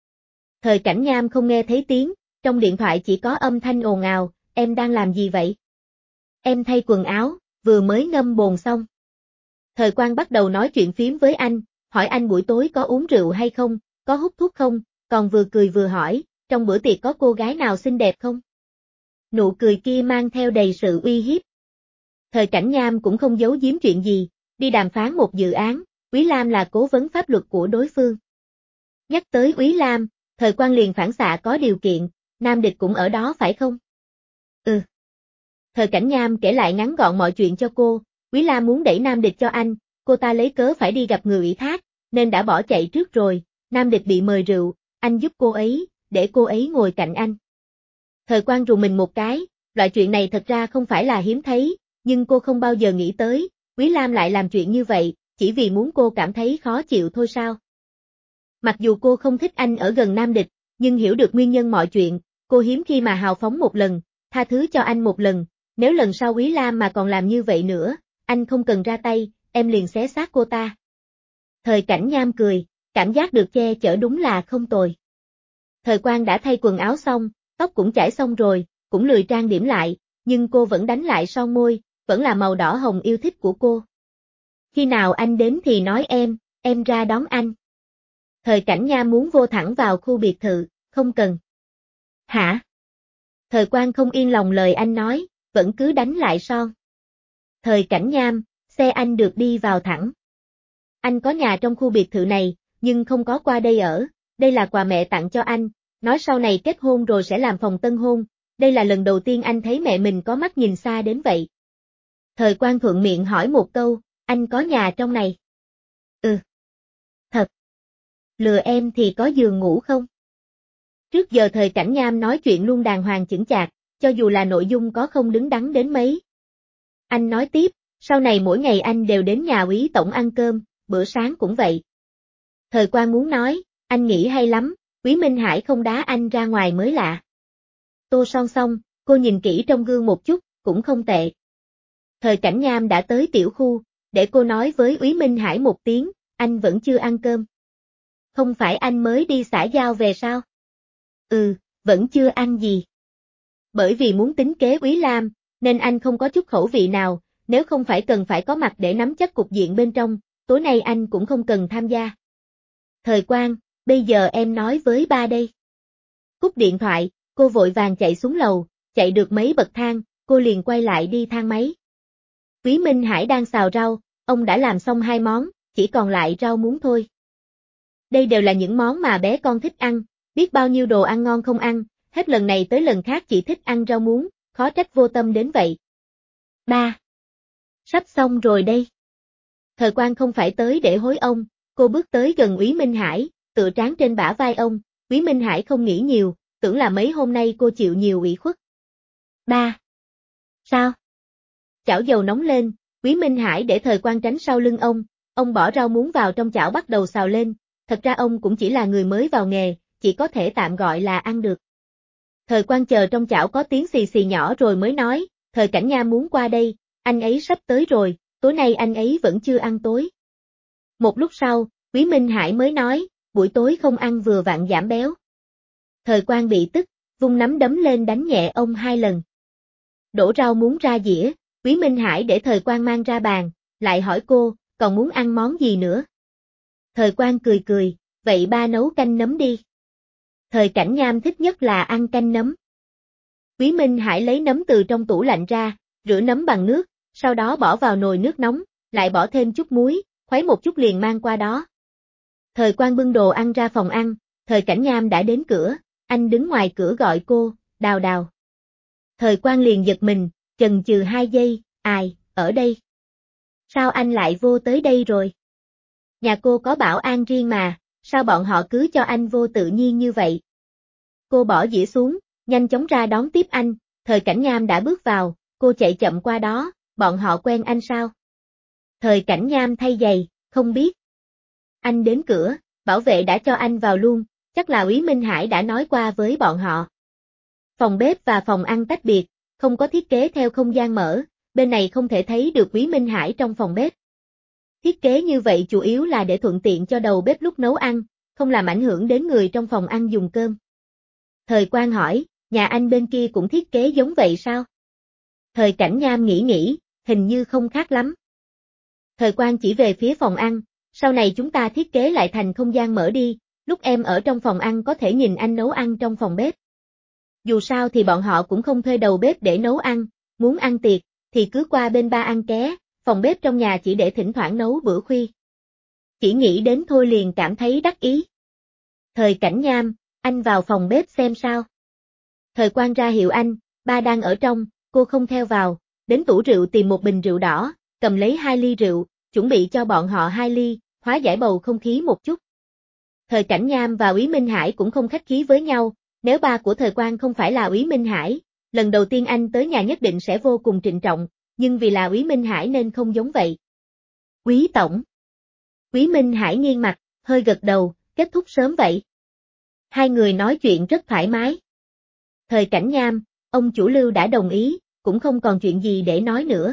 Thời Cảnh Nham không nghe thấy tiếng, trong điện thoại chỉ có âm thanh ồn ào, em đang làm gì vậy? Em thay quần áo, vừa mới ngâm bồn xong. Thời Quang bắt đầu nói chuyện phím với anh, hỏi anh buổi tối có uống rượu hay không, có hút thuốc không, còn vừa cười vừa hỏi, trong bữa tiệc có cô gái nào xinh đẹp không? Nụ cười kia mang theo đầy sự uy hiếp. Thời Cảnh Nham cũng không giấu giếm chuyện gì, đi đàm phán một dự án, Úy Lam là cố vấn pháp luật của đối phương. Nhắc tới Úy Lam, Thời Quang liền phản xạ có điều kiện, Nam Địch cũng ở đó phải không? Ừ. Thời Cảnh Nham kể lại ngắn gọn mọi chuyện cho cô, Úy Lam muốn đẩy Nam Địch cho anh, cô ta lấy cớ phải đi gặp người ủy thác, nên đã bỏ chạy trước rồi, Nam Địch bị mời rượu, anh giúp cô ấy, để cô ấy ngồi cạnh anh. Thời Quang rùng mình một cái, loại chuyện này thật ra không phải là hiếm thấy, nhưng cô không bao giờ nghĩ tới, Úy Lam lại làm chuyện như vậy, chỉ vì muốn cô cảm thấy khó chịu thôi sao. Mặc dù cô không thích anh ở gần Nam Địch, nhưng hiểu được nguyên nhân mọi chuyện, cô hiếm khi mà hào phóng một lần, tha thứ cho anh một lần, nếu lần sau Úy Lam mà còn làm như vậy nữa, anh không cần ra tay, em liền xé xác cô ta. Thời Cảnh Nham cười, cảm giác được che chở đúng là không tồi. Thời Quang đã thay quần áo xong, tóc cũng chải xong rồi, cũng lười trang điểm lại, nhưng cô vẫn đánh lại son môi, vẫn là màu đỏ hồng yêu thích của cô. Khi nào anh đến thì nói em, em ra đón anh. Thời Cảnh Nham muốn vô thẳng vào khu biệt thự, không cần. Hả? Thời Quang không yên lòng lời anh nói, vẫn cứ đánh lại son. Thời Cảnh Nham, xe anh được đi vào thẳng. Anh có nhà trong khu biệt thự này, nhưng không có qua đây ở, đây là quà mẹ tặng cho anh, nói sau này kết hôn rồi sẽ làm phòng tân hôn, đây là lần đầu tiên anh thấy mẹ mình có mắt nhìn xa đến vậy. Thời Quang thuận miệng hỏi một câu, anh có nhà trong này? Ừ. Thật. Lừa em thì có giường ngủ không? Trước giờ Thời Cảnh Nham nói chuyện luôn đàng hoàng chững chạc, cho dù là nội dung có không đứng đắn đến mấy. Anh nói tiếp, sau này mỗi ngày anh đều đến nhà Úy tổng ăn cơm, bữa sáng cũng vậy. Thời Quang muốn nói, anh nghĩ hay lắm, Úy Minh Hải không đá anh ra ngoài mới lạ. Tô son xong, cô nhìn kỹ trong gương một chút, cũng không tệ. Thời Cảnh Nham đã tới tiểu khu, để cô nói với Úy Minh Hải một tiếng, anh vẫn chưa ăn cơm. Không phải anh mới đi xã giao về sao? Ừ, vẫn chưa ăn gì. Bởi vì muốn tính kế Úy Lam, nên anh không có chút khẩu vị nào, nếu không phải cần phải có mặt để nắm chắc cục diện bên trong, tối nay anh cũng không cần tham gia. Thời Quang, bây giờ em nói với ba đây. Cúp điện thoại, cô vội vàng chạy xuống lầu, chạy được mấy bậc thang, cô liền quay lại đi thang máy. Úy Minh Hải đang xào rau, ông đã làm xong hai món, chỉ còn lại rau muống thôi. Đây đều là những món mà bé con thích ăn, biết bao nhiêu đồ ăn ngon không ăn, hết lần này tới lần khác chỉ thích ăn rau muống, khó trách vô tâm đến vậy. Ba. Sắp xong rồi đây. Thời Quang không phải tới để hối ông, Cô bước tới gần Úy Minh Hải, tựa trán trên bả vai ông, Úy Minh Hải không nghĩ nhiều, tưởng là mấy hôm nay cô chịu nhiều ủy khuất. Ba. Sao? Chảo dầu nóng lên, Úy Minh Hải để Thời Quang tránh sau lưng ông, ông bỏ rau muống vào trong chảo bắt đầu xào lên, thật ra ông cũng chỉ là người mới vào nghề, chỉ có thể tạm gọi là ăn được. Thời Quang chờ trong chảo có tiếng xì xì nhỏ rồi mới nói, Thời Cảnh Nha muốn qua đây, anh ấy sắp tới rồi, tối nay anh ấy vẫn chưa ăn tối. Một lúc sau, Úy Minh Hải mới nói, buổi tối không ăn vừa vặn giảm béo. Thời Quang bị tức, vung nắm đấm lên đánh nhẹ ông hai lần. Đổ rau muống ra dĩa, Úy Minh Hải để Thời Quang mang ra bàn, lại hỏi cô, còn muốn ăn món gì nữa? Thời Quang cười cười, vậy ba nấu canh nấm đi. Thời Cảnh Nham thích nhất là ăn canh nấm. Úy Minh Hải lấy nấm từ trong tủ lạnh ra, rửa nấm bằng nước, sau đó bỏ vào nồi nước nóng, lại bỏ thêm chút muối, khuấy một chút liền mang qua đó. Thời Quang bưng đồ ăn ra phòng ăn, Thời Cảnh Nham đã đến cửa, anh đứng ngoài cửa gọi cô, Đào Đào. Thời Quang liền giật mình, chần chừ hai giây, ai, ở đây? Sao anh lại vô tới đây rồi? Nhà cô có bảo an riêng mà, sao bọn họ cứ cho anh vô tự nhiên như vậy? Cô bỏ dĩa xuống, nhanh chóng ra đón tiếp anh, Thời Cảnh Nham đã bước vào, cô chạy chậm qua đó, bọn họ quen anh sao? Thời Cảnh Nham thay giày, không biết. Anh đến cửa, bảo vệ đã cho anh vào luôn, chắc là Úy Minh Hải đã nói qua với bọn họ. Phòng bếp và phòng ăn tách biệt, không có thiết kế theo không gian mở, bên này không thể thấy được Úy Minh Hải trong phòng bếp. Thiết kế như vậy chủ yếu là để thuận tiện cho đầu bếp lúc nấu ăn, không làm ảnh hưởng đến người trong phòng ăn dùng cơm. Thời Quang hỏi, nhà anh bên kia cũng thiết kế giống vậy sao? Thời Cảnh Nham nghĩ nghĩ, hình như không khác lắm. Thời Quang chỉ về phía phòng ăn, sau này chúng ta thiết kế lại thành không gian mở đi, lúc em ở trong phòng ăn có thể nhìn anh nấu ăn trong phòng bếp. Dù sao thì bọn họ cũng không thuê đầu bếp để nấu ăn, muốn ăn tiệc, thì cứ qua bên ba ăn ké, phòng bếp trong nhà chỉ để thỉnh thoảng nấu bữa khuya. Chỉ nghĩ đến thôi liền cảm thấy đắc ý. Thời Cảnh Nham, anh vào phòng bếp xem sao. Thời Quang ra hiệu anh, ba đang ở trong, cô không theo vào, đến tủ rượu tìm một bình rượu đỏ, cầm lấy hai ly rượu, chuẩn bị cho bọn họ hai ly, hóa giải bầu không khí một chút. Thời Cảnh Nham và Úy Minh Hải cũng không khách khí với nhau, nếu ba của Thời Quang không phải là Úy Minh Hải, lần đầu tiên anh tới nhà nhất định sẽ vô cùng trịnh trọng, nhưng vì là Úy Minh Hải nên không giống vậy. Úy tổng. Úy Minh Hải nghiêng mặt, hơi gật đầu, kết thúc sớm vậy. Hai người nói chuyện rất thoải mái. Thời Cảnh Nham, ông chủ Lưu đã đồng ý, cũng không còn chuyện gì để nói nữa.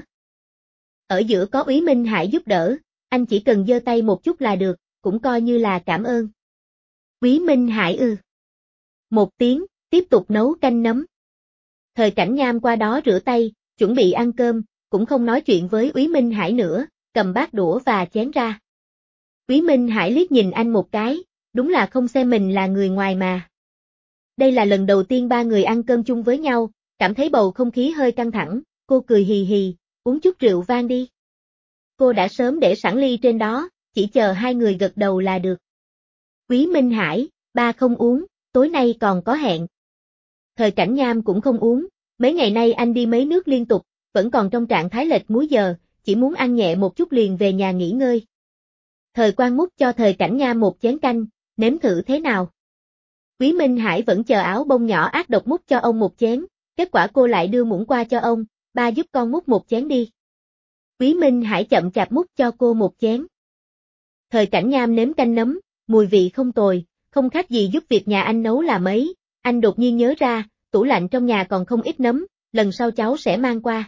Ở giữa có Úy Minh Hải giúp đỡ, anh chỉ cần giơ tay một chút là được, cũng coi như là cảm ơn. Úy Minh Hải ư. Một tiếng, tiếp tục nấu canh nấm. Thời Cảnh Nham qua đó rửa tay, chuẩn bị ăn cơm, cũng không nói chuyện với Úy Minh Hải nữa, cầm bát đũa và chén ra. Úy Minh Hải liếc nhìn anh một cái, đúng là không xem mình là người ngoài mà. Đây là lần đầu tiên ba người ăn cơm chung với nhau, cảm thấy bầu không khí hơi căng thẳng, cô cười hì hì, uống chút rượu vang đi. Cô đã sớm để sẵn ly trên đó, chỉ chờ hai người gật đầu là được. Úy Minh Hải, ba không uống, tối nay còn có hẹn. Thời Cảnh Nham cũng không uống, mấy ngày nay anh đi mấy nước liên tục, vẫn còn trong trạng thái lệch múi giờ, chỉ muốn ăn nhẹ một chút liền về nhà nghỉ ngơi. Thời Quang múc cho Thời Cảnh Nham một chén canh, nếm thử thế nào. Úy Minh Hải vẫn chờ áo bông nhỏ ác độc múc cho ông một chén, kết quả cô lại đưa muỗng qua cho ông, ba giúp con múc một chén đi. Úy Minh Hải chậm chạp múc cho cô một chén. Thời Cảnh Nham nếm canh nấm, mùi vị không tồi, không khác gì giúp việc nhà anh nấu là mấy, anh đột nhiên nhớ ra, tủ lạnh trong nhà còn không ít nấm, lần sau cháu sẽ mang qua.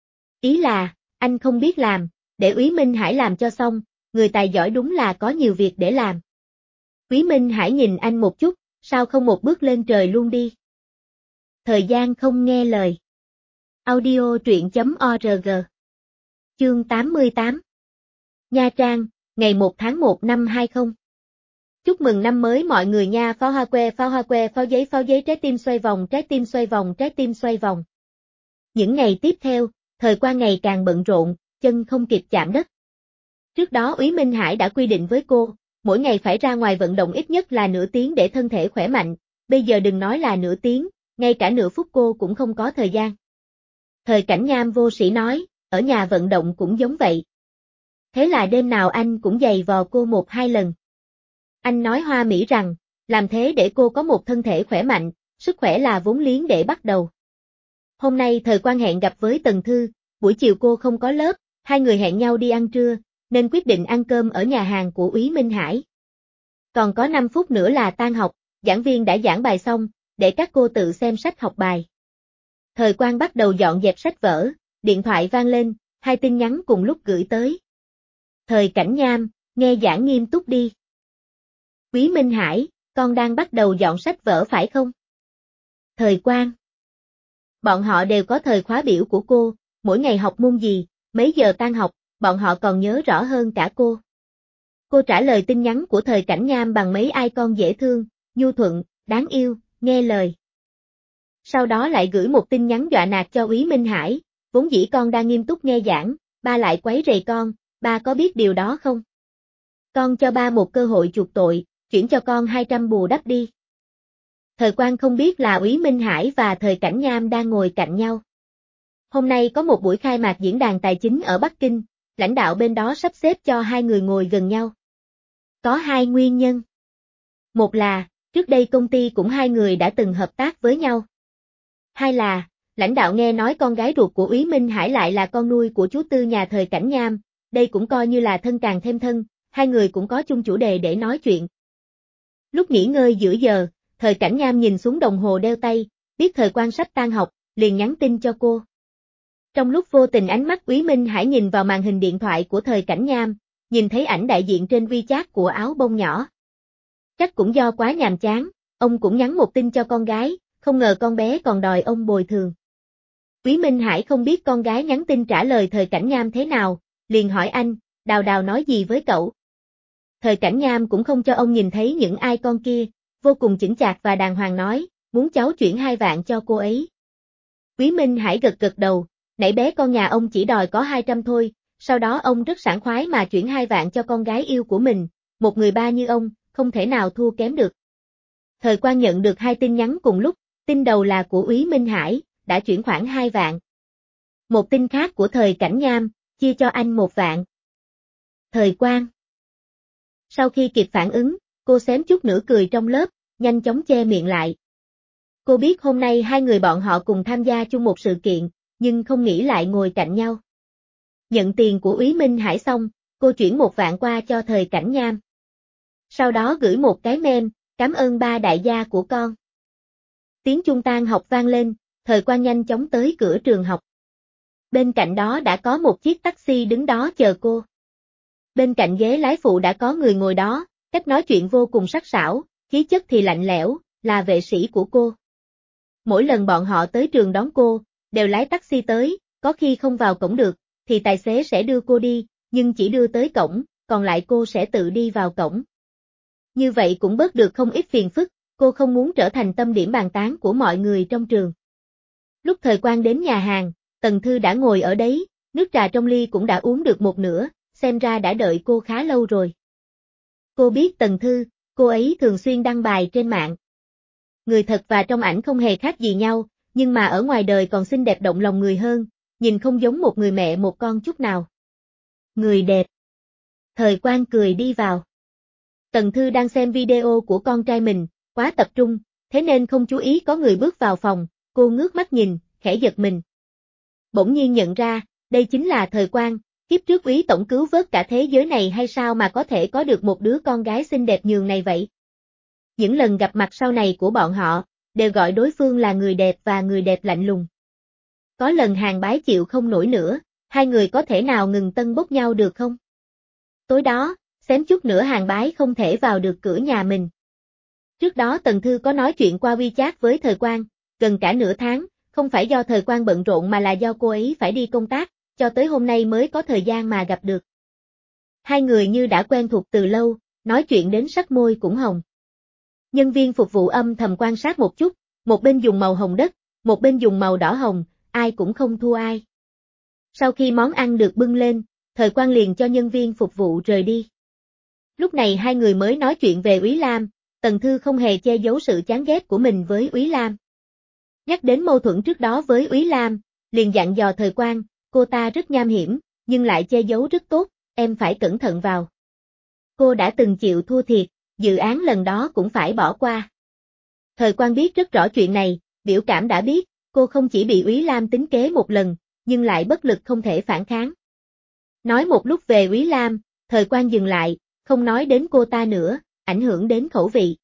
Ý là, anh không biết làm, để Úy Minh Hải làm cho xong, người tài giỏi đúng là có nhiều việc để làm. Úy Minh Hải nhìn anh một chút, sao không một bước lên trời luôn đi. Thời gian không nghe lời. Audio truyện chấm org. Chương tám mươi tám. Nha Trang, ngày một tháng một năm hai không. Chúc mừng năm mới mọi người nha, pháo hoa que, pháo hoa que, pháo giấy, pháo giấy, trái tim xoay vòng, trái tim xoay vòng, trái tim xoay vòng. Những ngày tiếp theo, Thời Quang ngày càng bận rộn, chân không kịp chạm đất. Trước đó Úy Minh Hải đã quy định với cô, mỗi ngày phải ra ngoài vận động ít nhất là nửa tiếng để thân thể khỏe mạnh, bây giờ đừng nói là nửa tiếng, ngay cả nửa phút cô cũng không có thời gian. Thời Cảnh Nham vô sĩ nói, ở nhà vận động cũng giống vậy. Thế là đêm nào anh cũng giày vò cô một hai lần. Anh nói hoa mỹ rằng, làm thế để cô có một thân thể khỏe mạnh, sức khỏe là vốn liếng để bắt đầu. Hôm nay Thời Quang hẹn gặp với Tần Thư, buổi chiều cô không có lớp, hai người hẹn nhau đi ăn trưa, nên quyết định ăn cơm ở nhà hàng của Úy Minh Hải. Còn có năm phút nữa là tan học, giảng viên đã giảng bài xong, để các cô tự xem sách học bài. Thời Quang bắt đầu dọn dẹp sách vở, điện thoại vang lên, hai tin nhắn cùng lúc gửi tới. Thời Cảnh Nham, nghe giảng nghiêm túc đi. Úy Minh Hải, con đang bắt đầu dọn sách vở phải không? Thời Quang. Bọn họ đều có thời khóa biểu của cô, mỗi ngày học môn gì, mấy giờ tan học, bọn họ còn nhớ rõ hơn cả cô. Cô trả lời tin nhắn của Thời Cảnh Nham bằng mấy icon dễ thương, nhu thuận, đáng yêu, nghe lời. Sau đó lại gửi một tin nhắn dọa nạt cho Úy Minh Hải, vốn dĩ con đang nghiêm túc nghe giảng, ba lại quấy rầy con, ba có biết điều đó không? Con cho ba một cơ hội chuộc tội, chuyển cho con hai trăm bù đắp đi. Thời Quang không biết là Úy Minh Hải và Thời Cảnh Nham đang ngồi cạnh nhau. Hôm nay có một buổi khai mạc diễn đàn tài chính ở Bắc Kinh, lãnh đạo bên đó sắp xếp cho hai người ngồi gần nhau. Có hai nguyên nhân. Một là, trước đây công ty cũng hai người đã từng hợp tác với nhau. Hai là, lãnh đạo nghe nói con gái ruột của Úy Minh Hải lại là con nuôi của chú Tư nhà Thời Cảnh Nham, đây cũng coi như là thân càng thêm thân, hai người cũng có chung chủ đề để nói chuyện. Lúc nghỉ ngơi giữa giờ, Thời Cảnh Nham nhìn xuống đồng hồ đeo tay, biết Thời Quang sắp tan học, liền nhắn tin cho cô. Trong lúc vô tình ánh mắt Úy Minh Hải nhìn vào màn hình điện thoại của Thời Cảnh Nham, nhìn thấy ảnh đại diện trên WeChat của áo bông nhỏ. Chắc cũng do quá nhàm chán, ông cũng nhắn một tin cho con gái, không ngờ con bé còn đòi ông bồi thường. Úy Minh Hải không biết con gái nhắn tin trả lời Thời Cảnh Nham thế nào, liền hỏi anh, Đào Đào nói gì với cậu? Thời Cảnh Nham cũng không cho ông nhìn thấy những icon kia, vô cùng chững chạc và đàng hoàng nói, muốn cháu chuyển hai vạn cho cô ấy. Úy Minh Hải gật gật đầu, nãy bé con nhà ông chỉ đòi có hai trăm thôi, sau đó ông rất sảng khoái mà chuyển hai vạn cho con gái yêu của mình, một người ba như ông, không thể nào thua kém được. Thời Quang nhận được hai tin nhắn cùng lúc, tin đầu là của Úy Minh Hải, đã chuyển khoảng hai vạn. Một tin khác của Thời Cảnh Nham, chia cho anh một vạn. Thời Quang. Sau khi kịp phản ứng, cô xém chút nữa cười trong lớp, nhanh chóng che miệng lại. Cô biết hôm nay hai người bọn họ cùng tham gia chung một sự kiện, nhưng không nghĩ lại ngồi cạnh nhau. Nhận tiền của Úy Minh Hải xong, cô chuyển một vạn qua cho Thời Cảnh Nham. Sau đó gửi một cái meme, cảm ơn ba đại gia của con. Tiếng chuông tan học vang lên, Thời Quang nhanh chóng tới cửa trường học. Bên cạnh đó đã có một chiếc taxi đứng đó chờ cô. Bên cạnh ghế lái phụ đã có người ngồi đó, cách nói chuyện vô cùng sắc sảo, khí chất thì lạnh lẽo, là vệ sĩ của cô. Mỗi lần bọn họ tới trường đón cô, đều lái taxi tới, có khi không vào cổng được, thì tài xế sẽ đưa cô đi, nhưng chỉ đưa tới cổng, còn lại cô sẽ tự đi vào cổng. Như vậy cũng bớt được không ít phiền phức, cô không muốn trở thành tâm điểm bàn tán của mọi người trong trường. Lúc Thời Quang đến nhà hàng, Tần Thư đã ngồi ở đấy, nước trà trong ly cũng đã uống được một nửa, xem ra đã đợi cô khá lâu rồi. Cô biết Tần Thư, cô ấy thường xuyên đăng bài trên mạng. Người thật và trong ảnh không hề khác gì nhau, nhưng mà ở ngoài đời còn xinh đẹp động lòng người hơn, nhìn không giống một người mẹ một con chút nào. Người đẹp. Thời Quang cười đi vào. Tần Thư đang xem video của con trai mình, quá tập trung, thế nên không chú ý có người bước vào phòng, cô ngước mắt nhìn, khẽ giật mình. Bỗng nhiên nhận ra, đây chính là Thời Quang, kiếp trước Úy tổng cứu vớt cả thế giới này hay sao mà có thể có được một đứa con gái xinh đẹp nhường này vậy? Những lần gặp mặt sau này của bọn họ, đều gọi đối phương là người đẹp và người đẹp lạnh lùng. Có lần Hàng Bái chịu không nổi nữa, hai người có thể nào ngừng tân bốc nhau được không? Tối đó, xém chút nữa Hàng Bái không thể vào được cửa nhà mình. Trước đó Tần Thư có nói chuyện qua WeChat với Thời Quang, gần cả nửa tháng, không phải do Thời Quang bận rộn mà là do cô ấy phải đi công tác, cho tới hôm nay mới có thời gian mà gặp được. Hai người như đã quen thuộc từ lâu, nói chuyện đến sắc môi cũng hồng. Nhân viên phục vụ âm thầm quan sát một chút, một bên dùng màu hồng đất, một bên dùng màu đỏ hồng, ai cũng không thua ai. Sau khi món ăn được bưng lên, Thời Quang liền cho nhân viên phục vụ rời đi. Lúc này hai người mới nói chuyện về Úy Lam, Tần Thư không hề che giấu sự chán ghét của mình với Úy Lam. Nhắc đến mâu thuẫn trước đó với Úy Lam, liền dặn dò Thời Quang, cô ta rất nham hiểm, nhưng lại che giấu rất tốt, em phải cẩn thận vào. Cô đã từng chịu thua thiệt, dự án lần đó cũng phải bỏ qua. Thời Quang biết rất rõ chuyện này, biểu cảm đã biết, cô không chỉ bị Úy Lam tính kế một lần, nhưng lại bất lực không thể phản kháng. Nói một lúc về Úy Lam, Thời Quang dừng lại, không nói đến cô ta nữa, ảnh hưởng đến khẩu vị.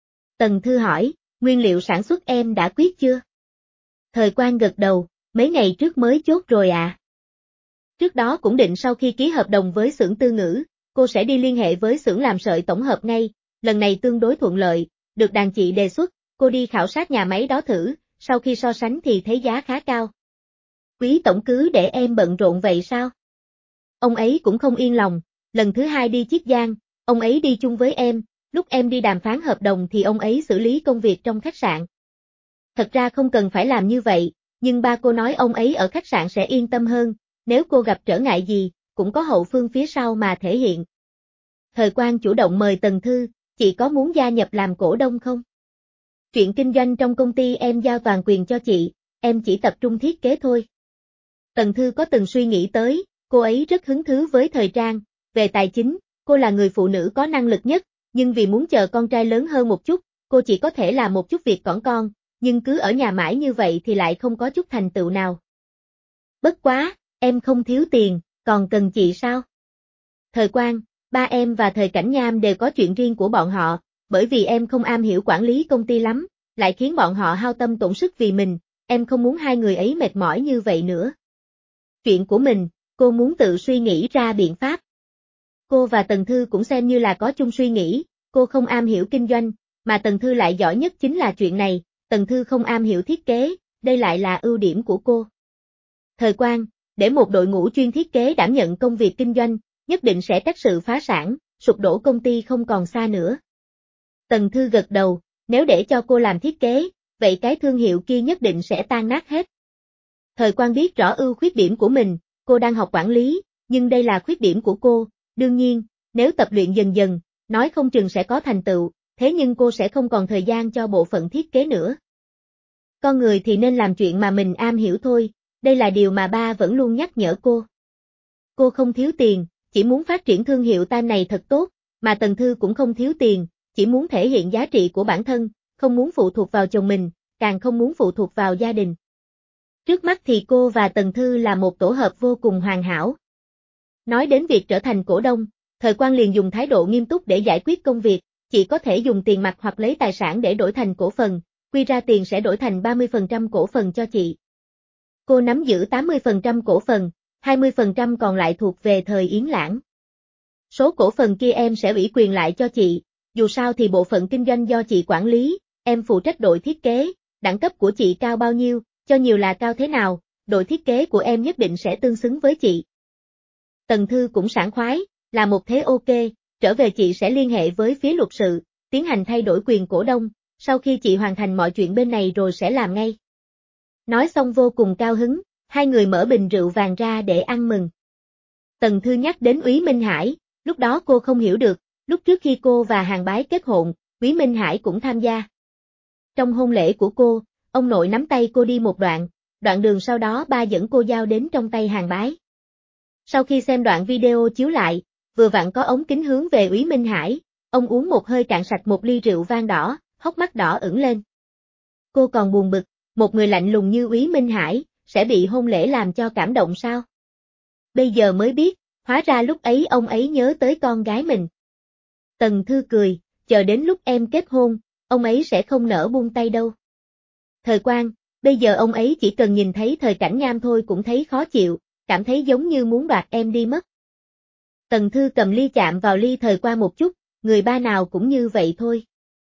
Tần Thư hỏi, nguyên liệu sản xuất em đã quyết chưa? Thời Quang gật đầu, mấy ngày trước mới chốt rồi à. Trước đó cũng định sau khi ký hợp đồng với xưởng Tư Ngữ, cô sẽ đi liên hệ với xưởng làm sợi tổng hợp ngay, lần này tương đối thuận lợi, được đàn chị đề xuất, cô đi khảo sát nhà máy đó thử, sau khi so sánh thì thấy giá khá cao. Quý tổng cứ để em bận rộn vậy sao? Ông ấy cũng không yên lòng, lần thứ hai đi Chiết Giang, ông ấy đi chung với em, lúc em đi đàm phán hợp đồng thì ông ấy xử lý công việc trong khách sạn. Thật ra không cần phải làm như vậy, nhưng ba cô nói ông ấy ở khách sạn sẽ yên tâm hơn, nếu cô gặp trở ngại gì, cũng có hậu phương phía sau mà thể hiện. Thời Quang chủ động mời Tần Thư, chị có muốn gia nhập làm cổ đông không? Chuyện kinh doanh trong công ty em giao toàn quyền cho chị, em chỉ tập trung thiết kế thôi. Tần Thư có từng suy nghĩ tới, cô ấy rất hứng thú với thời trang, về tài chính, cô là người phụ nữ có năng lực nhất, nhưng vì muốn chờ con trai lớn hơn một chút, cô chỉ có thể làm một chút việc cỏn con, nhưng cứ ở nhà mãi như vậy thì lại không có chút thành tựu nào. Bất quá, em không thiếu tiền, còn cần chị sao? Thời Quang, ba em và Thời Cảnh Nham đều có chuyện riêng của bọn họ, bởi vì em không am hiểu quản lý công ty lắm, lại khiến bọn họ hao tâm tổn sức vì mình, em không muốn hai người ấy mệt mỏi như vậy nữa. Chuyện của mình, cô muốn tự suy nghĩ ra biện pháp. Cô và Tần Thư cũng xem như là có chung suy nghĩ, cô không am hiểu kinh doanh, mà Tần Thư lại giỏi nhất chính là chuyện này, Tần Thư không am hiểu thiết kế, đây lại là ưu điểm của cô. Thời Quang, để một đội ngũ chuyên thiết kế đảm nhận công việc kinh doanh, nhất định sẽ trách sự phá sản, sụp đổ công ty không còn xa nữa. Tần Thư gật đầu, nếu để cho cô làm thiết kế, vậy cái thương hiệu kia nhất định sẽ tan nát hết. Thời Quang biết rõ ưu khuyết điểm của mình, cô đang học quản lý, nhưng đây là khuyết điểm của cô, đương nhiên, nếu tập luyện dần dần, nói không chừng sẽ có thành tựu, thế nhưng cô sẽ không còn thời gian cho bộ phận thiết kế nữa. Con người thì nên làm chuyện mà mình am hiểu thôi, đây là điều mà ba vẫn luôn nhắc nhở cô. Cô không thiếu tiền, chỉ muốn phát triển thương hiệu tem này thật tốt, mà Tần Thư cũng không thiếu tiền, chỉ muốn thể hiện giá trị của bản thân, không muốn phụ thuộc vào chồng mình, càng không muốn phụ thuộc vào gia đình. Trước mắt thì cô và Tần Thư là một tổ hợp vô cùng hoàn hảo. Nói đến việc trở thành cổ đông, Thời Quang liền dùng thái độ nghiêm túc để giải quyết công việc, chị có thể dùng tiền mặt hoặc lấy tài sản để đổi thành cổ phần, quy ra tiền sẽ đổi thành ba mươi phần trăm cổ phần cho chị. Cô nắm giữ tám mươi phần trăm cổ phần, hai mươi phần trăm còn lại thuộc về Thời Yến Lãng. Số cổ phần kia em sẽ ủy quyền lại cho chị, dù sao thì bộ phận kinh doanh do chị quản lý, em phụ trách đội thiết kế, đẳng cấp của chị cao bao nhiêu, cho nhiều là cao thế nào, đội thiết kế của em nhất định sẽ tương xứng với chị. Tần Thư cũng sảng khoái, là một thế ok, trở về chị sẽ liên hệ với phía luật sự, tiến hành thay đổi quyền cổ đông, sau khi chị hoàn thành mọi chuyện bên này rồi sẽ làm ngay. Nói xong vô cùng cao hứng, hai người mở bình rượu vàng ra để ăn mừng. Tần Thư nhắc đến Úy Minh Hải, lúc đó cô không hiểu được, lúc trước khi cô và Hàn Bái kết hôn, Úy Minh Hải cũng tham gia. Trong hôn lễ của cô, ông nội nắm tay cô đi một đoạn, đoạn đường sau đó ba dẫn cô giao đến trong tay Hàn Bái. Sau khi xem đoạn video chiếu lại, vừa vặn có ống kính hướng về Úy Minh Hải, ông uống một hơi cạn sạch một ly rượu vang đỏ, hốc mắt đỏ ửng lên. Cô còn buồn bực, một người lạnh lùng như Úy Minh Hải, sẽ bị hôn lễ làm cho cảm động sao? Bây giờ mới biết, hóa ra lúc ấy ông ấy nhớ tới con gái mình. Tần Thư cười, chờ đến lúc em kết hôn, ông ấy sẽ không nỡ buông tay đâu. Thời Quang, bây giờ ông ấy chỉ cần nhìn thấy Thời Cảnh Nham thôi cũng thấy khó chịu, cảm thấy giống như muốn đoạt em đi mất. Tần Thư cầm ly chạm vào ly Thời Quang một chút, người ba nào cũng như vậy thôi.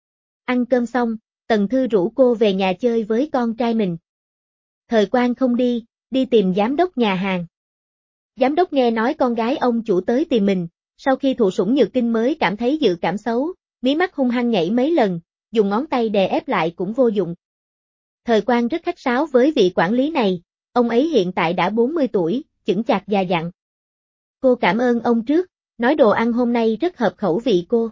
Ăn cơm xong, Tần Thư rủ cô về nhà chơi với con trai mình. Thời Quang không đi, đi tìm giám đốc nhà hàng. Giám đốc nghe nói con gái ông chủ tới tìm mình, sau khi thụ sủng nhược kinh mới cảm thấy dự cảm xấu, mí mắt hung hăng nhảy mấy lần, dùng ngón tay đè ép lại cũng vô dụng. Thời Quang rất khách sáo với vị quản lý này, ông ấy hiện tại đã bốn mươi tuổi, chững chạc già dặn. Cô cảm ơn ông trước, nói đồ ăn hôm nay rất hợp khẩu vị cô.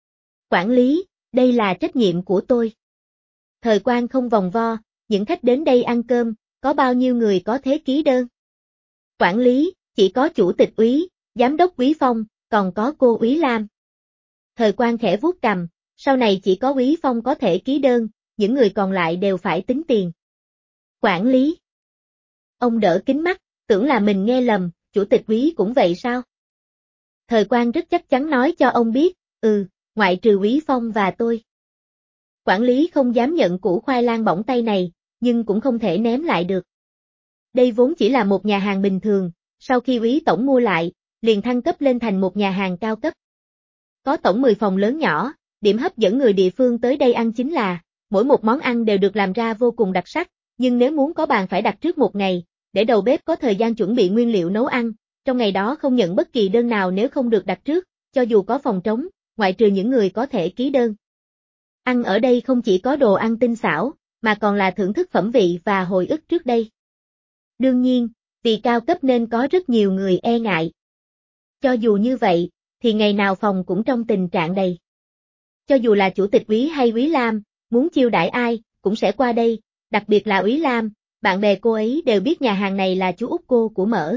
Quản lý, đây là trách nhiệm của tôi. Thời Quang không vòng vo, những khách đến đây ăn cơm, có bao nhiêu người có thế ký đơn? Quản lý, chỉ có chủ tịch Úy, Giám đốc Quý Phong, còn có cô Úy Lam. Thời Quang khẽ vuốt cằm, sau này chỉ có Quý Phong có thể ký đơn, những người còn lại đều phải tính tiền. Quản lý. Ông đỡ kính mắt, tưởng là mình nghe lầm, chủ tịch Quý cũng vậy sao? Thời Quang rất chắc chắn nói cho ông biết, ừ, ngoại trừ Quý Phong và tôi. Quản lý không dám nhận củ khoai lang bỏng tay này, nhưng cũng không thể ném lại được. Đây vốn chỉ là một nhà hàng bình thường, sau khi Úy tổng mua lại, liền thăng cấp lên thành một nhà hàng cao cấp. Có tổng mười phòng lớn nhỏ, điểm hấp dẫn người địa phương tới đây ăn chính là, mỗi một món ăn đều được làm ra vô cùng đặc sắc, nhưng nếu muốn có bàn phải đặt trước một ngày, để đầu bếp có thời gian chuẩn bị nguyên liệu nấu ăn, trong ngày đó không nhận bất kỳ đơn nào nếu không được đặt trước, cho dù có phòng trống, ngoại trừ những người có thể ký đơn. Ăn ở đây không chỉ có đồ ăn tinh xảo, mà còn là thưởng thức phẩm vị và hồi ức trước đây. Đương nhiên, vì cao cấp nên có rất nhiều người e ngại. Cho dù như vậy, thì ngày nào phòng cũng trong tình trạng đầy. Cho dù là chủ tịch Úy hay Úy Lam, muốn chiêu đãi ai, cũng sẽ qua đây, đặc biệt là Úy Lam, bạn bè cô ấy đều biết nhà hàng này là chú út cô của Mở.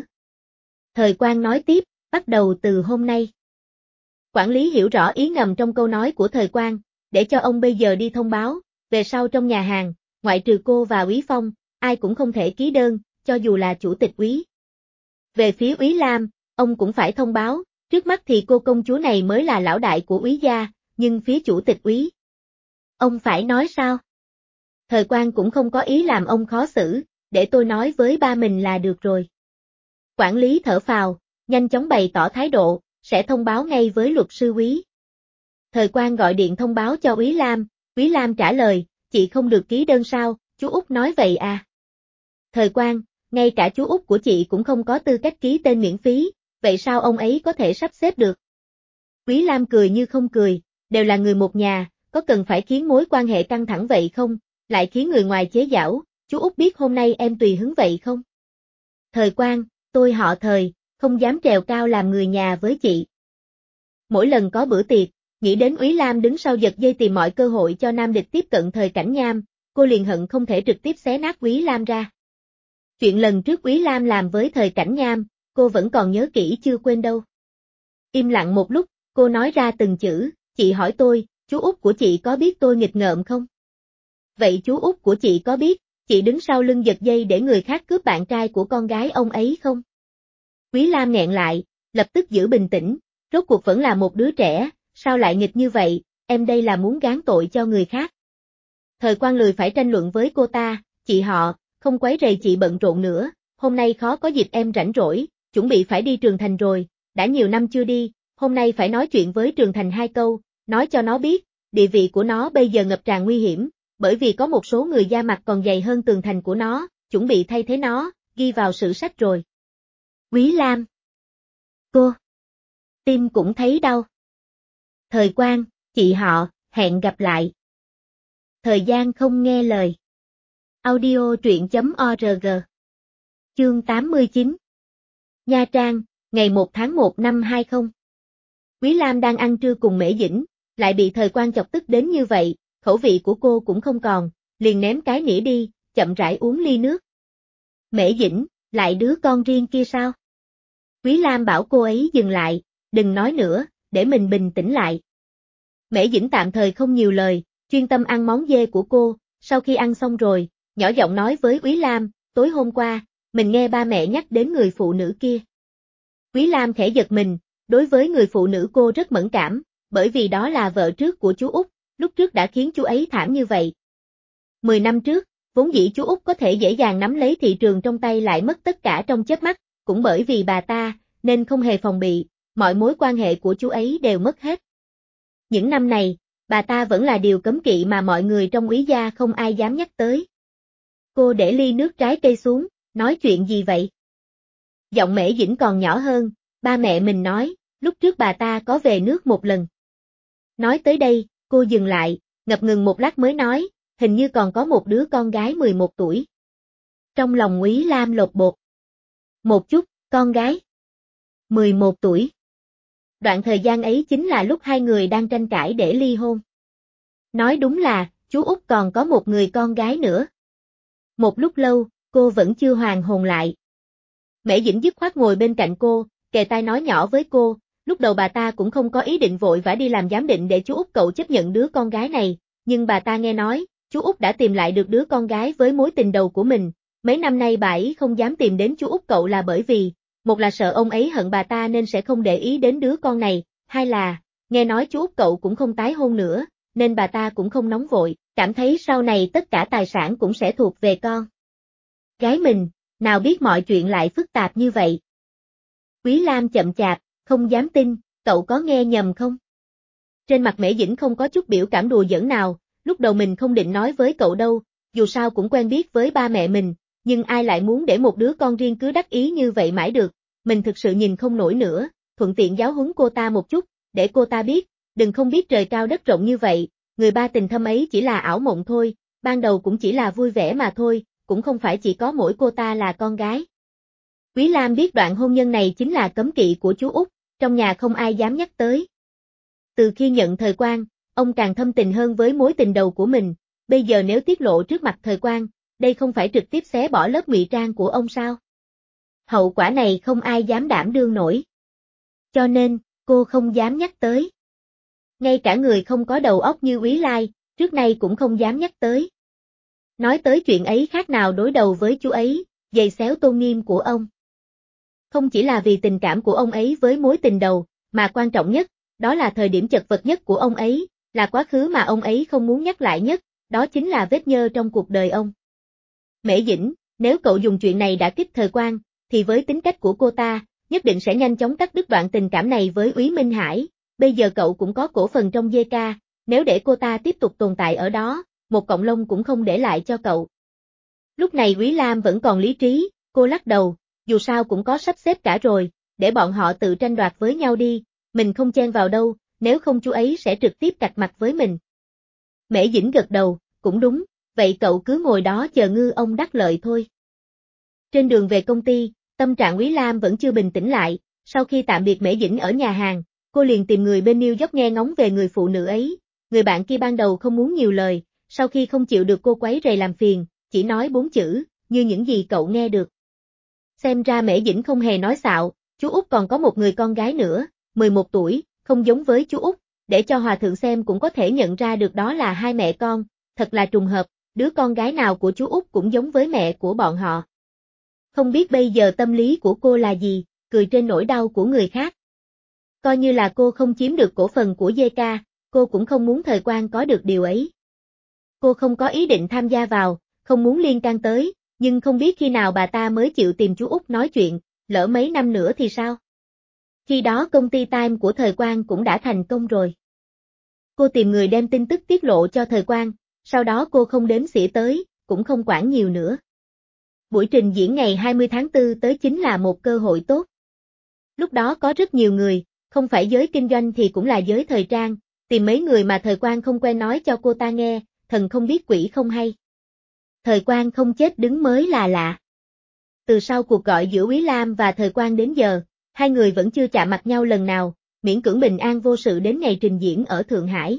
Thời Quang nói tiếp, bắt đầu từ hôm nay. Quản lý hiểu rõ ý ngầm trong câu nói của Thời Quang, để cho ông bây giờ đi thông báo, về sau trong nhà hàng, ngoại trừ cô và Úy Phong, ai cũng không thể ký đơn, cho dù là chủ tịch Úy. Về phía Úy Lam, ông cũng phải thông báo, trước mắt thì cô công chúa này mới là lão đại của Úy gia, nhưng phía chủ tịch Úy. Ông phải nói sao? Thời Quang cũng không có ý làm ông khó xử, để tôi nói với ba mình là được rồi. Quản lý thở phào, nhanh chóng bày tỏ thái độ, sẽ thông báo ngay với luật sư Úy. Thời Quang gọi điện thông báo cho Úy Lam, Úy Lam trả lời, chị không được ký đơn sao, chú út nói vậy à. Thời Quang, ngay cả chú út của chị cũng không có tư cách ký tên miễn phí, vậy sao ông ấy có thể sắp xếp được? Úy Lam cười như không cười, đều là người một nhà, có cần phải khiến mối quan hệ căng thẳng vậy không, lại khiến người ngoài chế giễu, chú út biết hôm nay em tùy hứng vậy không? Thời Quang, tôi họ Thời, không dám trèo cao làm người nhà với chị. Mỗi lần có bữa tiệc, nghĩ đến Úy Lam đứng sau giật dây tìm mọi cơ hội cho nam địch tiếp cận Thời Cảnh Nham, cô liền hận không thể trực tiếp xé nát Úy Lam ra. Chuyện lần trước Úy Lam làm với Thời Cảnh Nham, cô vẫn còn nhớ kỹ chưa quên đâu. Im lặng một lúc, cô nói ra từng chữ, chị hỏi tôi, chú út của chị có biết tôi nghịch ngợm không? Vậy chú út của chị có biết, chị đứng sau lưng giật dây để người khác cướp bạn trai của con gái ông ấy không? Úy Lam nghẹn lại, lập tức giữ bình tĩnh, rốt cuộc vẫn là một đứa trẻ, sao lại nghịch như vậy, em đây là muốn gán tội cho người khác. Thời Quang lười phải tranh luận với cô ta, chị họ, không quấy rầy chị bận rộn nữa, hôm nay khó có dịp em rảnh rỗi, chuẩn bị phải đi Trường Thành rồi, đã nhiều năm chưa đi, hôm nay phải nói chuyện với Trường Thành hai câu, nói cho nó biết, địa vị của nó bây giờ ngập tràn nguy hiểm, bởi vì có một số người da mặt còn dày hơn tường thành của nó, chuẩn bị thay thế nó, ghi vào sử sách rồi. Úy Lam. Cô. Tim cũng thấy đau. Thời Quang, chị họ, hẹn gặp lại. Thời gian không nghe lời. Audio truyện chấm org. Chương tám mươi chín. Nha Trang, ngày một tháng một năm hai không. Úy Lam đang ăn trưa cùng Mễ Dĩnh, lại bị Thời Quang chọc tức đến như vậy, khẩu vị của cô cũng không còn, liền ném cái nĩa đi, chậm rãi uống ly nước. Mễ Dĩnh, lại đứa con riêng kia sao? Úy Lam bảo cô ấy dừng lại, đừng nói nữa, để mình bình tĩnh lại. Mễ Dĩnh tạm thời không nhiều lời, chuyên tâm ăn món dê của cô, sau khi ăn xong rồi, nhỏ giọng nói với Úy Lam, tối hôm qua, mình nghe ba mẹ nhắc đến người phụ nữ kia. Úy Lam khẽ giật mình, đối với người phụ nữ cô rất mẫn cảm, bởi vì đó là vợ trước của chú út, lúc trước đã khiến chú ấy thảm như vậy. Mười năm trước, vốn dĩ chú út có thể dễ dàng nắm lấy thị trường trong tay lại mất tất cả trong chớp mắt, cũng bởi vì bà ta, nên không hề phòng bị, mọi mối quan hệ của chú ấy đều mất hết. Những năm này, bà ta vẫn là điều cấm kỵ mà mọi người trong Úy gia không ai dám nhắc tới. Cô để ly nước trái cây xuống, nói chuyện gì vậy? Giọng Mễ Dĩnh còn nhỏ hơn, ba mẹ mình nói, lúc trước bà ta có về nước một lần. Nói tới đây, cô dừng lại, ngập ngừng một lát mới nói, hình như còn có một đứa con gái mười một tuổi. Trong lòng Úy Lam lột bột. Một chút, con gái. mười một tuổi. Đoạn thời gian ấy chính là lúc hai người đang tranh cãi để ly hôn. Nói đúng là, chú út còn có một người con gái nữa. Một lúc lâu, cô vẫn chưa hoàn hồn lại. Mễ Dĩnh dứt khoát ngồi bên cạnh cô, kề tai nói nhỏ với cô, lúc đầu bà ta cũng không có ý định vội vã đi làm giám định để chú út cậu chấp nhận đứa con gái này, nhưng bà ta nghe nói, chú út đã tìm lại được đứa con gái với mối tình đầu của mình, mấy năm nay bà ấy không dám tìm đến chú út cậu là bởi vì, một là sợ ông ấy hận bà ta nên sẽ không để ý đến đứa con này, hai là, nghe nói chú út cậu cũng không tái hôn nữa, nên bà ta cũng không nóng vội, cảm thấy sau này tất cả tài sản cũng sẽ thuộc về con gái mình, nào biết mọi chuyện lại phức tạp như vậy. Quý Lam chậm chạp, không dám tin, cậu có nghe nhầm không? Trên mặt Mễ Dĩnh không có chút biểu cảm đùa giỡn nào, lúc đầu mình không định nói với cậu đâu, dù sao cũng quen biết với ba mẹ mình, nhưng ai lại muốn để một đứa con riêng cứ đắc ý như vậy mãi được, mình thực sự nhìn không nổi nữa, thuận tiện giáo huấn cô ta một chút, để cô ta biết, đừng không biết trời cao đất rộng như vậy, người ba tình thâm ấy chỉ là ảo mộng thôi, ban đầu cũng chỉ là vui vẻ mà thôi, cũng không phải chỉ có mỗi cô ta là con gái. Quý Lam biết đoạn hôn nhân này chính là cấm kỵ của chú út, trong nhà không ai dám nhắc tới. Từ khi nhận Thời Quang, ông càng thâm tình hơn với mối tình đầu của mình, bây giờ nếu tiết lộ trước mặt Thời Quang, đây không phải trực tiếp xé bỏ lớp ngụy trang của ông sao? Hậu quả này không ai dám đảm đương nổi. Cho nên, cô không dám nhắc tới. Ngay cả người không có đầu óc như Quý Lai, trước nay cũng không dám nhắc tới. Nói tới chuyện ấy khác nào đối đầu với chú ấy, giày xéo tôn nghiêm của ông. Không chỉ là vì tình cảm của ông ấy với mối tình đầu, mà quan trọng nhất, đó là thời điểm chật vật nhất của ông ấy, là quá khứ mà ông ấy không muốn nhắc lại nhất, đó chính là vết nhơ trong cuộc đời ông. Mễ Dĩnh, nếu cậu dùng chuyện này đã kích Thời Quang, thì với tính cách của cô ta, nhất định sẽ nhanh chóng cắt đứt đoạn tình cảm này với Úy Minh Hải, bây giờ cậu cũng có cổ phần trong giê ca, nếu để cô ta tiếp tục tồn tại ở đó, một cọng lông cũng không để lại cho cậu. Lúc này Quý Lam vẫn còn lý trí, cô lắc đầu, dù sao cũng có sắp xếp cả rồi, để bọn họ tự tranh đoạt với nhau đi, mình không chen vào đâu, nếu không chú ấy sẽ trực tiếp cạch mặt với mình. Mễ Dĩnh gật đầu, cũng đúng, vậy cậu cứ ngồi đó chờ ngư ông đắc lợi thôi. Trên đường về công ty, tâm trạng Quý Lam vẫn chưa bình tĩnh lại, sau khi tạm biệt Mễ Dĩnh ở nhà hàng, cô liền tìm người bên New York nghe ngóng về người phụ nữ ấy, người bạn kia ban đầu không muốn nhiều lời, sau khi không chịu được cô quấy rầy làm phiền, chỉ nói bốn chữ, như những gì cậu nghe được. Xem ra Mễ Dĩnh không hề nói xạo, chú út còn có một người con gái nữa, mười một tuổi, không giống với chú út, để cho hòa thượng xem cũng có thể nhận ra được đó là hai mẹ con, thật là trùng hợp, đứa con gái nào của chú út cũng giống với mẹ của bọn họ. Không biết bây giờ tâm lý của cô là gì, cười trên nỗi đau của người khác. Coi như là cô không chiếm được cổ phần của giê ca, cô cũng không muốn Thời Quang có được điều ấy. Cô không có ý định tham gia vào, không muốn liên can tới, nhưng không biết khi nào bà ta mới chịu tìm chú út nói chuyện, lỡ mấy năm nữa thì sao? Khi đó công ty Time của Thời Quang cũng đã thành công rồi. Cô tìm người đem tin tức tiết lộ cho Thời Quang, sau đó cô không đếm xỉa tới, cũng không quản nhiều nữa. Buổi trình diễn ngày hai mươi tháng tư tới chính là một cơ hội tốt. Lúc đó có rất nhiều người, không phải giới kinh doanh thì cũng là giới thời trang, tìm mấy người mà Thời Quang không quen nói cho cô ta nghe, thần không biết quỷ không hay. Thời Quang không chết đứng mới là lạ. Từ sau cuộc gọi giữa Quý Lam và Thời Quang đến giờ, hai người vẫn chưa chạm mặt nhau lần nào, miễn cưỡng bình an vô sự đến ngày trình diễn ở Thượng Hải.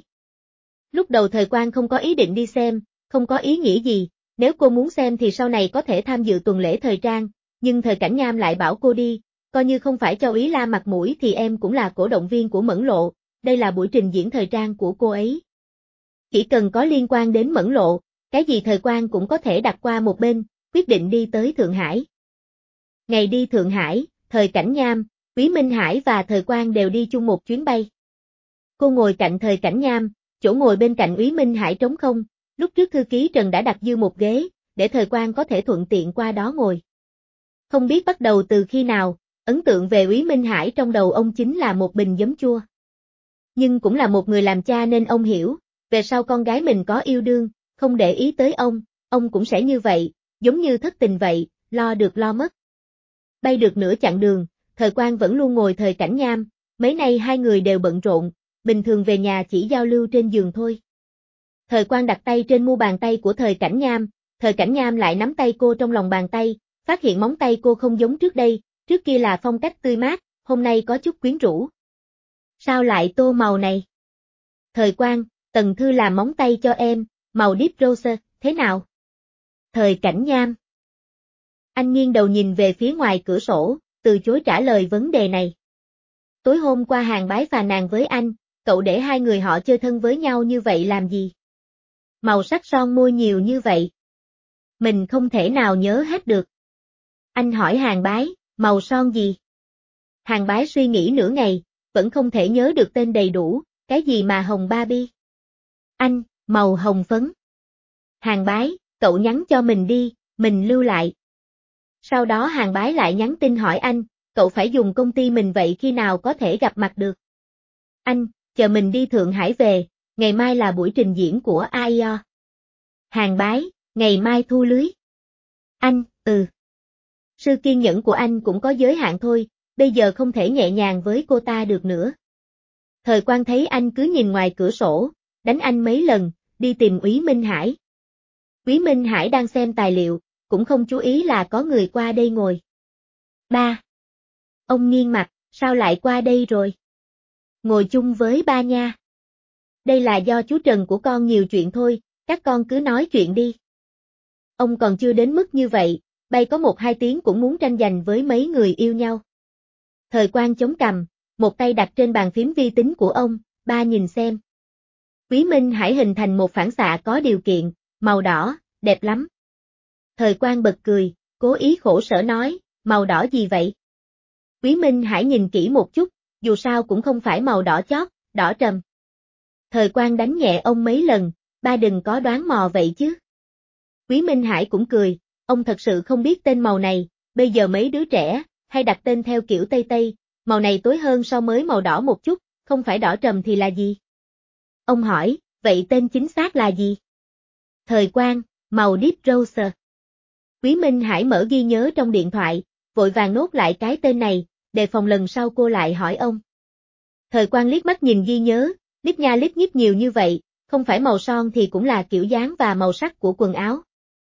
Lúc đầu Thời Quang không có ý định đi xem, không có ý nghĩa gì, nếu cô muốn xem thì sau này có thể tham dự tuần lễ thời trang, nhưng Thời Cảnh Nham lại bảo cô đi, coi như không phải cho Úy Lam mặt mũi thì em cũng là cổ động viên của Mẫn Lộ, đây là buổi trình diễn thời trang của cô ấy. Chỉ cần có liên quan đến Mẫn Lộ, cái gì Thời Quang cũng có thể đặt qua một bên, quyết định đi tới Thượng Hải. Ngày đi Thượng Hải, Thời Cảnh Nham, Úy Minh Hải và Thời Quang đều đi chung một chuyến bay. Cô ngồi cạnh Thời Cảnh Nham, chỗ ngồi bên cạnh Úy Minh Hải trống không, lúc trước thư ký Trần đã đặt dư một ghế, để Thời Quang có thể thuận tiện qua đó ngồi. Không biết bắt đầu từ khi nào, ấn tượng về Úy Minh Hải trong đầu ông chính là một bình giấm chua. Nhưng cũng là một người làm cha nên ông hiểu, về sau con gái mình có yêu đương, không để ý tới ông, ông cũng sẽ như vậy, giống như thất tình vậy, lo được lo mất. Bay được nửa chặng đường, Thời Quang vẫn luôn ngồi Thời Cảnh Nham, mấy nay hai người đều bận rộn, bình thường về nhà chỉ giao lưu trên giường thôi. Thời Quang đặt tay trên mu bàn tay của Thời Cảnh Nham, Thời Cảnh Nham lại nắm tay cô trong lòng bàn tay, phát hiện móng tay cô không giống trước đây, trước kia là phong cách tươi mát, hôm nay có chút quyến rũ. Sao lại tô màu này? Thời Quang, Tần Thư làm móng tay cho em, màu deep rose, thế nào? Thời Cảnh Nham. Anh nghiêng đầu nhìn về phía ngoài cửa sổ, từ chối trả lời vấn đề này. Tối hôm qua Hàng Bái phàn nàn với anh, cậu để hai người họ chơi thân với nhau như vậy làm gì? Màu sắc son môi nhiều như vậy. Mình không thể nào nhớ hết được. Anh hỏi Hàng Bái, màu son gì? Hàng Bái suy nghĩ nửa ngày, vẫn không thể nhớ được tên đầy đủ, cái gì mà hồng Barbie? Anh, màu hồng phấn. Hàng Bái, cậu nhắn cho mình đi, mình lưu lại. Sau đó Hàng Bái lại nhắn tin hỏi anh, cậu phải dùng công ty mình vậy khi nào có thể gặp mặt được? Anh, chờ mình đi Thượng Hải về, ngày mai là buổi trình diễn của a i o. Hàng Bái, ngày mai thu lưới. Anh, ừ. Sự kiên nhẫn của anh cũng có giới hạn thôi, bây giờ không thể nhẹ nhàng với cô ta được nữa. Thời Quang thấy anh cứ nhìn ngoài cửa sổ, đánh anh mấy lần, đi tìm Úy Minh Hải. Úy Minh Hải đang xem tài liệu, cũng không chú ý là có người qua đây ngồi. Ba. Ông nghiêng mặt, sao lại qua đây rồi? Ngồi chung với ba nha. Đây là do chú Trần của con nhiều chuyện thôi, các con cứ nói chuyện đi. Ông còn chưa đến mức như vậy, bay có một hai tiếng cũng muốn tranh giành với mấy người yêu nhau. Thời Quang chống cằm, một tay đặt trên bàn phím vi tính của ông, ba nhìn xem. Úy Minh Hải hình thành một phản xạ có điều kiện, màu đỏ, đẹp lắm. Thời Quang bật cười, cố ý khổ sở nói, màu đỏ gì vậy? Úy Minh Hải nhìn kỹ một chút, dù sao cũng không phải màu đỏ chót, đỏ trầm. Thời Quang đánh nhẹ ông mấy lần, ba đừng có đoán mò vậy chứ. Úy Minh Hải cũng cười, ông thật sự không biết tên màu này, bây giờ mấy đứa trẻ, hay đặt tên theo kiểu Tây Tây, màu này tối hơn so với màu đỏ một chút, không phải đỏ trầm thì là gì? Ông hỏi, vậy tên chính xác là gì? Thời Quang, màu Deep Rose. Úy Minh Hải mở ghi nhớ trong điện thoại, vội vàng nốt lại cái tên này, đề phòng lần sau cô lại hỏi ông. Thời Quang liếc mắt nhìn ghi nhớ, lít nha lít nhít nhiều như vậy, không phải màu son thì cũng là kiểu dáng và màu sắc của quần áo.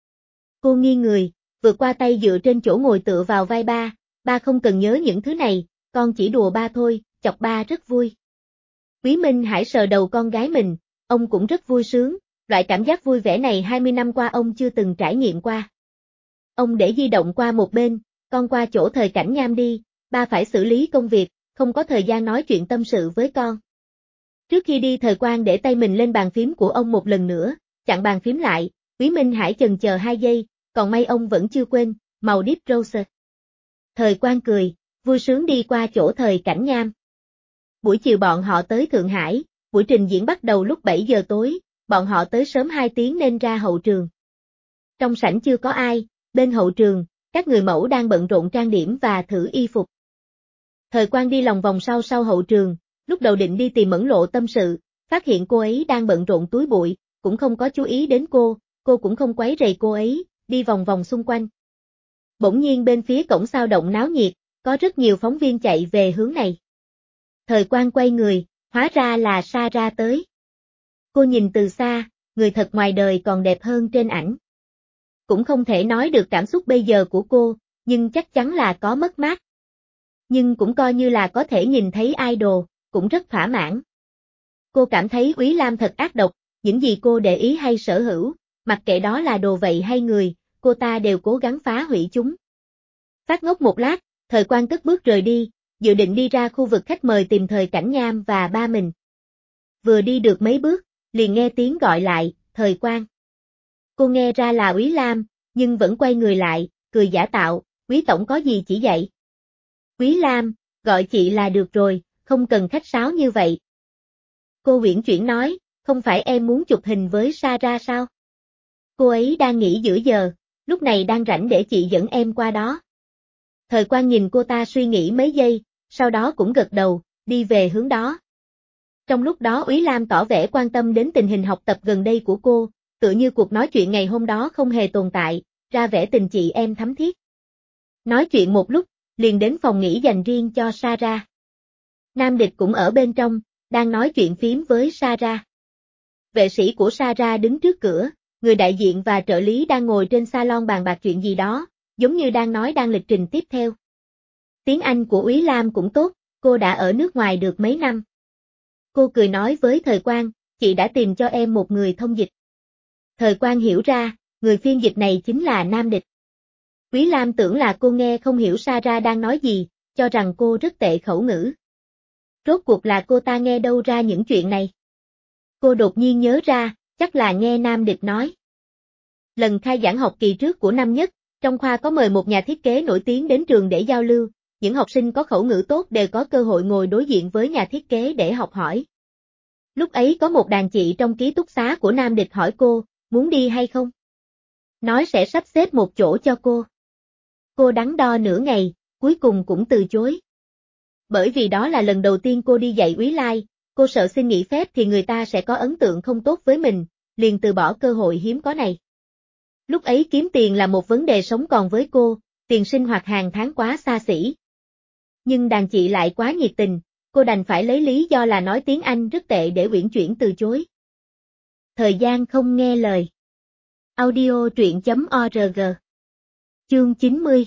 Cô nghiêng người, vượt qua tay dựa trên chỗ ngồi tựa vào vai ba, ba không cần nhớ những thứ này, con chỉ đùa ba thôi, chọc ba rất vui. Úy Minh Hải sờ đầu con gái mình, ông cũng rất vui sướng, loại cảm giác vui vẻ này hai mươi năm qua ông chưa từng trải nghiệm qua. Ông để di động qua một bên, con qua chỗ Thời Cảnh Nham đi, ba phải xử lý công việc, không có thời gian nói chuyện tâm sự với con. Trước khi đi Thời Quang để tay mình lên bàn phím của ông một lần nữa, chặn bàn phím lại, Úy Minh Hải chần chờ hai giây, còn may ông vẫn chưa quên, màu Deep Rose. Thời Quang cười, vui sướng đi qua chỗ Thời Cảnh Nham. Buổi chiều bọn họ tới Thượng Hải, buổi trình diễn bắt đầu lúc bảy giờ tối, bọn họ tới sớm hai tiếng nên ra hậu trường. Trong sảnh chưa có ai, bên hậu trường, các người mẫu đang bận rộn trang điểm và thử y phục. Thời Quang đi lòng vòng sau sau hậu trường, lúc đầu định đi tìm Mẫn Lộ tâm sự, phát hiện cô ấy đang bận rộn túi bụi, cũng không có chú ý đến cô, cô cũng không quấy rầy cô ấy, đi vòng vòng xung quanh. Bỗng nhiên bên phía cổng sao động náo nhiệt, có rất nhiều phóng viên chạy về hướng này. Thời Quang quay người, hóa ra là Sarah tới. Cô nhìn từ xa, người thật ngoài đời còn đẹp hơn trên ảnh. Cũng không thể nói được cảm xúc bây giờ của cô, nhưng chắc chắn là có mất mát. Nhưng cũng coi như là có thể nhìn thấy idol, cũng rất thỏa mãn. Cô cảm thấy Úy Lam thật ác độc, những gì cô để ý hay sở hữu, mặc kệ đó là đồ vậy hay người, cô ta đều cố gắng phá hủy chúng. Phát ngốc một lát, Thời Quang cất bước rời đi, dự định đi ra khu vực khách mời tìm Thời Cảnh Nham và ba mình. Vừa đi được mấy bước, liền nghe tiếng gọi lại, Thời Quang. Cô nghe ra là Úy Lam, nhưng vẫn quay người lại, cười giả tạo, Úy tổng có gì chỉ dạy. Úy Lam, gọi chị là được rồi, không cần khách sáo như vậy. Cô uyển chuyển nói, không phải em muốn chụp hình với Sarah sao? Cô ấy đang nghỉ giữa giờ, lúc này đang rảnh để chị dẫn em qua đó. Thời Quang nhìn cô ta suy nghĩ mấy giây, sau đó cũng gật đầu, đi về hướng đó. Trong lúc đó Úy Lam tỏ vẻ quan tâm đến tình hình học tập gần đây của cô, tựa như cuộc nói chuyện ngày hôm đó không hề tồn tại, ra vẻ tình chị em thắm thiết. Nói chuyện một lúc, liền đến phòng nghỉ dành riêng cho Sarah. Nam Địch cũng ở bên trong, đang nói chuyện phím với Sarah. Vệ sĩ của Sarah đứng trước cửa, người đại diện và trợ lý đang ngồi trên salon bàn bạc chuyện gì đó, giống như đang nói đang lịch trình tiếp theo. Tiếng Anh của Úy Lam cũng tốt, cô đã ở nước ngoài được mấy năm. Cô cười nói với Thời Quang, chị đã tìm cho em một người thông dịch. Thời Quang hiểu ra, người phiên dịch này chính là Nam Địch. Quý Lam tưởng là cô nghe không hiểu Sarah đang nói gì, cho rằng cô rất tệ khẩu ngữ. Rốt cuộc là cô ta nghe đâu ra những chuyện này. Cô đột nhiên nhớ ra, chắc là nghe Nam Địch nói. Lần khai giảng học kỳ trước của năm nhất, trong khoa có mời một nhà thiết kế nổi tiếng đến trường để giao lưu, những học sinh có khẩu ngữ tốt đều có cơ hội ngồi đối diện với nhà thiết kế để học hỏi. Lúc ấy có một đàn chị trong ký túc xá của Nam Địch hỏi cô, muốn đi hay không? Nói sẽ sắp xếp một chỗ cho cô. Cô đắn đo nửa ngày, cuối cùng cũng từ chối. Bởi vì đó là lần đầu tiên cô đi dạy Úy Lai, cô sợ xin nghỉ phép thì người ta sẽ có ấn tượng không tốt với mình, liền từ bỏ cơ hội hiếm có này. Lúc ấy kiếm tiền là một vấn đề sống còn với cô, tiền sinh hoạt hàng tháng quá xa xỉ. Nhưng đàn chị lại quá nhiệt tình, cô đành phải lấy lý do là nói tiếng Anh rất tệ để uyển chuyển từ chối. Thời gian không nghe lời. Audio truyện chấm org. Chương chín mươi.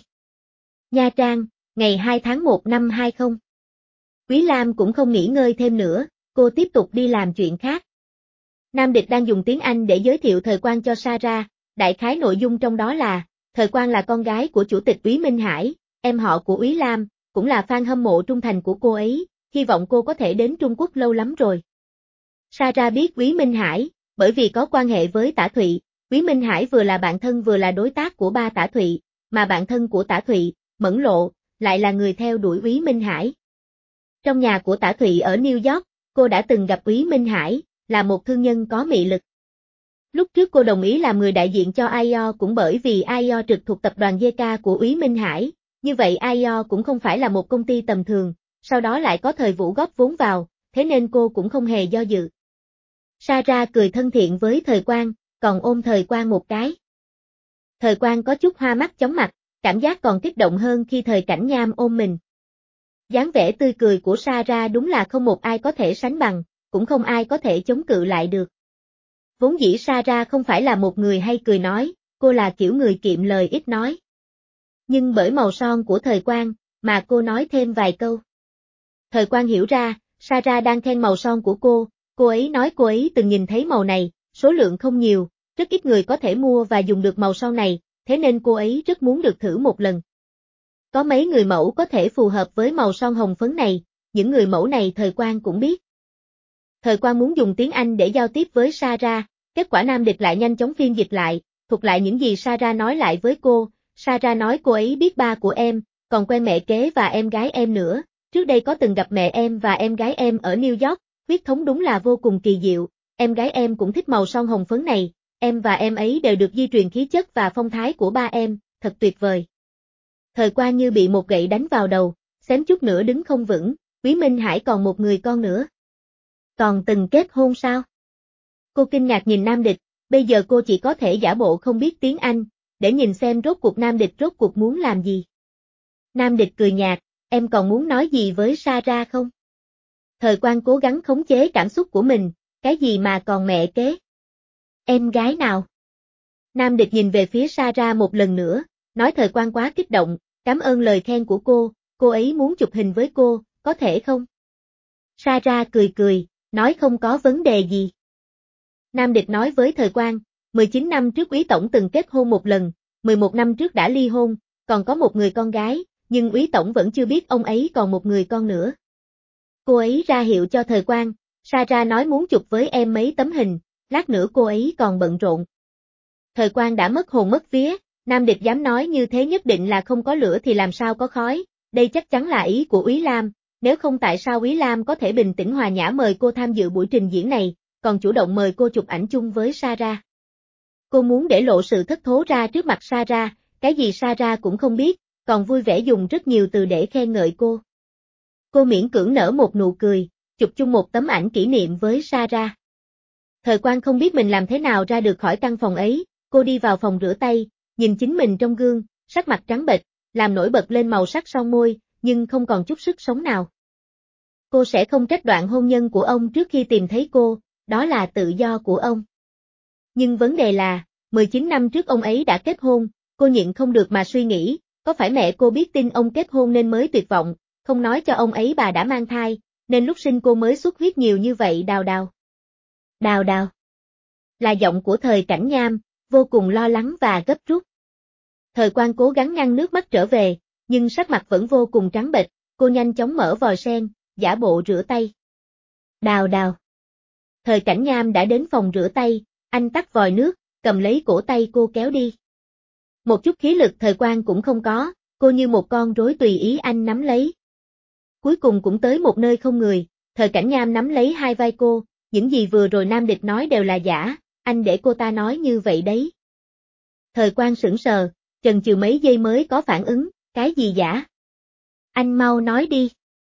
Nha Trang, ngày hai tháng một năm hai không. Quý Lam cũng không nghỉ ngơi thêm nữa, cô tiếp tục đi làm chuyện khác. Nam Địch đang dùng tiếng Anh để giới thiệu Thời Quang cho Sarah, đại khái nội dung trong đó là, Thời Quang là con gái của Chủ tịch Úy Minh Hải, em họ của Úy Lam, cũng là fan hâm mộ trung thành của cô ấy, hy vọng cô có thể đến Trung Quốc lâu lắm rồi. Sarah biết Úy Minh Hải, bởi vì có quan hệ với Tả Thụy, Úy Minh Hải vừa là bạn thân vừa là đối tác của ba Tả Thụy, mà bạn thân của Tả Thụy, Mẫn Lộ, lại là người theo đuổi Úy Minh Hải. Trong nhà của Tả Thụy ở New York, cô đã từng gặp Úy Minh Hải, là một thương nhân có mị lực. Lúc trước cô đồng ý làm người đại diện cho i o cũng bởi vì i o trực thuộc tập đoàn giê ca của Úy Minh Hải, như vậy i o cũng không phải là một công ty tầm thường, sau đó lại có Thời Vũ góp vốn vào, thế nên cô cũng không hề do dự. Sarah cười thân thiện với Thời Quang, còn ôm Thời Quang một cái. Thời Quang có chút hoa mắt chóng mặt, cảm giác còn kích động hơn khi Thời Cảnh Nham ôm mình. Dáng vẻ tươi cười của Sarah đúng là không một ai có thể sánh bằng, cũng không ai có thể chống cự lại được. Vốn dĩ Sarah không phải là một người hay cười nói, cô là kiểu người kiệm lời ít nói. Nhưng bởi màu son của Thời Quang, mà cô nói thêm vài câu. Thời Quang hiểu ra, Sarah đang khen màu son của cô, cô ấy nói cô ấy từng nhìn thấy màu này, số lượng không nhiều, rất ít người có thể mua và dùng được màu son này, thế nên cô ấy rất muốn được thử một lần. Có mấy người mẫu có thể phù hợp với màu son hồng phấn này, những người mẫu này Thời Quang cũng biết. Thời Quang muốn dùng tiếng Anh để giao tiếp với Sarah, kết quả Nam Địch lại nhanh chóng phiên dịch lại, thuật lại những gì Sarah nói lại với cô. Sarah nói cô ấy biết ba của em, còn quen mẹ kế và em gái em nữa, trước đây có từng gặp mẹ em và em gái em ở New York, huyết thống đúng là vô cùng kỳ diệu, em gái em cũng thích màu son hồng phấn này, em và em ấy đều được di truyền khí chất và phong thái của ba em, thật tuyệt vời. Thời Quang như bị một gậy đánh vào đầu, xém chút nữa đứng không vững, Úy Minh Hải còn một người con nữa. Còn từng kết hôn sao? Cô kinh ngạc nhìn Nam Địch, bây giờ cô chỉ có thể giả bộ không biết tiếng Anh, để nhìn xem rốt cuộc Nam Địch rốt cuộc muốn làm gì. Nam Địch cười nhạt, em còn muốn nói gì với Sarah không? Thời Quang cố gắng khống chế cảm xúc của mình, cái gì mà còn mẹ kế? Em gái nào? Nam Địch nhìn về phía Sarah một lần nữa, nói Thời Quang quá kích động, cảm ơn lời khen của cô, cô ấy muốn chụp hình với cô, có thể không? Sarah cười cười, nói không có vấn đề gì. Nam Địch nói với Thời Quang, mười chín năm trước Úy Tổng từng kết hôn một lần, mười một năm trước đã ly hôn, còn có một người con gái, nhưng Úy Tổng vẫn chưa biết ông ấy còn một người con nữa. Cô ấy ra hiệu cho Thời Quang, Sarah nói muốn chụp với em mấy tấm hình, lát nữa cô ấy còn bận rộn. Thời Quang đã mất hồn mất vía, Nam Địch dám nói như thế nhất định là không có lửa thì làm sao có khói, đây chắc chắn là ý của Úy Lam, nếu không tại sao Úy Lam có thể bình tĩnh hòa nhã mời cô tham dự buổi trình diễn này, còn chủ động mời cô chụp ảnh chung với Sarah. Cô muốn để lộ sự thất thố ra trước mặt Sarah, cái gì Sarah cũng không biết, còn vui vẻ dùng rất nhiều từ để khen ngợi cô. Cô miễn cưỡng nở một nụ cười, chụp chung một tấm ảnh kỷ niệm với Sarah. Thời Quang không biết mình làm thế nào ra được khỏi căn phòng ấy, cô đi vào phòng rửa tay, nhìn chính mình trong gương, sắc mặt trắng bệch, làm nổi bật lên màu sắc son môi, nhưng không còn chút sức sống nào. Cô sẽ không trách đoạn hôn nhân của ông trước khi tìm thấy cô, đó là tự do của ông. Nhưng vấn đề là, mười chín năm trước ông ấy đã kết hôn, cô nhịn không được mà suy nghĩ, có phải mẹ cô biết tin ông kết hôn nên mới tuyệt vọng, không nói cho ông ấy bà đã mang thai, nên lúc sinh cô mới xuất huyết nhiều như vậy đào đào. Đào đào. Là giọng của Thời Cảnh Nham, vô cùng lo lắng và gấp rút. Thời Quang cố gắng ngăn nước mắt trở về, nhưng sắc mặt vẫn vô cùng trắng bệch, cô nhanh chóng mở vòi sen, giả bộ rửa tay. Đào đào. Thời Cảnh Nham đã đến phòng rửa tay, anh tắt vòi nước, cầm lấy cổ tay cô kéo đi. Một chút khí lực Thời Quang cũng không có, cô như một con rối tùy ý anh nắm lấy. Cuối cùng cũng tới một nơi không người, Thời Cảnh Nham nắm lấy hai vai cô, những gì vừa rồi Nam Địch nói đều là giả, anh để cô ta nói như vậy đấy. Thời Quang sững sờ, chần chừ mấy giây mới có phản ứng, cái gì giả? Anh mau nói đi.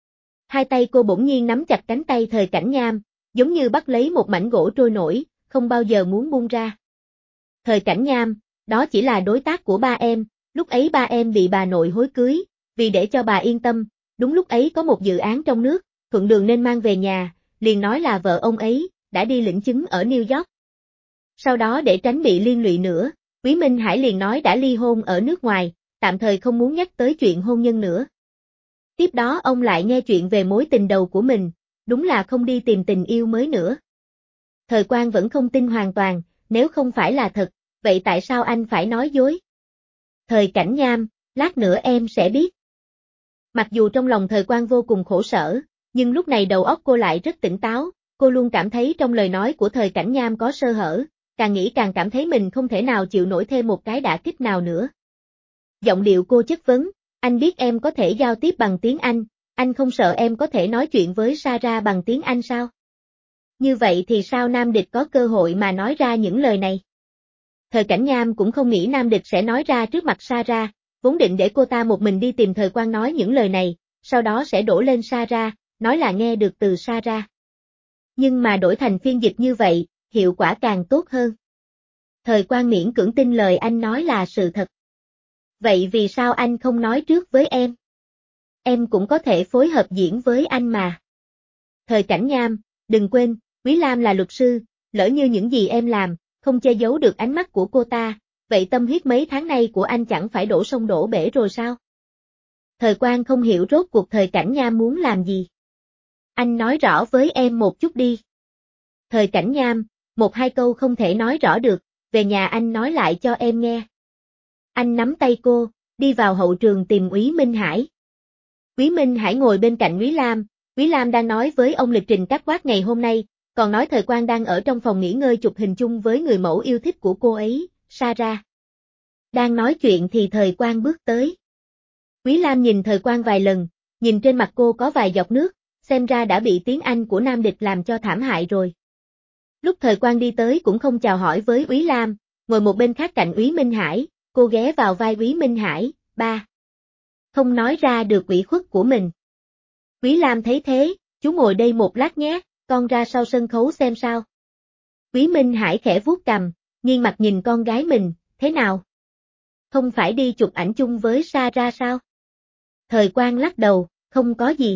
Hai tay cô bỗng nhiên nắm chặt cánh tay Thời Cảnh Nham, giống như bắt lấy một mảnh gỗ trôi nổi, không bao giờ muốn buông ra. Thời Cảnh Nham, đó chỉ là đối tác của ba em, lúc ấy ba em bị bà nội hối cưới, vì để cho bà yên tâm, đúng lúc ấy có một dự án trong nước, thuận đường nên mang về nhà, liền nói là vợ ông ấy, đã đi lĩnh chứng ở New York. Sau đó để tránh bị liên lụy nữa, Quý Minh Hải liền nói đã ly hôn ở nước ngoài, tạm thời không muốn nhắc tới chuyện hôn nhân nữa. Tiếp đó ông lại nghe chuyện về mối tình đầu của mình, đúng là không đi tìm tình yêu mới nữa. Thời Quang vẫn không tin hoàn toàn, nếu không phải là thật, vậy tại sao anh phải nói dối? Thời Cảnh Nham, lát nữa em sẽ biết. Mặc dù trong lòng Thời Quang vô cùng khổ sở, nhưng lúc này đầu óc cô lại rất tỉnh táo, cô luôn cảm thấy trong lời nói của Thời Cảnh Nham có sơ hở, càng nghĩ càng cảm thấy mình không thể nào chịu nổi thêm một cái đả kích nào nữa. Giọng điệu cô chất vấn, anh biết em có thể giao tiếp bằng tiếng Anh, anh không sợ em có thể nói chuyện với Sarah bằng tiếng Anh sao? Như vậy thì sao Nam Địch có cơ hội mà nói ra những lời này? Thời Cảnh Nham cũng không nghĩ Nam Địch sẽ nói ra trước mặt Sarah, vốn định để cô ta một mình đi tìm Thời Quang nói những lời này, sau đó sẽ đổ lên Sarah, nói là nghe được từ Sarah. Nhưng mà đổi thành phiên dịch như vậy, hiệu quả càng tốt hơn. Thời Quang miễn cưỡng tin lời anh nói là sự thật. Vậy vì sao anh không nói trước với em? Em cũng có thể phối hợp diễn với anh mà. Thời Cảnh Nham, đừng quên, Quý Lam là luật sư, lỡ như những gì em làm, không che giấu được ánh mắt của cô ta, vậy tâm huyết mấy tháng nay của anh chẳng phải đổ sông đổ bể rồi sao? Thời Quang không hiểu rốt cuộc Thời Cảnh Nham muốn làm gì. Anh nói rõ với em một chút đi. Thời Cảnh Nham, một hai câu không thể nói rõ được, về nhà anh nói lại cho em nghe. Anh nắm tay cô, đi vào hậu trường tìm Úy Minh Hải. Úy Minh Hải ngồi bên cạnh Úy Lam, Úy Lam đang nói với ông lịch trình cắt quát ngày hôm nay, còn nói Thời Quang đang ở trong phòng nghỉ ngơi chụp hình chung với người mẫu yêu thích của cô ấy, Sarah. Đang nói chuyện thì Thời Quang bước tới. Úy Lam nhìn Thời Quang vài lần, nhìn trên mặt cô có vài giọt nước, xem ra đã bị tiếng Anh của Nam Địch làm cho thảm hại rồi. Lúc Thời Quang đi tới cũng không chào hỏi với Úy Lam, ngồi một bên khác cạnh Úy Minh Hải, cô ghé vào vai Úy Minh Hải, ba. Không nói ra được ủy khuất của mình. Úy Lam thấy thế, chú ngồi đây một lát nhé, con ra sau sân khấu xem sao. Úy Minh Hải khẽ vuốt cằm, nghiêng mặt nhìn con gái mình, thế nào? Không phải đi chụp ảnh chung với Sarah sao? Thời Quang lắc đầu, không có gì.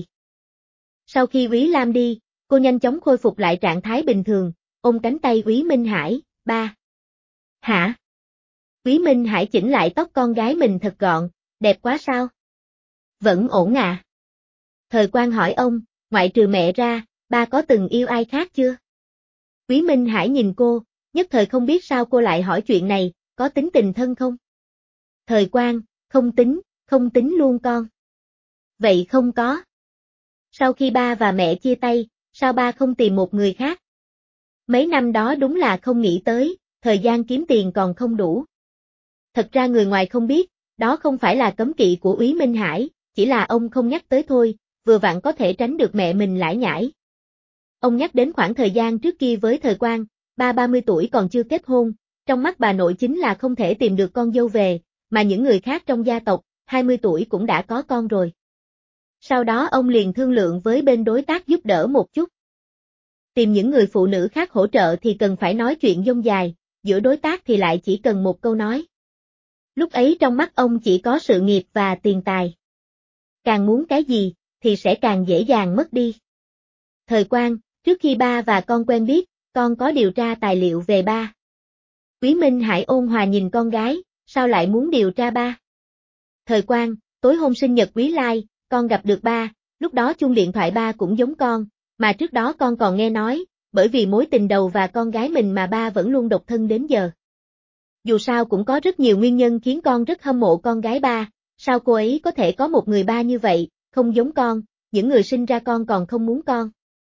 Sau khi Úy Lam đi, cô nhanh chóng khôi phục lại trạng thái bình thường, ôm cánh tay Úy Minh Hải, ba. Hả? Úy Minh Hải chỉnh lại tóc con gái mình thật gọn, đẹp quá sao? Vẫn ổn à? Thời Quang hỏi ông, ngoại trừ mẹ ra, ba có từng yêu ai khác chưa? Úy Minh Hải nhìn cô, nhất thời không biết sao cô lại hỏi chuyện này, có tính tình thân không? Thời Quang, không tính, không tính luôn con. Vậy không có. Sau khi ba và mẹ chia tay, sao ba không tìm một người khác? Mấy năm đó đúng là không nghĩ tới, thời gian kiếm tiền còn không đủ. Thật ra người ngoài không biết, đó không phải là cấm kỵ của Úy Minh Hải, chỉ là ông không nhắc tới thôi, vừa vặn có thể tránh được mẹ mình lải nhải. Ông nhắc đến khoảng thời gian trước kia với Thời Quang, ba ba mươi tuổi còn chưa kết hôn, trong mắt bà nội chính là không thể tìm được con dâu về, mà những người khác trong gia tộc, hai mươi tuổi cũng đã có con rồi. Sau đó ông liền thương lượng với bên đối tác giúp đỡ một chút. Tìm những người phụ nữ khác hỗ trợ thì cần phải nói chuyện dông dài, giữa đối tác thì lại chỉ cần một câu nói. Lúc ấy trong mắt ông chỉ có sự nghiệp và tiền tài. Càng muốn cái gì, thì sẽ càng dễ dàng mất đi. Thời Quang, trước khi ba và con quen biết, con có điều tra tài liệu về ba. Úy Minh Hải ôn hòa nhìn con gái, sao lại muốn điều tra ba? Thời Quang, tối hôm sinh nhật Quý Lai, con gặp được ba, lúc đó chuông điện thoại ba cũng giống con, mà trước đó con còn nghe nói, bởi vì mối tình đầu và con gái mình mà ba vẫn luôn độc thân đến giờ. Dù sao cũng có rất nhiều nguyên nhân khiến con rất hâm mộ con gái ba, sao cô ấy có thể có một người ba như vậy, không giống con, những người sinh ra con còn không muốn con.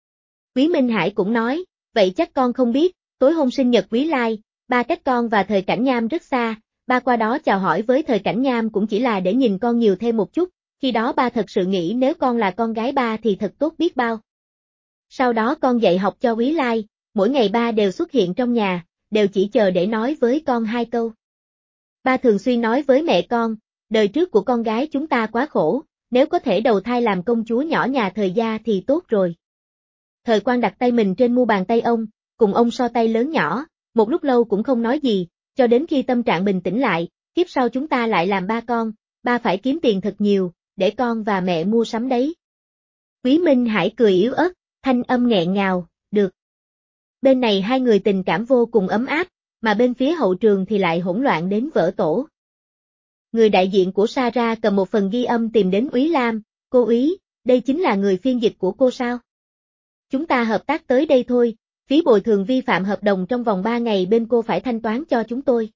Quý Minh Hải cũng nói, vậy chắc con không biết, tối hôm sinh nhật Quý Lai, ba cách con và Thời Cảnh Nham rất xa, ba qua đó chào hỏi với Thời Cảnh Nham cũng chỉ là để nhìn con nhiều thêm một chút, khi đó ba thật sự nghĩ nếu con là con gái ba thì thật tốt biết bao. Sau đó con dạy học cho Quý Lai, mỗi ngày ba đều xuất hiện trong nhà, đều chỉ chờ để nói với con hai câu. Ba thường xuyên nói với mẹ con, đời trước của con gái chúng ta quá khổ, nếu có thể đầu thai làm công chúa nhỏ nhà Thời gia thì tốt rồi. Thời Quang đặt tay mình trên mu bàn tay ông, cùng ông so tay lớn nhỏ, một lúc lâu cũng không nói gì, cho đến khi tâm trạng bình tĩnh lại, kiếp sau chúng ta lại làm ba con, ba phải kiếm tiền thật nhiều, để con và mẹ mua sắm đấy. Quý Minh Hải cười yếu ớt, thanh âm nghẹn ngào, được. Bên này hai người tình cảm vô cùng ấm áp, mà bên phía hậu trường thì lại hỗn loạn đến vỡ tổ. Người đại diện của Sarah cầm một phần ghi âm tìm đến Úy Lam, cô Úy, đây chính là người phiên dịch của cô sao? Chúng ta hợp tác tới đây thôi, phí bồi thường vi phạm hợp đồng trong vòng ba ngày bên cô phải thanh toán cho chúng tôi.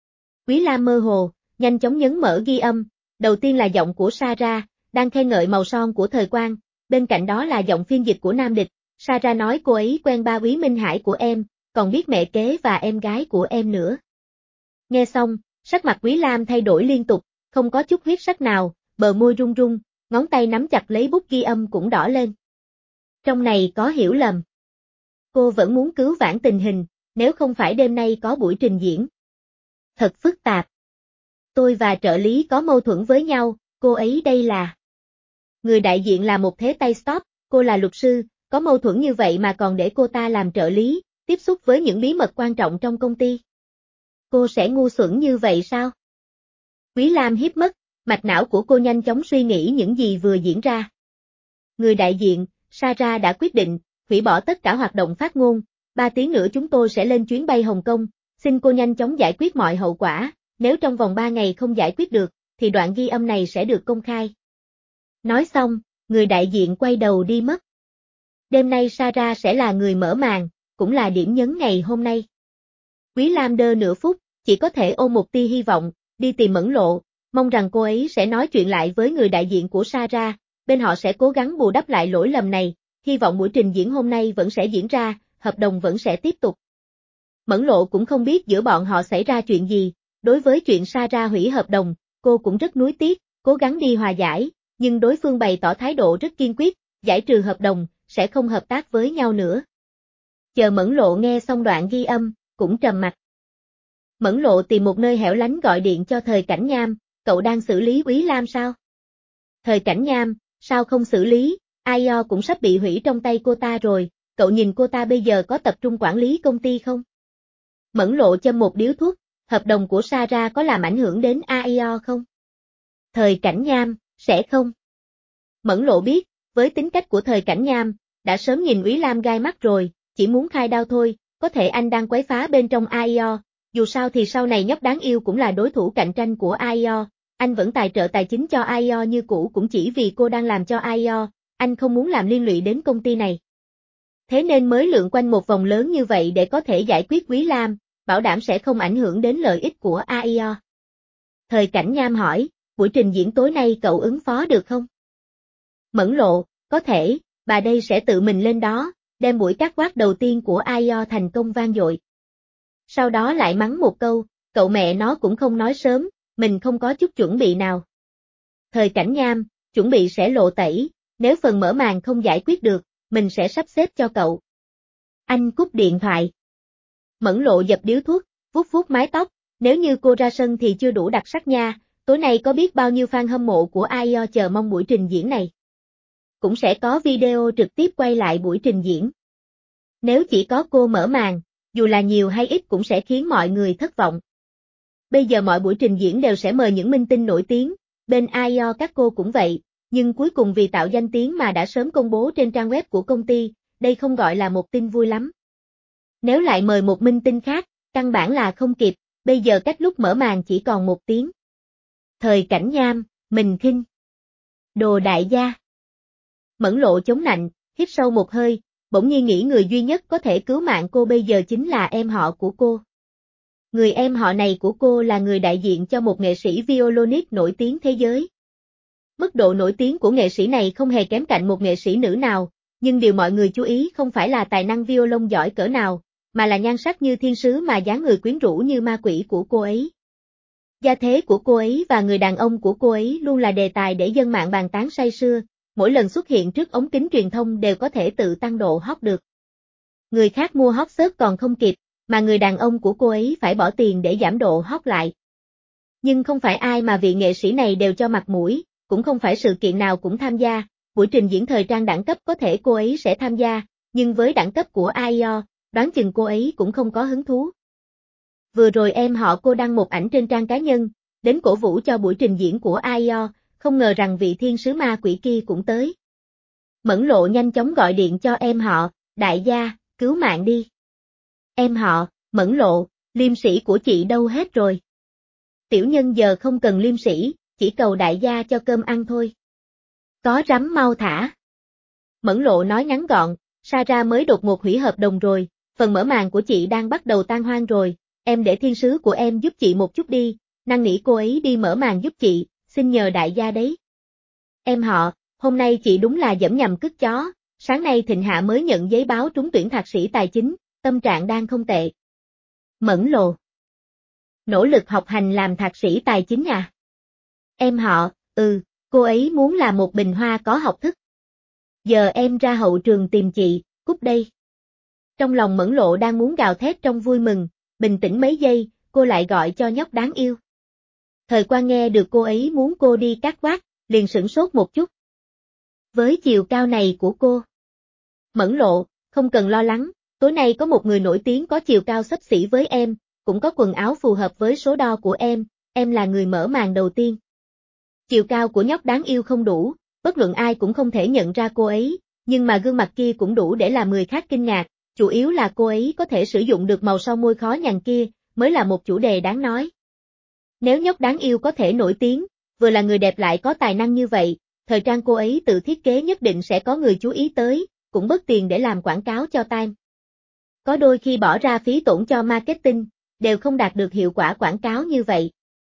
Úy Lam mơ hồ, nhanh chóng nhấn mở ghi âm, đầu tiên là giọng của Sarah, đang khen ngợi màu son của Thời Quang, bên cạnh đó là giọng phiên dịch của Nam Địch, Sarah nói cô ấy quen ba Úy Minh Hải của em, còn biết mẹ kế và em gái của em nữa. Nghe xong, sắc mặt Úy Lam thay đổi liên tục, không có chút huyết sắc nào, bờ môi run run, ngón tay nắm chặt lấy bút ghi âm cũng đỏ lên. Trong này có hiểu lầm. Cô vẫn muốn cứu vãn tình hình, nếu không phải đêm nay có buổi trình diễn. Thật phức tạp. Tôi và trợ lý có mâu thuẫn với nhau, cô ấy đây là... Người đại diện là một thế tay stop, cô là luật sư, có mâu thuẫn như vậy mà còn để cô ta làm trợ lý, tiếp xúc với những bí mật quan trọng trong công ty. Cô sẽ ngu xuẩn như vậy sao? Quý Lam hiếp mắt, mạch não của cô nhanh chóng suy nghĩ những gì vừa diễn ra. Người đại diện, Sarah đã quyết định, hủy bỏ tất cả hoạt động phát ngôn, ba tiếng nữa chúng tôi sẽ lên chuyến bay Hồng Kông, xin cô nhanh chóng giải quyết mọi hậu quả, nếu trong vòng ba ngày không giải quyết được, thì đoạn ghi âm này sẽ được công khai. Nói xong, người đại diện quay đầu đi mất. Đêm nay Sarah sẽ là người mở màn, cũng là điểm nhấn ngày hôm nay. Quý Lam đơ nửa phút, chỉ có thể ôm một tia hy vọng, đi tìm Mẫn Lộ, mong rằng cô ấy sẽ nói chuyện lại với người đại diện của Sarah, bên họ sẽ cố gắng bù đắp lại lỗi lầm này, hy vọng buổi trình diễn hôm nay vẫn sẽ diễn ra, hợp đồng vẫn sẽ tiếp tục. Mẫn Lộ cũng không biết giữa bọn họ xảy ra chuyện gì, đối với chuyện Sarah hủy hợp đồng, cô cũng rất nuối tiếc, cố gắng đi hòa giải, nhưng đối phương bày tỏ thái độ rất kiên quyết, giải trừ hợp đồng, sẽ không hợp tác với nhau nữa. Chờ Mẫn Lộ nghe xong đoạn ghi âm, cũng trầm mặc. Mẫn Lộ tìm một nơi hẻo lánh gọi điện cho Thời Cảnh Nham, cậu đang xử lý Úy Lam sao? Thời Cảnh Nham, sao không xử lý, i o cũng sắp bị hủy trong tay cô ta rồi, cậu nhìn cô ta bây giờ có tập trung quản lý công ty không? Mẫn Lộ châm một điếu thuốc, hợp đồng của Sarah có làm ảnh hưởng đến i o không? Thời Cảnh Nham, sẽ không. Mẫn Lộ biết, với tính cách của Thời Cảnh Nham, đã sớm nhìn Úy Lam gai mắt rồi, chỉ muốn khai đao thôi, có thể anh đang quấy phá bên trong i o, dù sao thì sau này nhóc đáng yêu cũng là đối thủ cạnh tranh của i o, anh vẫn tài trợ tài chính cho i o như cũ cũng chỉ vì cô đang làm cho i o, anh không muốn làm liên lụy đến công ty này. Thế nên mới lượn quanh một vòng lớn như vậy để có thể giải quyết Quý Lam, bảo đảm sẽ không ảnh hưởng đến lợi ích của i o. Thời Cảnh Nham hỏi, buổi trình diễn tối nay cậu ứng phó được không? Mẫn Lộ, có thể, bà đây sẽ tự mình lên đó, đem buổi cắt quát đầu tiên của i o thành công vang dội. Sau đó lại mắng một câu, cậu mẹ nó cũng không nói sớm, mình không có chút chuẩn bị nào. Thời Cảnh Nham, chuẩn bị sẽ lộ tẩy, nếu phần mở màn không giải quyết được, mình sẽ sắp xếp cho cậu. Anh cúp điện thoại. Mẫn Lộ dập điếu thuốc, vuốt vuốt mái tóc, nếu như cô ra sân thì chưa đủ đặc sắc nha, tối nay có biết bao nhiêu fan hâm mộ của i o chờ mong buổi trình diễn này. Cũng sẽ có video trực tiếp quay lại buổi trình diễn. Nếu chỉ có cô mở màn, dù là nhiều hay ít cũng sẽ khiến mọi người thất vọng. Bây giờ mọi buổi trình diễn đều sẽ mời những minh tinh nổi tiếng, bên i o các cô cũng vậy, nhưng cuối cùng vì tạo danh tiếng mà đã sớm công bố trên trang web của công ty, đây không gọi là một tin vui lắm. Nếu lại mời một minh tinh khác, căn bản là không kịp, bây giờ cách lúc mở màn chỉ còn một tiếng. Thời Cảnh Nham, mình khinh. Đồ đại gia. Mẫn Lộ chống nạnh, hít sâu một hơi, bỗng nhiên nghĩ người duy nhất có thể cứu mạng cô bây giờ chính là em họ của cô. Người em họ này của cô là người đại diện cho một nghệ sĩ violonist nổi tiếng thế giới. Mức độ nổi tiếng của nghệ sĩ này không hề kém cạnh một nghệ sĩ nữ nào, nhưng điều mọi người chú ý không phải là tài năng violon giỏi cỡ nào, mà là nhan sắc như thiên sứ mà dáng người quyến rũ như ma quỷ của cô ấy. Gia thế của cô ấy và người đàn ông của cô ấy luôn là đề tài để dân mạng bàn tán say sưa, mỗi lần xuất hiện trước ống kính truyền thông đều có thể tự tăng độ hot được. Người khác mua hot search còn không kịp, mà người đàn ông của cô ấy phải bỏ tiền để giảm độ hot lại. Nhưng không phải ai mà vị nghệ sĩ này đều cho mặt mũi, cũng không phải sự kiện nào cũng tham gia, buổi trình diễn thời trang đẳng cấp có thể cô ấy sẽ tham gia, nhưng với đẳng cấp của i o, đoán chừng cô ấy cũng không có hứng thú. Vừa rồi em họ cô đăng một ảnh trên trang cá nhân, đến cổ vũ cho buổi trình diễn của i o, không ngờ rằng vị thiên sứ ma quỷ kia cũng tới. Mẫn Lộ nhanh chóng gọi điện cho em họ, đại gia, cứu mạng đi. Em họ, Mẫn Lộ, liêm sĩ của chị đâu hết rồi? Tiểu nhân giờ không cần liêm sĩ, chỉ cầu đại gia cho cơm ăn thôi. Có rắm mau thả. Mẫn Lộ nói ngắn gọn, Sarah mới đột ngột hủy hợp đồng rồi, phần mở màn của chị đang bắt đầu tan hoang rồi, em để thiên sứ của em giúp chị một chút đi, năn nỉ cô ấy đi mở màn giúp chị, xin nhờ đại gia đấy. Em họ, hôm nay chị đúng là dẫm nhầm cứt chó, sáng nay Thịnh Hạ mới nhận giấy báo trúng tuyển thạc sĩ tài chính, tâm trạng đang không tệ. Mẫn Lộ. Nỗ lực học hành làm thạc sĩ tài chính à? Em họ, ừ, cô ấy muốn là một bình hoa có học thức. Giờ em ra hậu trường tìm chị, cút đây. Trong lòng Mẫn Lộ đang muốn gào thét trong vui mừng, bình tĩnh mấy giây, cô lại gọi cho nhóc đáng yêu. Thời Quan nghe được cô ấy muốn cô đi cắt quát, liền sửng sốt một chút. Với chiều cao này của cô. Mẫn Lộ, không cần lo lắng, tối nay có một người nổi tiếng có chiều cao xấp xỉ với em, cũng có quần áo phù hợp với số đo của em, em là người mở màn đầu tiên. Chiều cao của nhóc đáng yêu không đủ, bất luận ai cũng không thể nhận ra cô ấy, nhưng mà gương mặt kia cũng đủ để làm người khác kinh ngạc, chủ yếu là cô ấy có thể sử dụng được màu son môi khó nhằn kia, mới là một chủ đề đáng nói. Nếu nhóc đáng yêu có thể nổi tiếng, vừa là người đẹp lại có tài năng như vậy, thời trang cô ấy tự thiết kế nhất định sẽ có người chú ý tới, cũng bớt tiền để làm quảng cáo cho Time. Có đôi khi bỏ ra phí tổn cho marketing, đều không đạt được hiệu quả quảng cáo như vậy.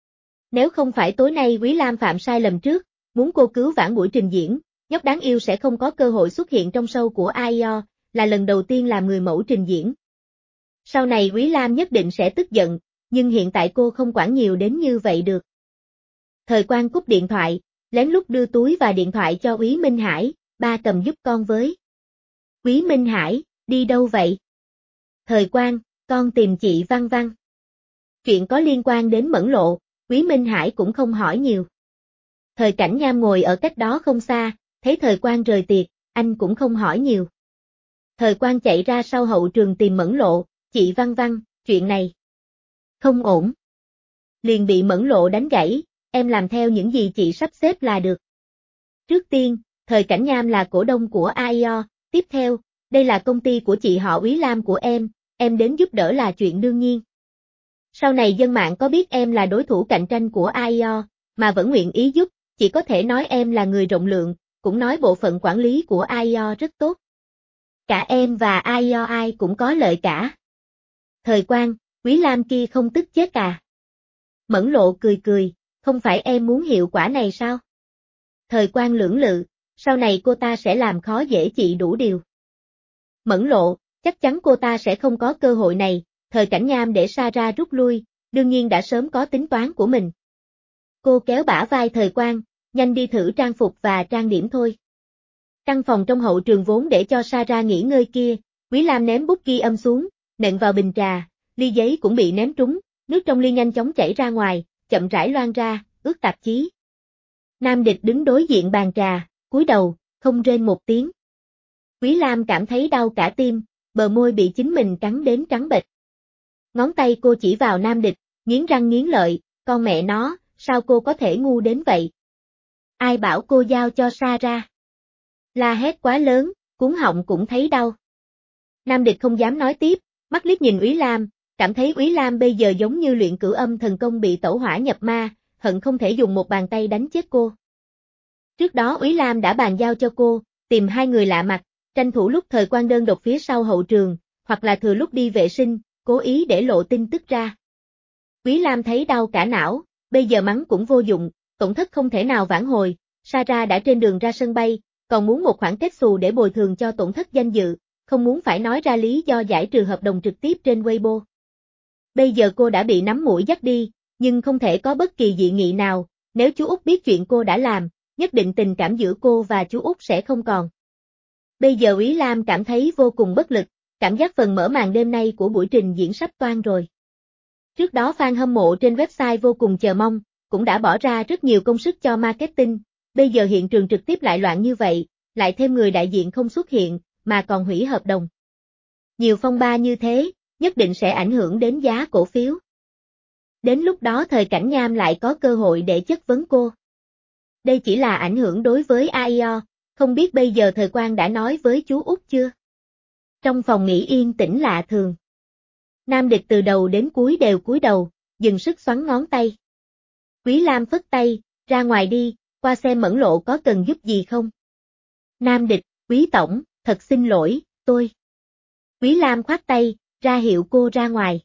Nếu không phải tối nay Quý Lam phạm sai lầm trước, muốn cô cứu vãn buổi trình diễn, nhóc đáng yêu sẽ không có cơ hội xuất hiện trong show của i o, là lần đầu tiên làm người mẫu trình diễn. Sau này Quý Lam nhất định sẽ tức giận, nhưng hiện tại cô không quản nhiều đến như vậy được. Thời Quan cúp điện thoại, lén lút đưa túi và điện thoại cho Úy Minh Hải, ba cầm giúp con với. Úy Minh Hải, đi đâu vậy? Thời Quan, con tìm chị Văn Văn. Chuyện có liên quan đến Mẫn Lộ, Úy Minh Hải cũng không hỏi nhiều. Thời Cảnh Nham ngồi ở cách đó không xa, thấy Thời Quan rời tiệc, anh cũng không hỏi nhiều. Thời Quan chạy ra sau hậu trường tìm Mẫn Lộ, chị Văn Văn, chuyện này không ổn. Liền bị Mẫn Lộ đánh gãy, em làm theo những gì chị sắp xếp là được. Trước tiên, Thời Cảnh Nham là cổ đông của i o, tiếp theo, đây là công ty của chị họ Úy Lam của em, em đến giúp đỡ là chuyện đương nhiên. Sau này dân mạng có biết em là đối thủ cạnh tranh của i o, mà vẫn nguyện ý giúp, chỉ có thể nói em là người rộng lượng, cũng nói bộ phận quản lý của i o rất tốt. Cả em và i o ai cũng có lợi cả. Thời Quan, Quý Lam kia không tức chết à? Mẫn Lộ cười cười, không phải em muốn hiệu quả này sao? Thời Quan lưỡng lự, sau này cô ta sẽ làm khó dễ chị đủ điều. Mẫn Lộ, chắc chắn cô ta sẽ không có cơ hội này, Thời Cảnh Nham để Sarah rút lui, đương nhiên đã sớm có tính toán của mình. Cô kéo bả vai Thời Quan, nhanh đi thử trang phục và trang điểm thôi. Căn phòng trong hậu trường vốn để cho Sarah nghỉ ngơi kia, Quý Lam ném bút ghi âm xuống, nện vào bình trà, ly giấy cũng bị ném trúng, nước trong ly nhanh chóng chảy ra ngoài, chậm rãi loang ra, ướt tạp chí. Nam Địch đứng đối diện bàn trà, cúi đầu, không rên một tiếng. Quý Lam cảm thấy đau cả tim, bờ môi bị chính mình cắn đến trắng bệch. Ngón tay cô chỉ vào Nam Địch, nghiến răng nghiến lợi, con mẹ nó, sao cô có thể ngu đến vậy? Ai bảo cô giao cho Sarah? La hét quá lớn, cuống họng cũng thấy đau. Nam Địch không dám nói tiếp, mắt liếc nhìn Úy Lam, cảm thấy Úy Lam bây giờ giống như luyện cửu âm thần công bị tẩu hỏa nhập ma, hận không thể dùng một bàn tay đánh chết cô. Trước đó Úy Lam đã bàn giao cho cô, tìm hai người lạ mặt, tranh thủ lúc Thời Quan đơn độc phía sau hậu trường, hoặc là thừa lúc đi vệ sinh, cố ý để lộ tin tức ra. Quý Lam thấy đau cả não, bây giờ mắng cũng vô dụng, tổn thất không thể nào vãn hồi, Sarah đã trên đường ra sân bay, còn muốn một khoản kết xù để bồi thường cho tổn thất danh dự, không muốn phải nói ra lý do giải trừ hợp đồng trực tiếp trên Weibo. Bây giờ cô đã bị nắm mũi dắt đi, nhưng không thể có bất kỳ dị nghị nào, nếu chú Út biết chuyện cô đã làm, nhất định tình cảm giữa cô và chú Út sẽ không còn. Bây giờ Quý Lam cảm thấy vô cùng bất lực, cảm giác phần mở màn đêm nay của buổi trình diễn sắp toang rồi. Trước đó fan hâm mộ trên website vô cùng chờ mong, cũng đã bỏ ra rất nhiều công sức cho marketing, bây giờ hiện trường trực tiếp lại loạn như vậy, lại thêm người đại diện không xuất hiện, mà còn hủy hợp đồng. Nhiều phong ba như thế, nhất định sẽ ảnh hưởng đến giá cổ phiếu. Đến lúc đó Thời Cảnh Nham lại có cơ hội để chất vấn cô. Đây chỉ là ảnh hưởng đối với a i o, không biết bây giờ Thời Quang đã nói với chú Út chưa? Trong phòng nghỉ yên tĩnh lạ thường. Nam Địch từ đầu đến cuối đều cúi đầu, dừng sức xoắn ngón tay. Quý Lam phất tay, ra ngoài đi, qua xem Mẫn Lộ có cần giúp gì không? Nam Địch, Quý Tổng, thật xin lỗi, tôi. Quý Lam khoát tay, ra hiệu cô ra ngoài.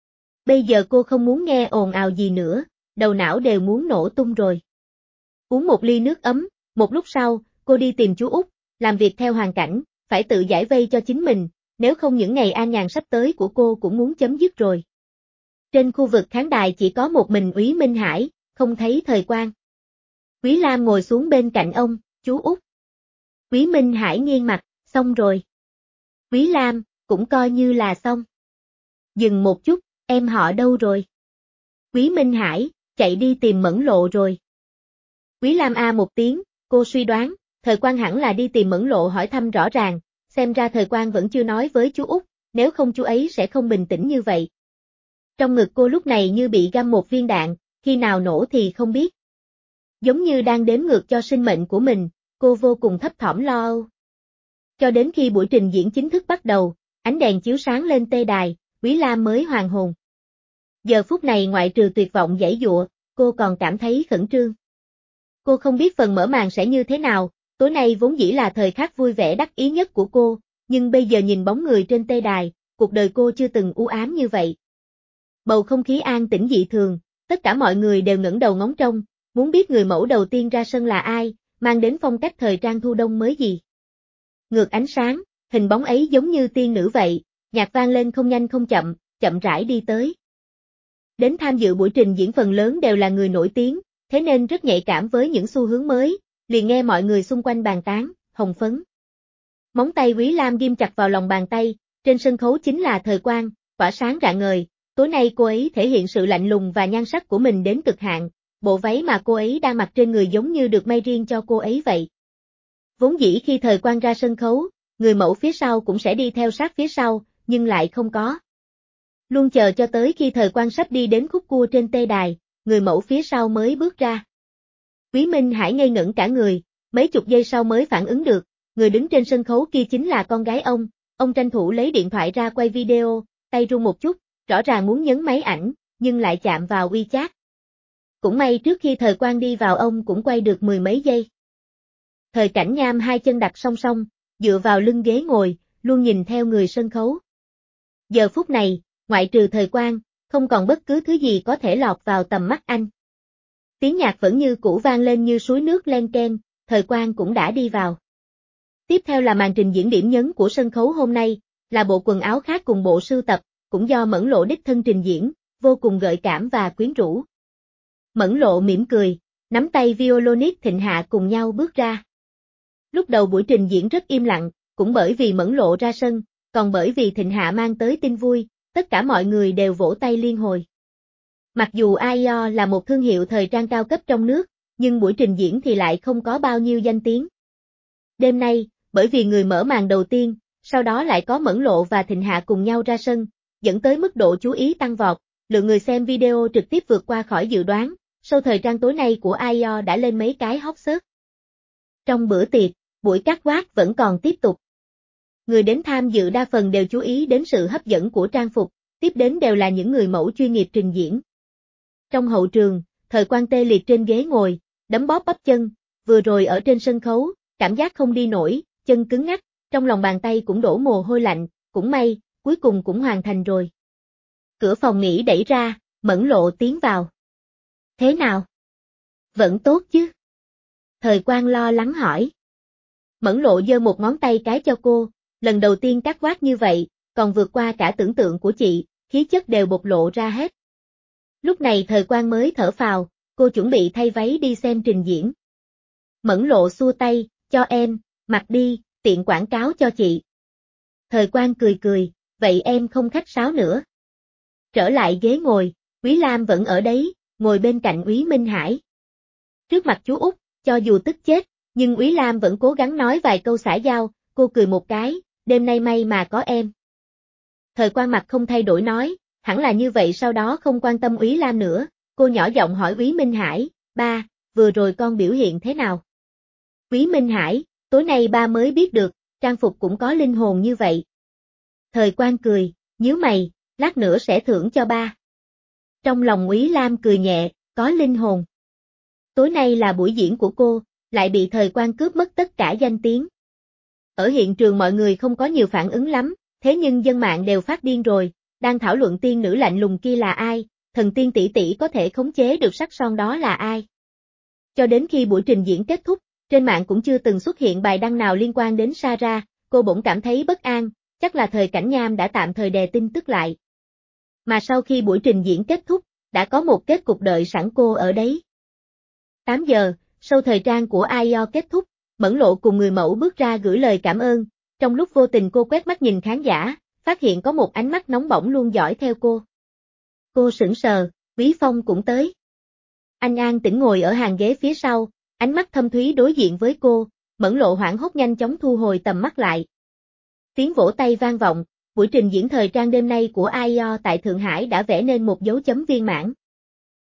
Bây giờ cô không muốn nghe ồn ào gì nữa, đầu não đều muốn nổ tung rồi. Uống một ly nước ấm, một lúc sau, cô đi tìm chú Út, làm việc theo hoàn cảnh, phải tự giải vây cho chính mình, nếu không những ngày an nhàn sắp tới của cô cũng muốn chấm dứt rồi. Trên khu vực khán đài chỉ có một mình Úy Minh Hải, không thấy Thời Quang. Quý Lam ngồi xuống bên cạnh ông, chú Út. Quý Minh Hải nghiêng mặt, xong rồi. Quý Lam, cũng coi như là xong. Dừng một chút, em họ đâu rồi? Quý Minh Hải, chạy đi tìm Mẫn Lộ rồi. Quý Lam a một tiếng, cô suy đoán, Thời Quang hẳn là đi tìm Mẫn Lộ hỏi thăm rõ ràng, xem ra Thời Quang vẫn chưa nói với chú Út, nếu không chú ấy sẽ không bình tĩnh như vậy. Trong ngực cô lúc này như bị găm một viên đạn, khi nào nổ thì không biết. Giống như đang đếm ngược cho sinh mệnh của mình, cô vô cùng thấp thỏm lo âu. Cho đến khi buổi trình diễn chính thức bắt đầu, ánh đèn chiếu sáng lên tê đài, Quý Lam mới hoàn hồn. Giờ phút này ngoại trừ tuyệt vọng giãy giụa, cô còn cảm thấy khẩn trương. Cô không biết phần mở màn sẽ như thế nào, tối nay vốn dĩ là thời khắc vui vẻ đắc ý nhất của cô, nhưng bây giờ nhìn bóng người trên tê đài, cuộc đời cô chưa từng u ám như vậy. Bầu không khí an tĩnh dị thường, tất cả mọi người đều ngẩng đầu ngóng trông, muốn biết người mẫu đầu tiên ra sân là ai, mang đến phong cách thời trang thu đông mới gì. Ngược ánh sáng, hình bóng ấy giống như tiên nữ vậy, nhạc vang lên không nhanh không chậm, chậm rãi đi tới. Đến tham dự buổi trình diễn phần lớn đều là người nổi tiếng, thế nên rất nhạy cảm với những xu hướng mới, liền nghe mọi người xung quanh bàn tán, hồng phấn. Móng tay Quý Lam ghim chặt vào lòng bàn tay, trên sân khấu chính là Thời Quang, tỏa sáng rạng ngời, tối nay cô ấy thể hiện sự lạnh lùng và nhan sắc của mình đến cực hạn, bộ váy mà cô ấy đang mặc trên người giống như được may riêng cho cô ấy vậy. Vốn dĩ khi Thời Quang ra sân khấu, người mẫu phía sau cũng sẽ đi theo sát phía sau, nhưng lại không có. Luôn chờ cho tới khi Thời Quang sắp đi đến khúc cua trên tê đài, người mẫu phía sau mới bước ra. Quý Minh Hải ngây ngẩn cả người, mấy chục giây sau mới phản ứng được, người đứng trên sân khấu kia chính là con gái ông, ông tranh thủ lấy điện thoại ra quay video, tay run một chút, rõ ràng muốn nhấn máy ảnh, nhưng lại chạm vào WeChat. Cũng may trước khi Thời Quang đi vào ông cũng quay được mười mấy giây. Thời Cảnh Nham hai chân đặt song song, dựa vào lưng ghế ngồi, luôn nhìn theo người sân khấu. Giờ phút này, ngoại trừ Thời Quang, không còn bất cứ thứ gì có thể lọt vào tầm mắt anh. Tiếng nhạc vẫn như cũ vang lên như suối nước len keng, Thời Quang cũng đã đi vào. Tiếp theo là màn trình diễn điểm nhấn của sân khấu hôm nay, là bộ quần áo khác cùng bộ sưu tập, cũng do Mẫn Lộ đích thân trình diễn, vô cùng gợi cảm và quyến rũ. Mẫn Lộ mỉm cười, nắm tay violonist Thịnh Hạ cùng nhau bước ra. Lúc đầu buổi trình diễn rất im lặng, cũng bởi vì Mẫn Lộ ra sân, còn bởi vì Thịnh Hạ mang tới tin vui, tất cả mọi người đều vỗ tay liên hồi. Mặc dù a i o là một thương hiệu thời trang cao cấp trong nước, nhưng buổi trình diễn thì lại không có bao nhiêu danh tiếng. Đêm nay, bởi vì người mở màn đầu tiên, sau đó lại có Mẫn Lộ và Thịnh Hạ cùng nhau ra sân, dẫn tới mức độ chú ý tăng vọt, lượng người xem video trực tiếp vượt qua khỏi dự đoán, show thời trang tối nay của a i o đã lên mấy cái hot search. Trong bữa tiệc, buổi cắt quát vẫn còn tiếp tục. Người đến tham dự đa phần đều chú ý đến sự hấp dẫn của trang phục, tiếp đến đều là những người mẫu chuyên nghiệp trình diễn. Trong hậu trường, Thời Quang tê liệt trên ghế ngồi, đấm bóp bắp chân, vừa rồi ở trên sân khấu, cảm giác không đi nổi, chân cứng ngắc, trong lòng bàn tay cũng đổ mồ hôi lạnh, cũng may, cuối cùng cũng hoàn thành rồi. Cửa phòng nghỉ đẩy ra, Mẫn Lộ tiến vào. Thế nào? Vẫn tốt chứ? Thời Quang lo lắng hỏi. Mẫn Lộ giơ một ngón tay cái cho cô, lần đầu tiên cắt quát như vậy, còn vượt qua cả tưởng tượng của chị, khí chất đều bộc lộ ra hết. Lúc này Thời Quang mới thở phào, cô chuẩn bị thay váy đi xem trình diễn. Mẫn Lộ xua tay, cho em, mặc đi, tiện quảng cáo cho chị. Thời Quang cười cười, vậy em không khách sáo nữa. Trở lại ghế ngồi, Úy Lam vẫn ở đấy, ngồi bên cạnh Úy Minh Hải. Trước mặt chú Út, cho dù tức chết, nhưng Úy Lam vẫn cố gắng nói vài câu xã giao, cô cười một cái, đêm nay may mà có em. Thời Quang mặt không thay đổi nói, hẳn là như vậy, sau đó không quan tâm Úy Lam nữa, cô nhỏ giọng hỏi Úy Minh Hải, ba, vừa rồi con biểu hiện thế nào? Úy Minh Hải, tối nay ba mới biết được, trang phục cũng có linh hồn như vậy. Thời Quang cười, nhíu mày, lát nữa sẽ thưởng cho ba. Trong lòng Úy Lam cười nhẹ, có linh hồn. Tối nay là buổi diễn của cô, lại bị Thời Quang cướp mất tất cả danh tiếng. Ở hiện trường mọi người không có nhiều phản ứng lắm, thế nhưng dân mạng đều phát điên rồi, đang thảo luận tiên nữ lạnh lùng kia là ai, thần tiên tỷ tỷ có thể khống chế được sắc son đó là ai. Cho đến khi buổi trình diễn kết thúc, trên mạng cũng chưa từng xuất hiện bài đăng nào liên quan đến Sarah, cô bỗng cảm thấy bất an, chắc là Thời Cảnh Nham đã tạm thời đè tin tức lại. Mà sau khi buổi trình diễn kết thúc, đã có một kết cục đợi sẵn cô ở đấy. tám giờ, show thời trang của i o kết thúc, Mẫn Lộ cùng người mẫu bước ra gửi lời cảm ơn, trong lúc vô tình cô quét mắt nhìn khán giả, phát hiện có một ánh mắt nóng bỏng luôn dõi theo cô. Cô sững sờ, Quý Phong cũng tới. Anh an tĩnh ngồi ở hàng ghế phía sau, ánh mắt thâm thúy đối diện với cô, Mẫn Lộ hoảng hốt nhanh chóng thu hồi tầm mắt lại. Tiếng vỗ tay vang vọng, buổi trình diễn thời trang đêm nay của i o tại Thượng Hải đã vẽ nên một dấu chấm viên mãn.